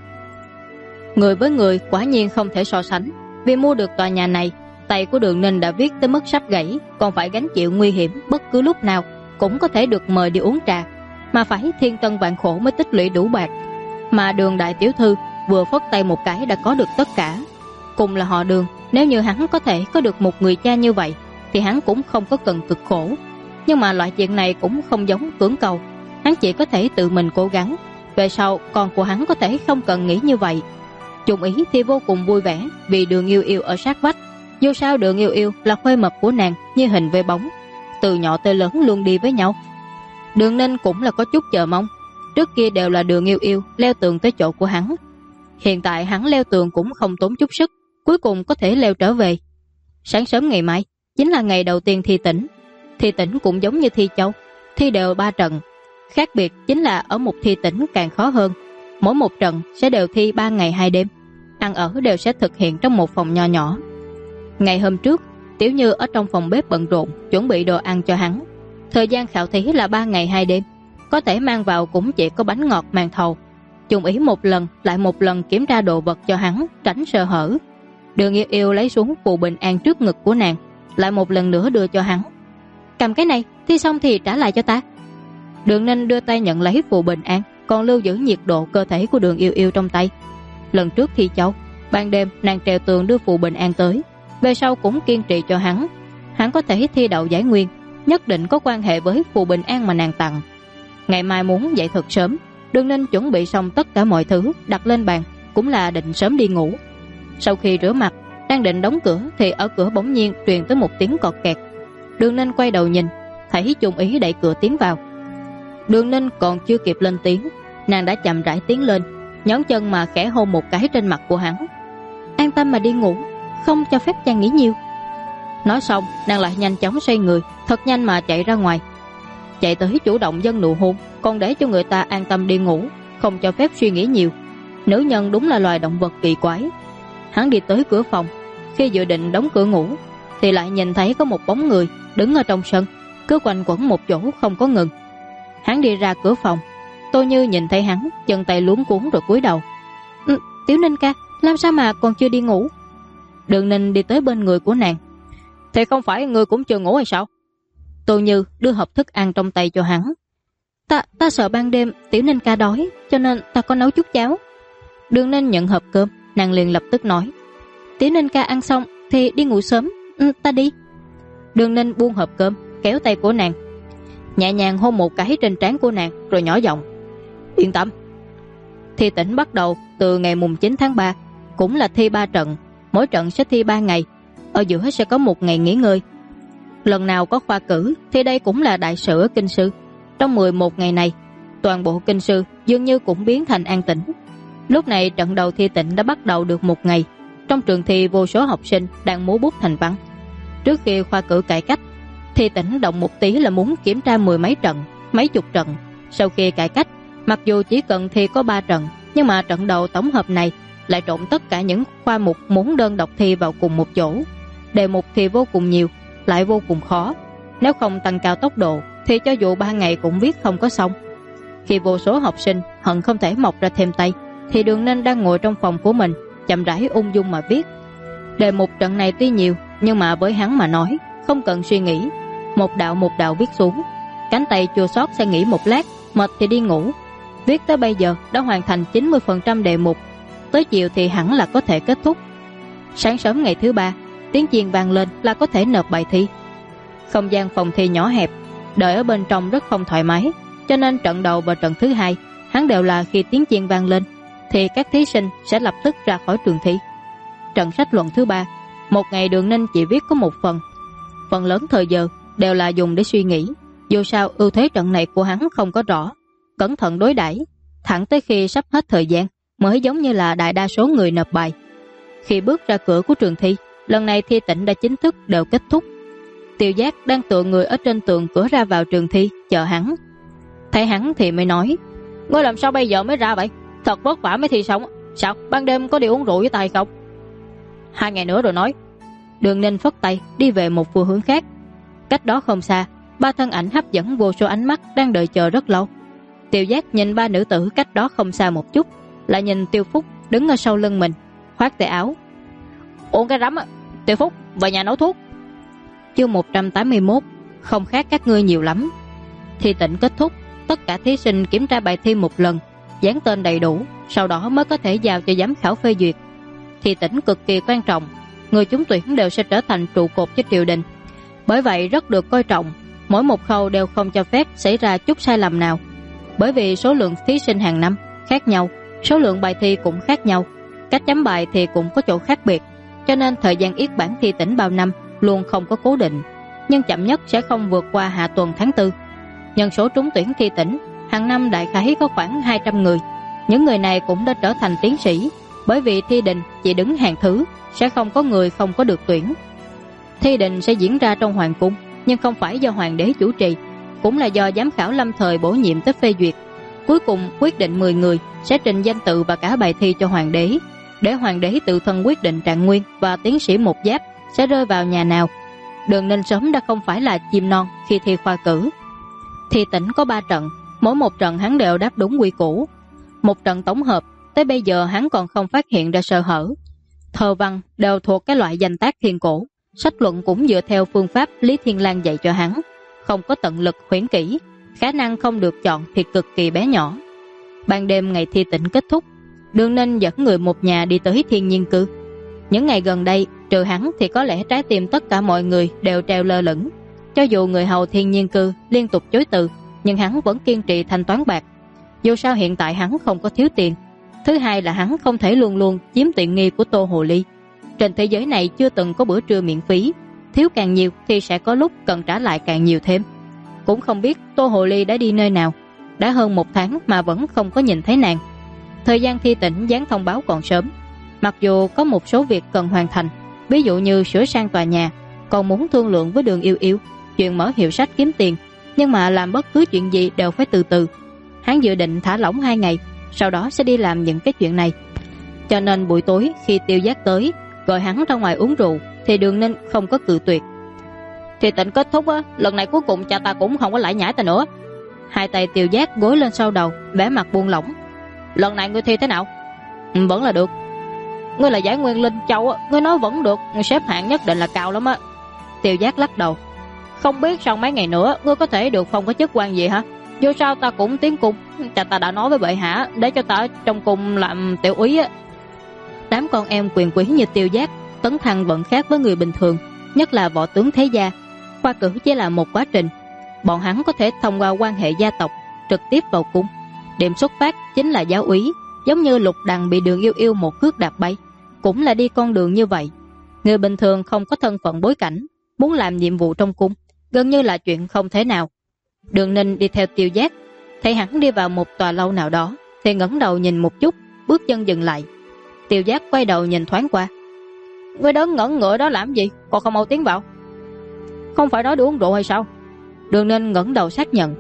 Người với người quả nhiên không thể so sánh. Vì mua được tòa nhà này, tay của Đường Ninh đã viết tới mức sắp gãy, còn phải gánh chịu nguy hiểm bất cứ lúc nào cũng có thể được mời đi uống trà, mà phải thiên tân vạn khổ mới tích lũy đủ bạc. Mà Đường đại tiểu thư vừa phất tay một cái đã có được tất cả. Cùng là họ Đường, nếu như hắn có thể có được một người cha như vậy thì hắn cũng không có cần cực khổ. Nhưng mà loại chuyện này cũng không giống cưỡng cầu, hắn chỉ có thể tự mình cố gắng. Về sau con của hắn có thể không cần nghĩ như vậy. Chung Ý thì vô cùng vui vẻ vì Đường Yêu Yêu ở sát vách. Dù sao Đường Yêu Yêu là khuê mật của nàng như hình với bóng, từ nhỏ tới lớn luôn đi với nhau. Đường Ninh cũng là có chút chờ mong. Trước kia đều là Đường Yêu Yêu leo tường tới chỗ của hắn, hiện tại hắn leo tường cũng không tốn chút sức, cuối cùng có thể leo trở về. Sáng sớm ngày mai chính là ngày đầu tiên thi tỉnh. Thi tỉnh cũng giống như thi châu, thi đều 3 trận. Khác biệt chính là ở một thi tỉnh càng khó hơn. Mỗi một trận sẽ đều thi 3 ngày 2 đêm, ăn ở đều sẽ thực hiện trong một phòng nho nhỏ. Ngày hôm trước, Tiểu Như ở trong phòng bếp bận rộn chuẩn bị đồ ăn cho hắn. Thời gian khảo thí là 3 ngày 2 đêm, có thể mang vào cũng chỉ có bánh ngọt màn thầu. Chung Ý một lần lại một lần kiểm tra đồ vật cho hắn, tránh sơ hở. Đường Yêu Yêu lấy xuống phù bình an trước ngực của nàng, lại một lần nữa đưa cho hắn. Cầm cái này, thi xong thì trả lại cho ta. Đường Ninh đưa tay nhận lấy phù bình an, còn lưu giữ nhiệt độ cơ thể của Đường Yêu Yêu trong tay. Lần trước thi châu, ban đêm nàng trèo tường đưa phù bình an tới, về sau cũng kiên trì cho hắn. Hắn có thể thi đậu giải nguyên, nhất định có quan hệ với phù bình an mà nàng tặng. Ngày mai muốn dậy thật sớm, Đường Ninh chuẩn bị xong tất cả mọi thứ đặt lên bàn, cũng là định sớm đi ngủ. Sau khi rửa mặt, đang định đóng cửa thì ở cửa bỗng nhiên truyền tới một tiếng cọt kẹt. Đường Ninh quay đầu nhìn, thấy Chung Ý đẩy cửa tiến vào. Đường Ninh còn chưa kịp lên tiếng, nàng đã chậm rãi tiến lên, nhón chân mà khẽ hôn một cái trên mặt của hắn. An tâm mà đi ngủ, không cho phép chàng nghĩ nhiều. Nói xong, nàng lại nhanh chóng xoay người, thật nhanh mà chạy ra ngoài. Chạy tới chủ động dâng nụ hôn, còn để cho người ta an tâm đi ngủ, không cho phép suy nghĩ nhiều. Nữ nhân đúng là loài động vật kỳ quái. Hắn đi tới cửa phòng, khi dự định đóng cửa ngủ thì lại nhìn thấy có một bóng người đứng ở trong sân, cứ quanh quẩn một chỗ không có ngừng. Hắn đi ra cửa phòng, Tô Như nhìn thấy hắn, chân tay luống cuống rồi cúi đầu. Tiểu Ninh ca, làm sao mà còn chưa đi ngủ? Đường Ninh đi tới bên người của nàng. Thì không phải ngươi cũng chưa ngủ hay sao? Tô Như đưa hộp thức ăn trong tay cho hắn. Ta sợ ban đêm Tiểu Ninh ca đói, cho nên ta có nấu chút cháo. Đường Ninh nhận hộp cơm, nàng liền lập tức nói. Tiểu Ninh ca ăn xong thì đi ngủ sớm, ta đi. Đường Ninh buông hộp cơm, kéo tay của nàng, nhẹ nhàng hôn một cái trên trán của nàng, rồi nhỏ giọng. Yên tâm. Thi tỉnh bắt đầu từ ngày mùng 9 tháng 3, cũng là thi 3 trận, mỗi trận sẽ thi 3 ngày, ở giữa sẽ có 1 ngày nghỉ ngơi. Lần nào có khoa cử thì đây cũng là đại sự ở kinh sư. Trong 11 ngày này, toàn bộ kinh sư dường như cũng biến thành an tĩnh. Lúc này trận đầu thi tỉnh đã bắt đầu được 1 ngày. Trong trường thi vô số học sinh đang múa bút thành văn. Trước khi khoa cử cải cách, thi tỉnh động một tí là muốn kiểm tra 10 mấy trận, mấy chục trận. Sau khi cải cách, mặc dù chỉ cần thi có 3 trận, nhưng mà trận đầu tổng hợp này lại trộn tất cả những khoa mục muốn đơn độc thi vào cùng một chỗ. Đề mục thì vô cùng nhiều, lại vô cùng khó. Nếu không tăng cao tốc độ thì cho dù 3 ngày cũng viết không có xong. Khi vô số học sinh hận không thể mọc ra thêm tay, thì Đường Ninh đang ngồi trong phòng của mình, chậm rãi ung dung mà viết. Đề mục trận này tuy nhiều, nhưng mà với hắn mà nói, không cần suy nghĩ, một đạo viết xuống. Cánh tay chua xót sẽ nghỉ một lát, mệt thì đi ngủ. Viết tới bây giờ đã hoàn thành 90% đề mục, tới chiều thì hẳn là có thể kết thúc. Sáng sớm ngày thứ 3, tiếng chiên vang lên là có thể nộp bài thi. Không gian phòng thi nhỏ hẹp, đợi ở bên trong rất không thoải mái, cho nên trận đầu và trận thứ 2 hắn đều là khi tiếng chiên vang lên thì các thí sinh sẽ lập tức ra khỏi trường thi. Trận sách luận thứ 3, một ngày Đường Ninh chỉ viết có một phần. Phần lớn thời giờ đều là dùng để suy nghĩ. Dù sao ưu thế trận này của hắn không có rõ, cẩn thận đối đãi, thẳng tới khi sắp hết thời gian mới giống như là đại đa số người nộp bài. Khi bước ra cửa của trường thi, lần này thi tỉnh đã chính thức đều kết thúc. Tiêu Giác đang tựa người ở trên tường cửa ra vào trường thi chờ hắn. Thấy hắn thì mới nói. Ngươi làm sao bây giờ mới ra vậy? Thật vất vả mới thi xong. Sao ban đêm có đi uống rượu với ta hay không? 2 ngày nữa rồi nói. Đường Ninh phất tay đi về một phương hướng khác. Cách đó không xa, Ba thân ảnh hấp dẫn vô số ánh mắt đang đợi chờ rất lâu. Tiêu Giác nhìn ba nữ tử cách đó không xa một chút, lại nhìn Tiêu Phúc đứng ở sau lưng mình, khoác tay áo. Uống cái rắm á, Tiêu Phúc, về nhà nấu thuốc. Chương 181, không khác các ngươi nhiều lắm. Thi tĩnh kết thúc, tất cả thí sinh kiểm tra bài thi một lần, dán tên đầy đủ, sau đó mới có thể giao cho giám khảo phê duyệt. Thi tĩnh cực kỳ quan trọng, người trúng tuyển đều sẽ trở thành trụ cột cho triều đình. Bởi vậy rất được coi trọng, mỗi một khâu đều không cho phép xảy ra chút sai lầm nào. Bởi vì số lượng thí sinh hàng năm khác nhau, số lượng bài thi cũng khác nhau, cách chấm bài thì cũng có chỗ khác biệt, cho nên thời gian yết bản thi tĩnh bao năm luôn không có cố định, nhưng chậm nhất sẽ không vượt qua hạ tuần tháng 4. Nhân số trúng tuyển thi tĩnh hàng năm đại khái có khoảng 200 người. Những người này cũng đã trở thành tiến sĩ, bởi vì thi đình chỉ đứng hàng thứ, sẽ không có người không có được tuyển. Thi đình sẽ diễn ra trong hoàng cung, nhưng không phải do hoàng đế chủ trì, cũng là do giám khảo lâm thời bổ nhiệm tới phê duyệt. Cuối cùng quyết định 10 người sẽ trình danh tự và cả bài thi cho hoàng đế, để hoàng đế tự thân quyết định trạng nguyên và tiến sĩ một giáp sẽ rơi vào nhà nào. Đường Ninh sớm đã không phải là chim non khi thi khoa cử. Thi tĩnh có 3 trận, mỗi một trận hắn đều đáp đúng quy củ. Một trận tổng hợp, tới bây giờ hắn còn không phát hiện ra sơ hở. Thơ văn đều thuộc cái loại danh tác thiên cổ, sách luận cũng dựa theo phương pháp Lý Thiên Lang dạy cho hắn, không có tận lực huyễn kỹ, khả năng không được chọn thì cực kỳ bé nhỏ. Ban đêm ngày thi tĩnh kết thúc, Đường Ninh dẫn người một nhà đi tới Thiên Nhiên Cư. Những ngày gần đây, trừ hắn thì có lẽ trái tim tất cả mọi người đều treo lơ lửng. Cho dù người hầu Thiên Nhiên Cư liên tục chối từ, nhưng hắn vẫn kiên trì thanh toán bạc. Dù sao hiện tại hắn không có thiếu tiền. Thứ hai là hắn không thể luôn luôn chiếm tiện nghi của Tô Hồ Ly. Trên thế giới này chưa từng có bữa trưa miễn phí, thiếu càng nhiều thì sẽ có lúc cần trả lại càng nhiều thêm. Cũng không biết Tô Hồ Ly đã đi nơi nào, đã hơn 1 tháng mà vẫn không có nhìn thấy nàng. Thời gian thi tĩnh dán thông báo còn sớm, mặc dù có một số việc cần hoàn thành, ví dụ như sửa sang tòa nhà, còn muốn thương lượng với Đường Yêu Yêu chuyện mở hiệu sách kiếm tiền, nhưng mà làm bất cứ chuyện gì đều phải từ từ. Hắn dự định thả lỏng 2 ngày, sau đó sẽ đi làm những cái chuyện này. Cho nên buổi tối khi Tiêu Giác tới gọi hắn ra ngoài uống rượu thì Đường Ninh không có cự tuyệt. Thì tịnh kết thúc á, lần này cuối cùng cha ta cũng không có lại nhảy ta nữa. Hai tay Tiêu Giác gối lên sau đầu, vẻ mặt buông lỏng. Lần này ngươi thi thế nào? Vẫn là được. Ngươi là giải nguyên linh châu á, ngươi nói vẫn được, xếp hạng nhất định là cao lắm á. Tiêu Giác lắc đầu. Không biết sau mấy ngày nữa ngươi có thể được phong có chức quan gì hả? Dù sao ta cũng tiến cung, cha ta đã nói với bệ hạ để cho ta ở trong cung làm tiểu úy á. Đám con em quyền quý như Tiêu Giác tấn thăng vẫn khác với người bình thường, nhất là võ tướng thế gia. Khoa cử chỉ là một quá trình, bọn hắn có thể thông qua quan hệ gia tộc trực tiếp vào cung. Điểm xuất phát chính là giáo úy, giống như Lục Đằng bị Đường Yêu Yêu một cước đạp bay, cũng là đi con đường như vậy. Người bình thường không có thân phận bối cảnh, muốn làm nhiệm vụ trong cung gần như là chuyện không thể nào. Đường Ninh đi theo Tiêu Giác, thấy hắn đi vào một tòa lâu nào đó thì ngẩng đầu nhìn một chút, bước chân dừng lại. Tiêu Giác quay đầu nhìn thoáng qua. Ngươi đứng ngẩn ngựa đó làm gì, còn không mau tiến vào. Không phải nói đi uống rượu hay sao? Đường Ninh ngẩng đầu xác nhận.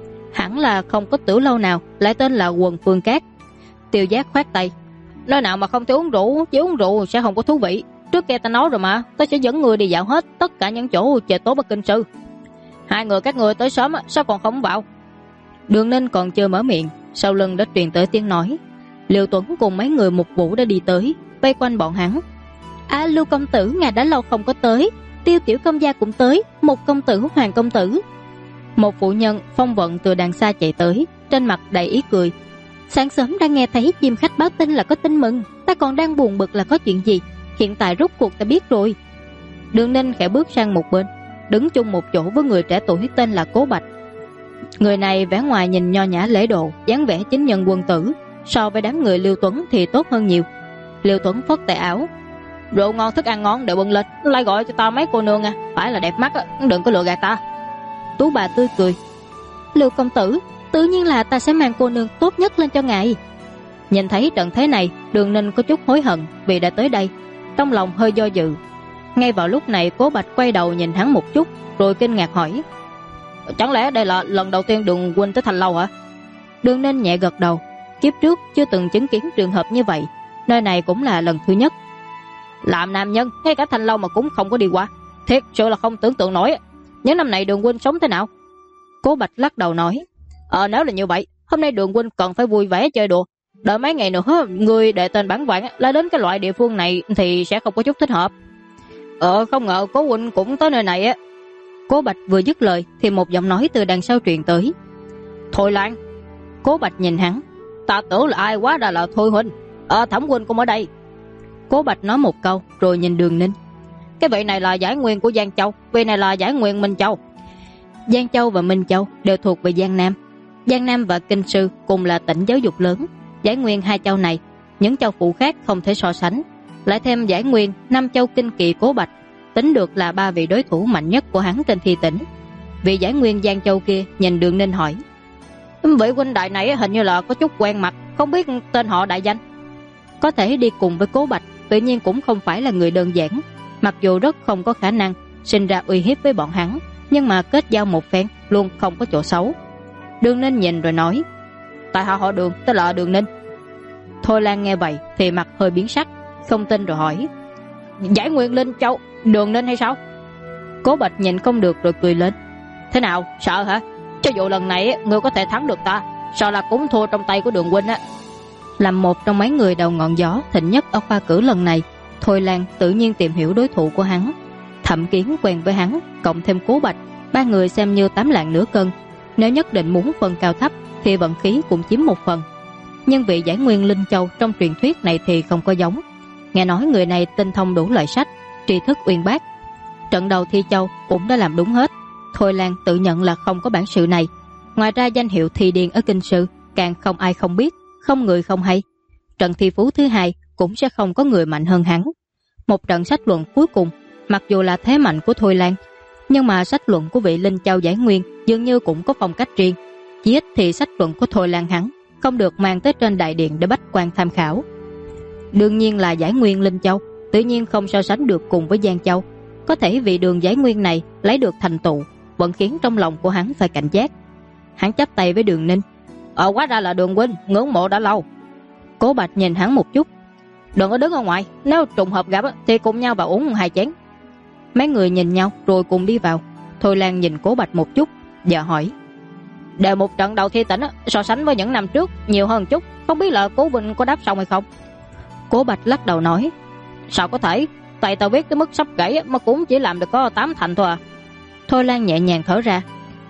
Hẳn là không có tử lâu nào lại tên là Quần Phương Cát. Tiêu Giác khoát tay. Nơi nào mà không thể uống rượu, chỉ uống rượu sẽ không có thú vị. Trước kia ta nói rồi mà, ta sẽ dẫn người đi dạo hết tất cả những chỗ chợ tố Bắc Kinh Sư. Hai người các người tới sớm sao còn không vào? Đường Ninh còn chưa mở miệng, sau lưng đã truyền tới tiếng nói. Liêu Tuấn cùng mấy người mục vũ đã đi tới, vây quanh bọn hắn. Lưu công tử ngài đã lâu không có tới, Tiêu tiểu công gia cũng tới, một công tử Hoàng công tử. Một phụ nhân phong vận từ đằng xa chạy tới, trên mặt đầy ý cười. Sáng sớm đã nghe thấy chim khách báo tin là có tin mừng, ta còn đang buồn bực là có chuyện gì, hiện tại rốt cuộc ta biết rồi. Đường Ninh khẽ bước sang một bên, đứng chung một chỗ với người trẻ tuổi tên là Cố Bạch. Người này vẻ ngoài nhìn nho nhã lễ độ, dáng vẻ chính nhân quân tử, so với đám người Liêu Tuấn thì tốt hơn nhiều. Liêu Tuấn phất tay áo. Rượu ngon thức ăn ngon đều bưng lên, lại gọi cho ta mấy cô nương à, phải là đẹp mắt á, đừng có lừa gạt ta. Tú bà tươi cười. Liêu công tử, tự nhiên là ta sẽ mang cô nương tốt nhất lên cho ngài. Nhìn thấy trận thế này, Đường Ninh có chút hối hận vì đã tới đây, trong lòng hơi do dự. Ngay vào lúc này Cố Bạch quay đầu nhìn hắn một chút, rồi kinh ngạc hỏi. Chẳng lẽ đây là lần đầu tiên Đường huynh tới Thành Lâu hả? Đường Ninh nhẹ gật đầu. Kiếp trước chưa từng chứng kiến trường hợp như vậy, nơi này cũng là lần thứ nhất. Làm nam nhân, ngay cả Thành Lâu mà cũng không có đi qua, thiệt sự là không tưởng tượng nổi. Những năm này Đường huynh sống thế nào? Cố Bạch lắc đầu nói, nếu là như vậy, hôm nay Đường huynh cần phải vui vẻ chơi đùa. Đợi mấy ngày nữa người đệ tên bản vạn lại đến cái loại địa phương này thì sẽ không có chút thích hợp. Không ngờ Cố huynh cũng tới nơi này á. Cố Bạch vừa dứt lời thì một giọng nói từ đằng sau truyền tới. Thôi Lan. Cố Bạch nhìn hắn, ta tưởng là ai, quá ra là Thôi huynh. Thẩm huynh cũng ở đây. Cố Bạch nói một câu rồi nhìn Đường Ninh. Cái vị này là giải nguyên của Giang Châu, vị này là giải nguyên Minh Châu. Giang Châu và Minh Châu đều thuộc về Giang Nam. Giang Nam và Kinh Sư cùng là tỉnh giáo dục lớn. Giải nguyên hai châu này, những châu phụ khác không thể so sánh. Lại thêm giải nguyên năm châu kinh kỳ Cố Bạch, tính được là ba vị đối thủ mạnh nhất của hắn trên thi tỉnh. Vị giải nguyên Giang Châu kia nhìn Đường Ninh hỏi, vị huynh đại này hình như là có chút quen mặt, không biết tên họ đại danh. Có thể đi cùng với Cố Bạch tự nhiên cũng không phải là người đơn giản. Mặc dù rất không có khả năng sinh ra uy hiếp với bọn hắn, nhưng mà kết giao một phen luôn không có chỗ xấu. Đường Ninh nhìn rồi nói, tại hạ họ Đường, tên là Đường Ninh. Thôi Lan nghe vậy thì mặt hơi biến sắc, không tin rồi hỏi, giải nguyên Linh Châu Đường Ninh hay sao? Cố Bạch nhìn không được rồi cười lên, thế nào, sợ hả? Cho dù lần này ngươi có thể thắng được ta, sợ là cũng thua trong tay của Đường huynh á. Làm một trong mấy người đầu ngọn gió thịnh nhất ở khoa cử lần này, Thôi Lan tự nhiên tìm hiểu đối thủ của hắn. Thẩm Kiến quen với hắn, cộng thêm Cố Bạch, ba người xem như 8 lạng nửa cân. Nếu nhất định muốn phân cao thấp thì vận khí cũng chiếm một phần. Nhưng vị giải nguyên Linh Châu trong truyền thuyết này thì không có giống. Nghe nói người này tinh thông đủ loại sách, tri thức uyên bác. Trận đầu thi châu cũng đã làm đúng hết. Thôi Lan tự nhận là không có bản sự này. Ngoài ra danh hiệu thi điền ở Kinh Sư càng không ai không biết, không người không hay. Trận thi phú thứ hai cũng sẽ không có người mạnh hơn hắn. Một trận sách luận cuối cùng, mặc dù là thế mạnh của Thôi Lan, nhưng mà sách luận của vị Linh Châu giải nguyên dường như cũng có phong cách riêng. Chỉ ít thì sách luận của Thôi Lan hắn không được mang tới trên đại điện để bách quan tham khảo. Đương nhiên là giải nguyên Linh Châu tự nhiên không so sánh được cùng với Giang Châu. Có thể vì Đường giải nguyên này lấy được thành tựu vẫn khiến trong lòng của hắn phải cảnh giác. Hắn chắp tay với Đường Ninh, quá ra là Đường huynh, ngưỡng mộ đã lâu. Cố Bạch nhìn hắn một chút, đừng có đứng ở ngoài, nếu trùng hợp gặp thì cùng nhau vào uống 2 chén. Mấy người nhìn nhau rồi cùng đi vào. Thôi Lan nhìn Cố Bạch một chút và hỏi, đều một trận đầu thi tỉnh so sánh với những năm trước nhiều hơn chút, không biết là Cố huynh có đáp xong hay không? Cố Bạch lắc đầu nói, sao có thể, tại tao viết tới mức sắp gãy mà cũng chỉ làm được có 8 thành thôi à. Thôi Lan nhẹ nhàng thở ra,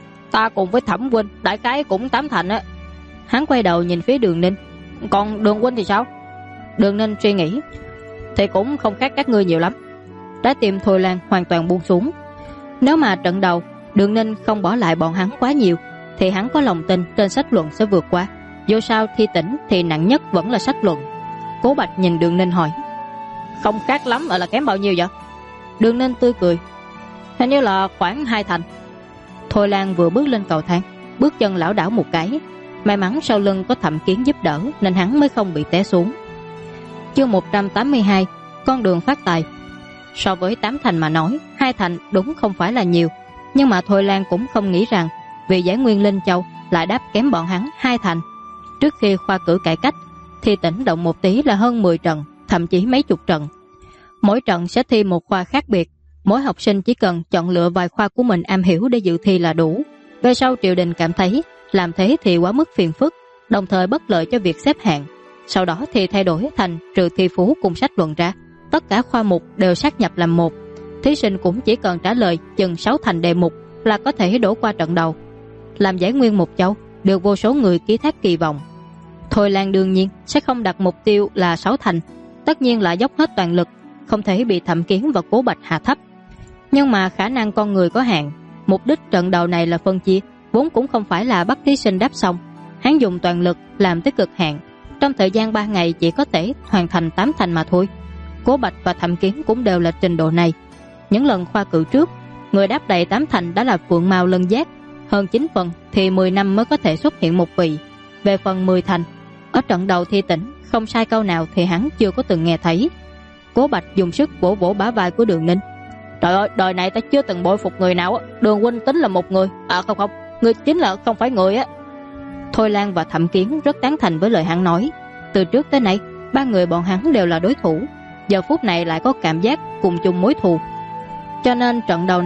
ta cùng với Thẩm huynh đại cái cũng 8 thành á. Hắn quay đầu nhìn phía Đường Ninh, còn Đường huynh thì sao? Đường Ninh suy nghĩ, thì cũng không khác các ngươi nhiều lắm. Trái tim Thôi Lan hoàn toàn buông xuống. Nếu mà trận đầu Đường Ninh không bỏ lại bọn hắn quá nhiều thì hắn có lòng tin trên sách luận sẽ vượt qua. Dù sao thi tỉnh thì nặng nhất vẫn là sách luận. Cố Bạch nhìn Đường Ninh hỏi, không khác lắm là kém bao nhiêu vậy? Đường Ninh tươi cười, hình như là khoảng 2 thành. Thôi Lan vừa bước lên cầu thang, bước chân lảo đảo một cái. May mắn sau lưng có Thẩm Kiến giúp đỡ nên hắn mới không bị té xuống. Chương 182, con đường phát tài. So với 8 thành mà nói, 2 thành đúng không phải là nhiều, nhưng mà Thôi Lan cũng không nghĩ rằng vì giải nguyên Linh Châu lại đáp kém bọn hắn 2 thành. Trước khi khoa cử cải cách thì tỉnh động một tí là hơn 10 trận, thậm chí mấy chục trận. Mỗi trận sẽ thi một khoa khác biệt, mỗi học sinh chỉ cần chọn lựa vài khoa của mình am hiểu để dự thi là đủ. Về sau triều đình cảm thấy làm thế thì quá mức phiền phức, đồng thời bất lợi cho việc xếp hạng. Sau đó thì thay đổi thành trừ thi phú cùng sách luận ra, tất cả khoa mục đều sát nhập làm một. Thí sinh cũng chỉ cần trả lời chừng 6 thành đề mục là có thể đổ qua trận đầu. Làm giải nguyên một châu được vô số người ký thác kỳ vọng. Thôi Lan đương nhiên sẽ không đặt mục tiêu là 6 thành, tất nhiên là dốc hết toàn lực, không thể bị Thẩm Kiến và Cố Bạch hạ thấp. Nhưng mà khả năng con người có hạn, mục đích trận đầu này là phân chia, vốn cũng không phải là bắt thí sinh đáp xong. Hắn dùng toàn lực làm tới cực hạn, trong thời gian 3 ngày chỉ có thể hoàn thành 8 thành mà thôi. Cố Bạch và Thẩm Kiến cũng đều là trình độ này. Những lần khoa cử trước, người đáp đầy 8 thành đã là phượng mao lân giác, hơn 9 phần thì 10 năm mới có thể xuất hiện một vị. Về phần 10 thành, ở trận đầu thi tỉnh không sai câu nào thì hắn chưa có từng nghe thấy. Cố Bạch dùng sức vỗ vỗ bả vai của Đường Ninh, trời ơi, đời này ta chưa từng bội phục người nào. Đường huynh tính là một người, không, người chính là không phải người á. Thôi Lan và Thẩm Kiến rất tán thành với lời hắn nói. Từ trước tới nay 3 người bọn hắn đều là đối thủ, giờ phút này lại có cảm giác cùng chung mối thù. Cho nên trận đầu này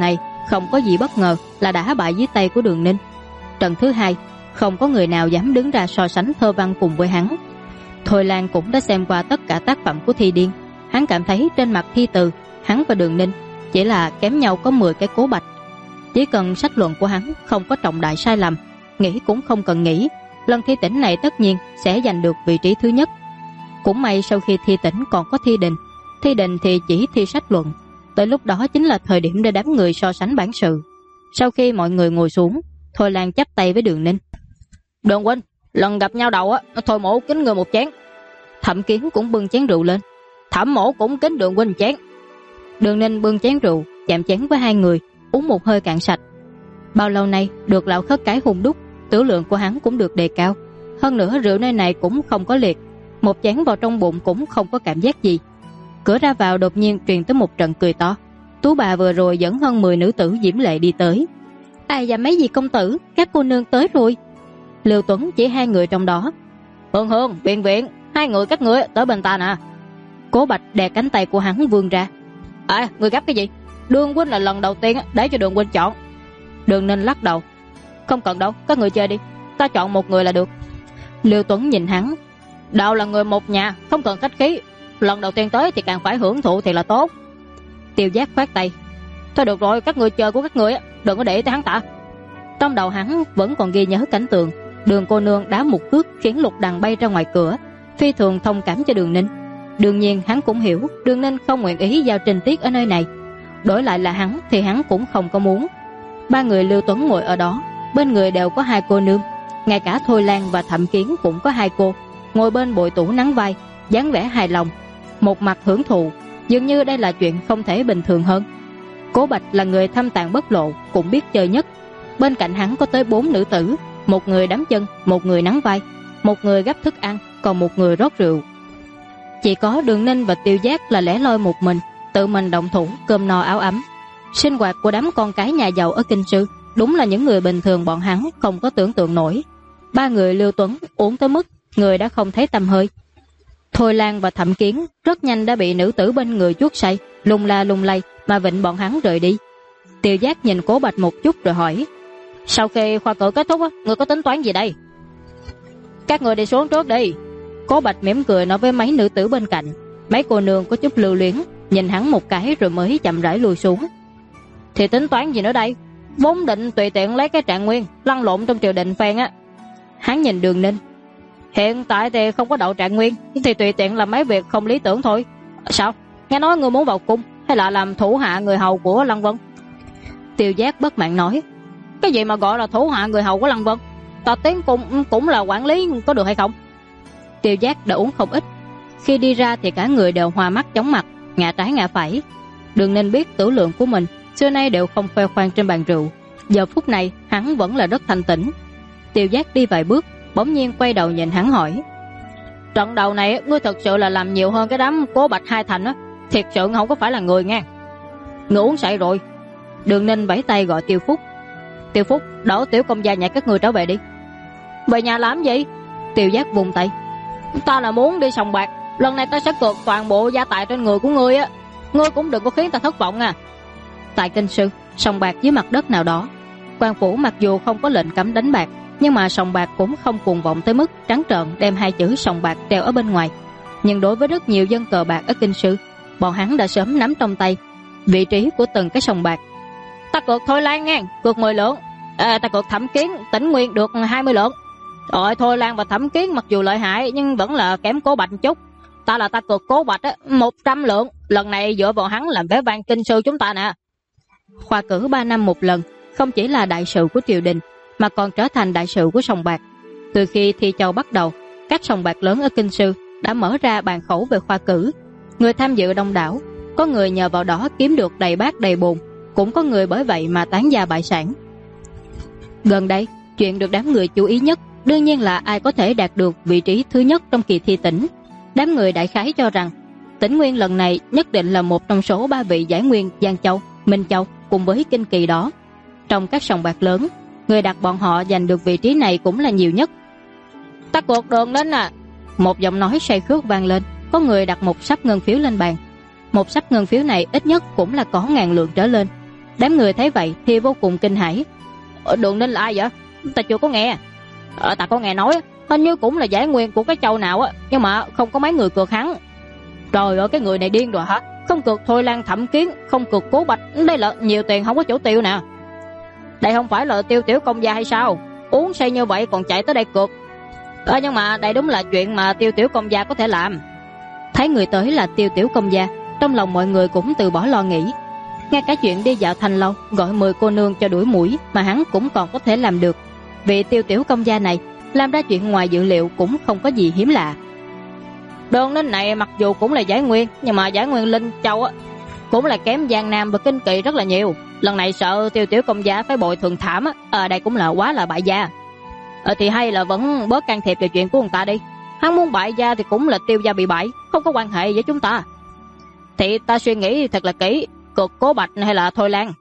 không có gì bất ngờ là đã bại dưới tay của Đường Ninh. Trận thứ hai, không có người nào dám đứng ra so sánh thơ văn cùng với hắn. Thôi Lan cũng đã xem qua tất cả tác phẩm của Thi Điên. Hắn cảm thấy trên mặt thi từ, hắn và Đường Ninh chỉ là kém nhau có 10 cái cố bạch. Chỉ cần sách luận của hắn không có trọng đại sai lầm, nghĩ cũng không cần nghĩ, lần thi tỉnh này tất nhiên sẽ giành được vị trí thứ nhất. Cũng may sau khi thi tỉnh còn có thi đình thì chỉ thi sách luận. Tới lúc đó chính là thời điểm để đám người so sánh bản sự. Sau khi mọi người ngồi xuống, Thôi Lan chắp tay với Đường Ninh. Đường huynh, lần gặp nhau đầu Thôi mổ kính người một chén. Thẩm Kiến cũng bưng chén rượu lên. Thẩm mổ cũng kính Đường huynh chén. Đường Ninh bưng chén rượu chạm chén với hai người, uống một hơi cạn sạch. Bao lâu nay được lão khất cái hung đúc, tử lượng của hắn cũng được đề cao. Hơn nữa rượu nơi này cũng không có liệt, một chén vào trong bụng cũng không có cảm giác gì. Cửa ra vào đột nhiên truyền tới một trận cười to. Tú bà vừa rồi dẫn hơn 10 nữ tử diễm lệ đi tới. Ai và mấy vị công tử, các cô nương tới rồi. Lưu Tuấn chỉ hai người trong đó. Hương, Viện, hai người các ngươi tới bên ta nè. Cố Bạch đè cánh tay của hắn vươn ra. Người gấp cái gì? Đường huynh là lần đầu tiên để cho Đường huynh chọn. Đường Ninh lắc đầu. Không cần đâu, các người chơi đi, ta chọn một người là được. Lưu Tuấn nhìn hắn. Đạo là người một nhà, không cần khách khí. Lần đầu tiên tới thì càng phải hưởng thụ thì là tốt. Tiêu Giác khoát tay. Thôi được rồi, các người chơi của các người đừng có để tới hắn ta. Trong đầu hắn vẫn còn ghi nhớ cảnh tượng Đường cô nương đá một cước khiến Lục Đằng bay ra ngoài cửa, phi thường thông cảm cho Đường Ninh. Đương nhiên hắn cũng hiểu Đường Ninh không nguyện ý giao Trình Tiết ở nơi này. Đổi lại là hắn thì hắn cũng không có muốn. Ba người Lưu Tuấn ngồi ở đó, bên người đều có hai cô nương. Ngay cả Thôi Lan và Thẩm Kiến cũng có hai cô, ngồi bên bội tủ nắng vai, dáng vẻ hài lòng, một mặt hưởng thụ, dường như đây là chuyện không thể bình thường hơn. Cố Bạch là người thâm tàng bất lộ, cũng biết chơi nhất. Bên cạnh hắn có tới 4 nữ tử, một người đấm chân, một người nắng vai, một người gấp thức ăn, còn một người rót rượu. Chỉ có Đường Ninh và Tiêu Giác là lẻ loi một mình, tự mình động thủ cơm no áo ấm. Sinh hoạt của đám con cái nhà giàu ở Kinh Sư đúng là những người bình thường bọn hắn không có tưởng tượng nổi. Ba người Lưu Tuấn uống tới mức người đã không thấy tăm hơi. Thôi Lan và Thẩm Kiến rất nhanh đã bị nữ tử bên người chuốt say, lung la lung lay mà vịnh bọn hắn rời đi. Tiêu Giác nhìn Cố Bạch một chút rồi hỏi. Sau khi khoa cử kết thúc người có tính toán gì đây? Các người đi xuống trước đi. Cố Bạch mỉm cười nói với mấy nữ tử bên cạnh. Mấy cô nương có chút lưu luyến, nhìn hắn một cái rồi mới chậm rãi lùi xuống. Thì tính toán gì nữa đây? Vốn định tùy tiện lấy cái trạng nguyên lăn lộn trong triều đình phen Hắn nhìn Đường Ninh. Hiện tại thì không có đậu trạng nguyên, thì tùy tiện làm mấy việc không lý tưởng thôi. Sao? Nghe nói ngươi muốn vào cung hay là làm thủ hạ người hầu của Lăng Vân? Tiêu Giác bất mãn nói. Cái gì mà gọi là thủ hạ người hầu của Lăng Vân? Ta tiến cung cũng là quản lý, có được hay không? Tiêu Giác đã uống không ít, khi đi ra thì cả người đều hoa mắt chóng mặt, ngã trái ngã phải. Đường Ninh biết tử lượng của mình xưa nay đều không khoe khoang trên bàn rượu, giờ phút này hắn vẫn là rất thanh tĩnh. Tiêu Giác đi vài bước, bỗng nhiên quay đầu nhìn hắn hỏi. Trận đầu này ngươi thật sự là làm nhiều hơn cái đám Cố Bạch hai thành thiệt sự không có phải là người nha. Ngươi uống say rồi. Đường Ninh vẫy tay gọi Tiêu Phúc. Tiêu Phúc, đỡ tiểu công gia nhà các ngươi trở về đi. Về nhà làm gì? Tiêu Giác vùng tay. Ta là muốn đi sòng bạc, lần này ta sẽ cược toàn bộ gia tài trên người của ngươi Ngươi cũng đừng có khiến ta thất vọng Tại Kinh Sư, sòng bạc dưới mặt đất nào đó, quan phủ mặc dù không có lệnh cấm đánh bạc, nhưng mà sòng bạc cũng không cuồng vọng tới mức trắng trợn đem hai chữ sòng bạc treo ở bên ngoài. Nhưng đối với rất nhiều dân cờ bạc ở Kinh Sư, bọn hắn đã sớm nắm trong tay vị trí của từng cái sòng bạc. Ta cược Thôi Lan nha, cược 10 lượng. Ta cược Thẩm Kiến Tĩnh Nguyên được 20 lượng. Rồi Thôi Lan và Thẩm Kiến mặc dù lợi hại nhưng vẫn là kém Cố Bạch một chút. Ta cược Cố Bạch 100 lượng. Lần này dựa vào hắn làm vẻ vang Kinh Sư chúng ta nè. Khoa cử 3 năm một lần, không chỉ là đại sự của triều đình mà còn trở thành đại sự của sòng bạc. Từ khi thi châu bắt đầu, các sòng bạc lớn ở Kinh Sư đã mở ra bàn khẩu về khoa cử. Người tham dự đông đảo, có người nhờ vào đó kiếm được đầy bát đầy bồn, cũng có người bởi vậy mà tán gia bại sản. Gần đây, chuyện được đám người chú ý nhất đương nhiên là ai có thể đạt được vị trí thứ nhất trong kỳ thi tỉnh. Đám người đại khái cho rằng Tĩnh Nguyên lần này nhất định là một trong số 3 vị giải nguyên Giang Châu, Minh Châu cùng với Kinh Kỳ đó. Trong các sòng bạc lớn, người đặt bọn họ giành được vị trí này cũng là nhiều nhất. Ta cược Đường Ninh Một giọng nói say khước vang lên. Có người đặt một sắp ngân phiếu lên bàn. Một sắp ngân phiếu này ít nhất cũng là có 1000 lượng trở lên. Đám người thấy vậy thì vô cùng kinh hãi. Đường Ninh là ai vậy? Ta chưa có nghe. Ta có nghe nói hình như cũng là giải nguyên của cái châu nào á, nhưng mà không có mấy người cược hắn. Trời ơi, cái người này điên rồi hả? Không cược Thôi Lan Thẩm Kiến, không cược Cố Bạch, đây là nhiều tiền không có chỗ tiêu nè. Đây không phải là Tiêu Tiểu Công Gia hay sao? Uống say như vậy còn chạy tới đây cược. Nhưng mà đây đúng là chuyện mà Tiêu Tiểu Công Gia có thể làm. Thấy người tới là Tiêu Tiểu Công Gia, trong lòng mọi người cũng từ bỏ lo nghĩ. Ngay cả chuyện đi dạo thành lâu gọi 10 cô nương cho đuổi mũi mà hắn cũng còn có thể làm được. Vị Tiêu Tiểu Công Gia này làm ra chuyện ngoài dự liệu cũng không có gì hiếm lạ. Đường Ninh này mặc dù cũng là giải nguyên, nhưng mà giải nguyên Linh Châu á cũng là kém Giang Nam và Kinh Kỳ rất là nhiều. Lần này sợ Tiêu Tiểu Công Gia phải bồi thường thảm á, ở đây cũng là quá là bại gia. Thì hay là vẫn bớt can thiệp vào chuyện của người ta đi. Hắn muốn bại gia thì cũng là Tiêu gia bị bại, không có quan hệ với chúng ta. Thì ta suy nghĩ thật là kỹ, cược Cố Bạch hay là Thôi Lan.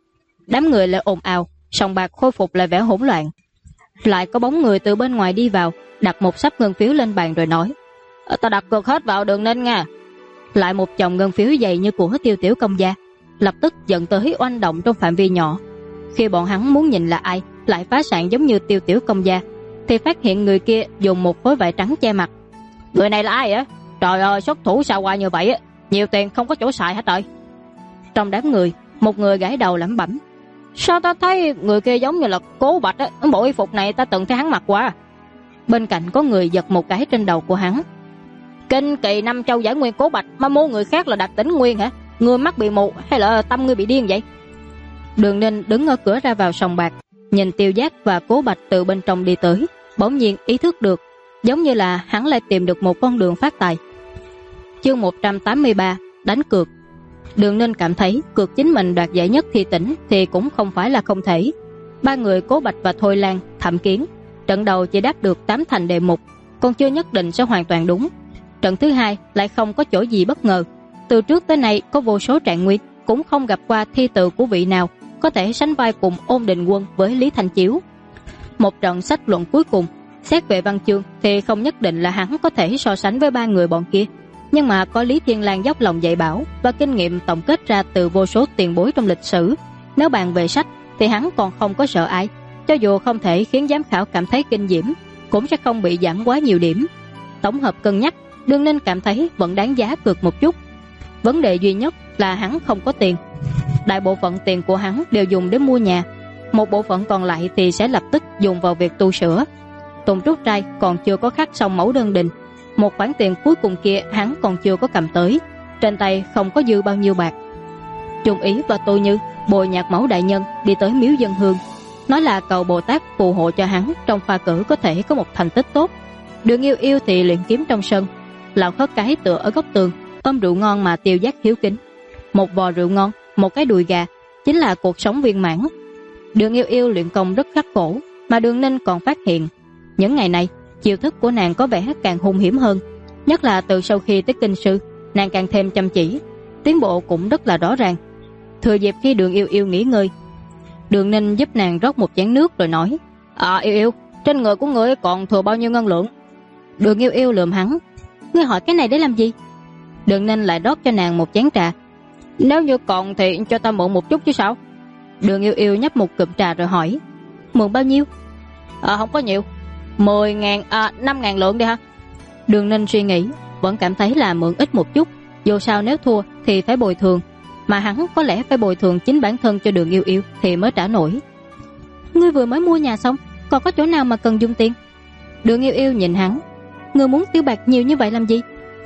Đám người lại ồn ào, sòng bạc khôi phục lại vẻ hỗn loạn. Lại có bóng người từ bên ngoài đi vào, đặt một sắp ngân phiếu lên bàn rồi nói: Ta đặt cược hết vào Đường Ninh nha. Lại một chồng ngân phiếu dày như của Tiêu Tiểu Công Gia, lập tức dẫn tới oanh động trong phạm vi nhỏ. Khi bọn hắn muốn nhìn là ai lại phá sản giống như Tiêu Tiểu Công Gia, thì phát hiện người kia dùng một khối vải trắng che mặt. Người này là ai á? Trời ơi, xuất thủ sao qua như vậy á, nhiều tiền không có chỗ xài hết trời. Trong đám người, một người gãi đầu lẩm bẩm: Sao ta thấy người kia giống như là Cố Bạch á, bộ y phục này ta từng thấy hắn mặc qua. Bên cạnh có người giật một cái trên đầu của hắn. Kinh Kỳ Năm Châu giải nguyên Cố Bạch mà mua người khác là Đạt Tĩnh Nguyên hả? Người mắt bị mù hay là tâm ngươi bị điên vậy? Đường Ninh đứng ở cửa ra vào sòng bạc, nhìn Tiêu Giác và Cố Bạch từ bên trong đi tới, bỗng nhiên ý thức được, giống như là hắn lại tìm được một con đường phát tài. Chương 183: Đánh cược. Đường Ninh cảm thấy cược chính mình đoạt giải nhất thi tỉnh thì cũng không phải là không thể. Ba người Cố Bạch và Thôi Lan, Thẩm Kiến trận đầu chỉ đáp được 8 thành đề mục, còn chưa nhất định sẽ hoàn toàn đúng. Trận thứ hai lại không có chỗ gì bất ngờ. Từ trước tới nay có vô số trạng nguyên, cũng không gặp qua thi từ của vị nào có thể sánh vai cùng Ôn Định Quân với Lý Thanh Chiếu. Một trận sách luận cuối cùng, xét về văn chương thì không nhất định là hắn có thể so sánh với ba người bọn kia, nhưng mà có Lý Thiên Lang dốc lòng dạy bảo và kinh nghiệm tổng kết ra từ vô số tiền bối trong lịch sử. Nếu bàn về sách thì hắn còn không có sợ ai, cho dù không thể khiến giám khảo cảm thấy kinh diễm, cũng sẽ không bị giảm quá nhiều điểm. Tổng hợp cân nhắc, Đường Ninh cảm thấy vẫn đáng giá cược một chút. Vấn đề duy nhất là hắn không có tiền. Đại bộ phận tiền của hắn đều dùng để mua nhà, một bộ phận còn lại thì sẽ lập tức dùng vào việc tu sửa. Tùng Trúc Trai còn chưa có khắc xong mẫu đơn đình, một khoản tiền cuối cùng kia hắn còn chưa có cầm tới, trên tay không có dư bao nhiêu bạc. Trung Ý và Tô Như bồi nhạc mẫu đại nhân đi tới miếu dân hương, nói là cầu Bồ Tát phù hộ cho hắn trong pha cử có thể có một thành tích tốt. Đường Yêu Yêu thì luyện kiếm trong sân, Lão Khất Cái tựa ở góc tường ôm rượu ngon mà Tiêu Giác hiếu kính. Một vò rượu ngon, một cái đùi gà, chính là cuộc sống viên mãn. Đường Yêu Yêu luyện công rất khắc khổ, mà Đường Ninh còn phát hiện những ngày này chiêu thức của nàng có vẻ càng hung hiểm hơn, nhất là từ sau khi tới kinh sư, nàng càng thêm chăm chỉ, tiến bộ cũng rất là rõ ràng. Thừa dịp khi Đường Yêu Yêu nghỉ ngơi, Đường Ninh giúp nàng rót một chén nước rồi nói: Yêu Yêu, trên người của ngươi còn thừa bao nhiêu ngân lượng? Đường Yêu Yêu lườm hắn: Ngươi hỏi cái này để làm gì? Đường Ninh lại rót cho nàng một chén trà. Nếu như còn thì cho ta mượn một chút chứ sao? Đường Yêu Yêu nhấp một cụm trà rồi hỏi: Mượn bao nhiêu? Không có nhiều, 10.000, 5.000 lượng đi ha. Đường Ninh suy nghĩ, vẫn cảm thấy là mượn ít một chút, dù sao nếu thua thì phải bồi thường, mà hắn có lẽ phải bồi thường chính bản thân cho Đường Yêu Yêu thì mới trả nổi. Ngươi vừa mới mua nhà xong, còn có chỗ nào mà cần dùng tiền? Đường Yêu Yêu nhìn hắn: Ngươi muốn tiêu bạc nhiều như vậy làm gì?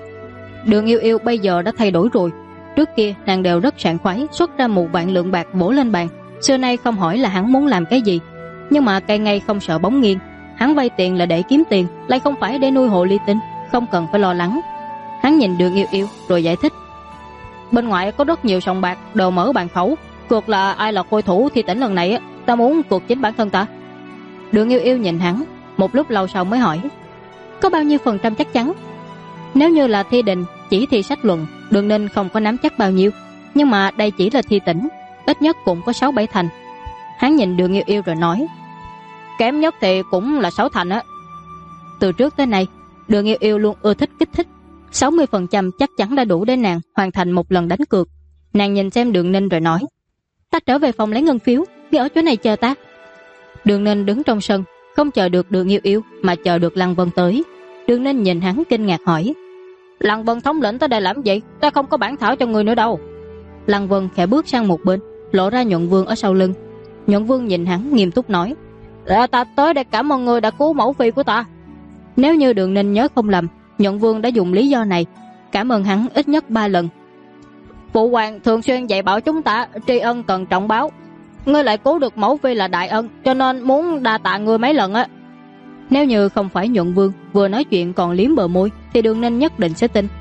Đường Yêu Yêu bây giờ đã thay đổi rồi. Trước kia nàng đều rất sảng khoái xuất ra 1 vạn lượng bạc bổ lên bàn, xưa nay không hỏi là hắn muốn làm cái gì. Nhưng mà cây ngay không sợ bóng nghiêng, hắn vay tiền là để kiếm tiền, lại không phải để nuôi hộ ly tinh, không cần phải lo lắng. Hắn nhìn Đường Yêu Yêu rồi giải thích: Bên ngoài có rất nhiều sòng bạc, đồ mở bàn khẩu, cược là ai là khôi thủ thi tỉnh lần này á, ta muốn cược chính bản thân ta. Đường Yêu Yêu nhìn hắn, một lúc lâu sau mới hỏi: Có bao nhiêu phần trăm chắc chắn? Nếu như là thi đình, chỉ thi sách luận, Đường Ninh không có nắm chắc bao nhiêu, nhưng mà đây chỉ là thi tỉnh, ít nhất cũng có 6-7 thành. Hắn nhìn Đường Yêu Yêu rồi nói: Kém nhất thì cũng là 6 thành á. Từ trước tới nay, Đường Yêu Yêu luôn ưa thích kích thích, 60% chắc chắn đã đủ để nàng hoàn thành một lần đánh cược. Nàng nhìn xem Đường Ninh rồi nói: Ta trở về phòng lấy ngân phiếu, ngươi ở chỗ này chờ ta. Đường Ninh đứng trong sân, không chờ được Đường Yêu Yêu mà chờ được Lăng Vân tới. Đường Ninh nhìn hắn kinh ngạc hỏi: Lăng Vân thống lĩnh tới đây làm gì? Ta không có bản thảo cho người nữa đâu. Lăng Vân khẽ bước sang một bên, lộ ra Nhuận Vương ở sau lưng. Nhuận Vương nhìn hắn nghiêm túc nói: Ta tới để cảm ơn người đã cứu mẫu phi của ta. Nếu như Đường Ninh nhớ không lầm, Nhuận Vương đã dùng lý do này cảm ơn hắn ít nhất 3 lần. Phụ hoàng thường xuyên dạy bảo chúng ta tri ân cần trọng báo. Ngươi lại cứu được mẫu phi là đại ân, cho nên muốn đa tạ ngươi mấy lần á. Nếu như không phải Nhuận Vương vừa nói chuyện còn liếm bờ môi thì Đường Ninh nhất định sẽ tin.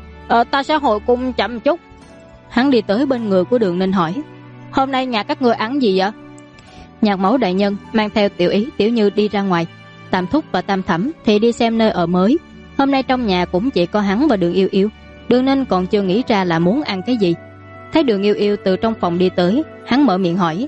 Ta sẽ hồi cung chậm chút. Hắn đi tới bên người của Đường Ninh hỏi: Hôm nay nhà các ngươi ăn gì vậy? Nhạc mẫu đại nhân mang theo Tiểu Ý Tiểu Như đi ra ngoài, Tam Thúc và Tam Thẩm thì đi xem nơi ở mới. Hôm nay trong nhà cũng chỉ có hắn và Đường Yêu Yêu. Đường Ninh còn chưa nghĩ ra là muốn ăn cái gì. Thấy Đường Yêu Yêu từ trong phòng đi tới, hắn mở miệng hỏi: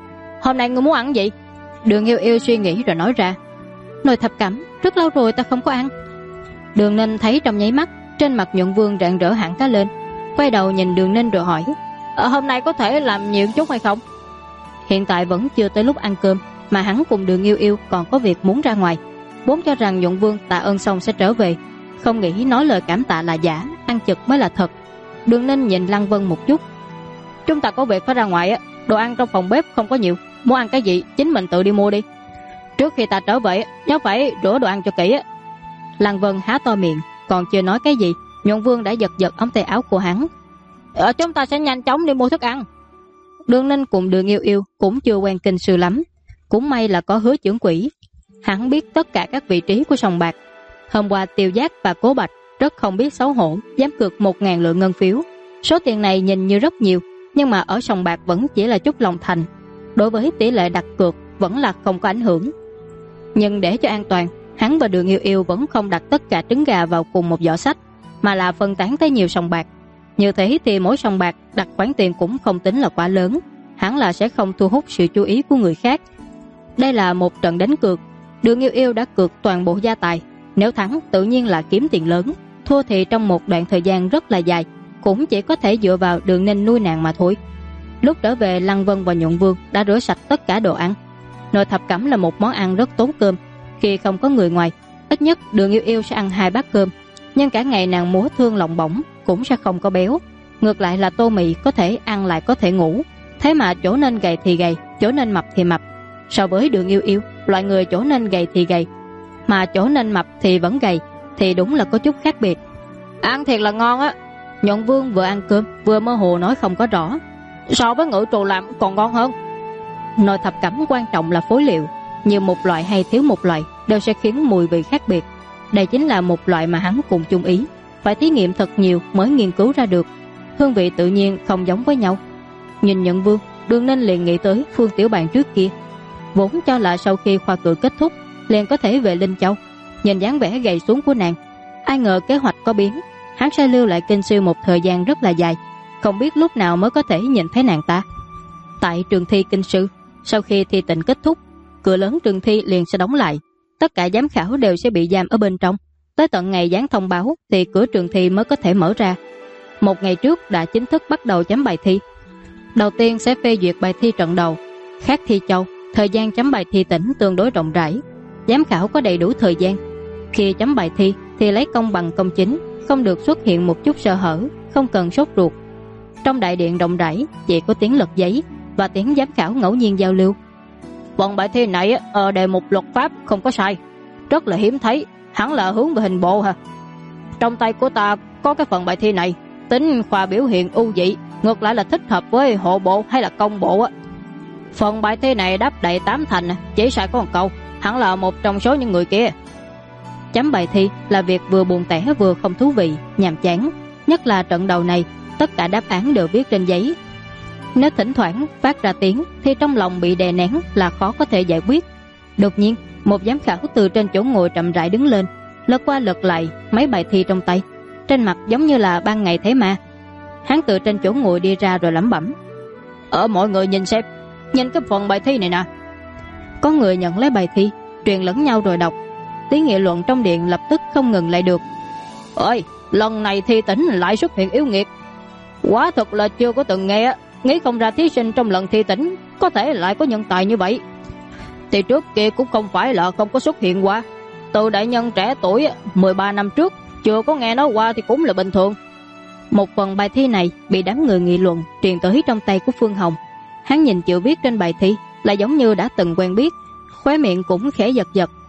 Hôm nay ngươi muốn ăn gì? Đường Yêu Yêu suy nghĩ rồi nói ra: Nồi thập cẩm, rất lâu rồi ta không có ăn. Đường Ninh thấy trong nháy mắt trên mặt Nhuận Vương rạng rỡ hẳn cả lên, quay đầu nhìn Đường Ninh rồi hỏi: Hôm nay có thể làm nhiều chút hay không? Hiện tại vẫn chưa tới lúc ăn cơm, mà hắn cùng Đường Yêu Yêu còn có việc muốn ra ngoài, vốn cho rằng Nhuận Vương tạ ơn xong sẽ trở về, không nghĩ nói lời cảm tạ là giả, ăn chực mới là thật. Đường Ninh nhìn Lăng Vân một chút: Chúng ta có việc phải ra ngoài á, đồ ăn trong phòng bếp không có nhiều, muốn ăn cái gì chính mình tự đi mua đi. Trước khi ta trở về nhớ phải rửa đồ ăn cho kỹ á. Lăng Vân há to miệng, còn chưa nói cái gì, Nhuận Vương đã giật giật ống tay áo của hắn: Chúng ta sẽ nhanh chóng đi mua thức ăn. Đường Ninh cùng Đường Yêu Yêu cũng chưa quen kinh sư lắm, cũng may là có Hứa trưởng quỹ, hắn biết tất cả các vị trí của sòng bạc. Hôm qua Tiêu Giác và Cố Bạch rất không biết xấu hổ, dám cược 1.000 lượng ngân phiếu. Số tiền này nhìn như rất nhiều, nhưng mà ở sòng bạc vẫn chỉ là chút lòng thành, đối với tỷ lệ đặt cược vẫn là không có ảnh hưởng. Nhưng để cho an toàn, hắn và Đường Yêu Yêu vẫn không đặt tất cả trứng gà vào cùng một giỏ sách, mà là phân tán tới nhiều sòng bạc. Như thế thì mỗi sòng bạc đặt khoản tiền cũng không tính là quá lớn, hẳn là sẽ không thu hút sự chú ý của người khác. Đây là một trận đánh cược, Đường Yêu Yêu đã cược toàn bộ gia tài, nếu thắng tự nhiên là kiếm tiền lớn, thua thì trong một đoạn thời gian rất là dài cũng chỉ có thể dựa vào Đường Ninh nuôi nàng mà thôi. Lúc trở về, Lăng Vân và Nhuận Vương đã rửa sạch tất cả đồ ăn. Nồi thập cẩm là một món ăn rất tốn cơm, khi không có người ngoài, ít nhất Đường Yêu Yêu sẽ ăn 2 bát cơm, nhưng cả ngày nàng múa thương lòng bổng cũng sẽ không có béo. Ngược lại là Tô Mị có thể ăn lại có thể ngủ, thế mà chỗ nên gầy thì gầy, chỗ nên mập thì mập. So với Đường Yêu Yêu, loại người chỗ nên gầy thì gầy, mà chỗ nên mập thì vẫn gầy, thì đúng là có chút khác biệt. Ăn thiệt là ngon á. Nhuận Vương vừa ăn cơm vừa mơ hồ nói không có rõ: So với ngự trù làm còn ngon hơn. Nồi thập cẩm quan trọng là phối liệu, nhiều một loại hay thiếu một loại đều sẽ khiến mùi vị khác biệt. Đây chính là một loại mà hắn cùng chung ý, phải thí nghiệm thật nhiều mới nghiên cứu ra được, hương vị tự nhiên không giống với nhau. Nhìn Nhuận Vương, Đường Ninh liền nghĩ tới Phương Tiểu Bàn trước kia, vốn cho là sau khi khoa cử kết thúc liền có thể về Linh Châu. Nhìn dáng vẻ gầy xuống của nàng, ai ngờ kế hoạch có biến, hắn sẽ lưu lại kinh sư một thời gian rất là dài, không biết lúc nào mới có thể nhìn thấy nàng ta. Tại trường thi kinh sư, sau khi thi tịnh kết thúc, cửa lớn trường thi liền sẽ đóng lại, tất cả giám khảo đều sẽ bị giam ở bên trong, tới tận ngày dán thông báo thì cửa trường thi mới có thể mở ra. Một ngày trước đã chính thức bắt đầu chấm bài thi. Đầu tiên sẽ phê duyệt bài thi trận đầu. Khác thi châu, thời gian chấm bài thi tỉnh tương đối rộng rãi, giám khảo có đầy đủ thời gian. Khi chấm bài thi thì lấy công bằng công chính, không được xuất hiện một chút sơ hở, không cần sốt ruột. Trong đại điện rộng rãi chỉ có tiếng lật giấy và tiếng giám khảo ngẫu nhiên giao lưu. Phần bài thi này ở đề mục luật pháp không có sai, rất là hiếm thấy, hẳn là hướng về hình bộ hả? Trong tay của ta có cái phần bài thi này, tính khoa biểu hiện ưu dị, ngược lại là thích hợp với hộ bộ hay là công bộ á. Phần bài thi này đáp đầy 8 thành, chỉ sai có một câu, hẳn là một trong số những người kia. Chấm bài thi là việc vừa buồn tẻ vừa không thú vị, nhàm chán, nhất là trận đầu này, tất cả đáp án đều viết trên giấy. Nếu thỉnh thoảng phát ra tiếng thì trong lòng bị đè nén là khó có thể giải quyết. Đột nhiên, một giám khảo từ trên chỗ ngồi chậm rãi đứng lên, lật qua lật lại mấy bài thi trong tay, trên mặt giống như là ban ngày thấy ma. Hắn từ trên chỗ ngồi đi ra rồi lẩm bẩm: mọi người nhìn xem, nhìn cái phần bài thi này nè. Có người nhận lấy bài thi, truyền lẫn nhau rồi đọc. Tiếng nghị luận trong điện lập tức không ngừng lại được. Ôi, lần này thi tỉnh lại xuất hiện yêu nghiệt, quả thật là chưa có từng nghe. nghĩ không ra thí sinh trong lần thi tỉnh có thể lại có nhân tài như vậy. Thì trước kia cũng không phải là không có xuất hiện qua. Từ đại nhân trẻ tuổi 13 năm trước chưa có nghe nói qua thì cũng là bình thường. Một phần bài thi này bị đám người nghị luận truyền tới trong tay của Phương Hồng. Hắn nhìn chữ viết trên bài thi là giống như đã từng quen biết, khóe miệng cũng khẽ giật giật.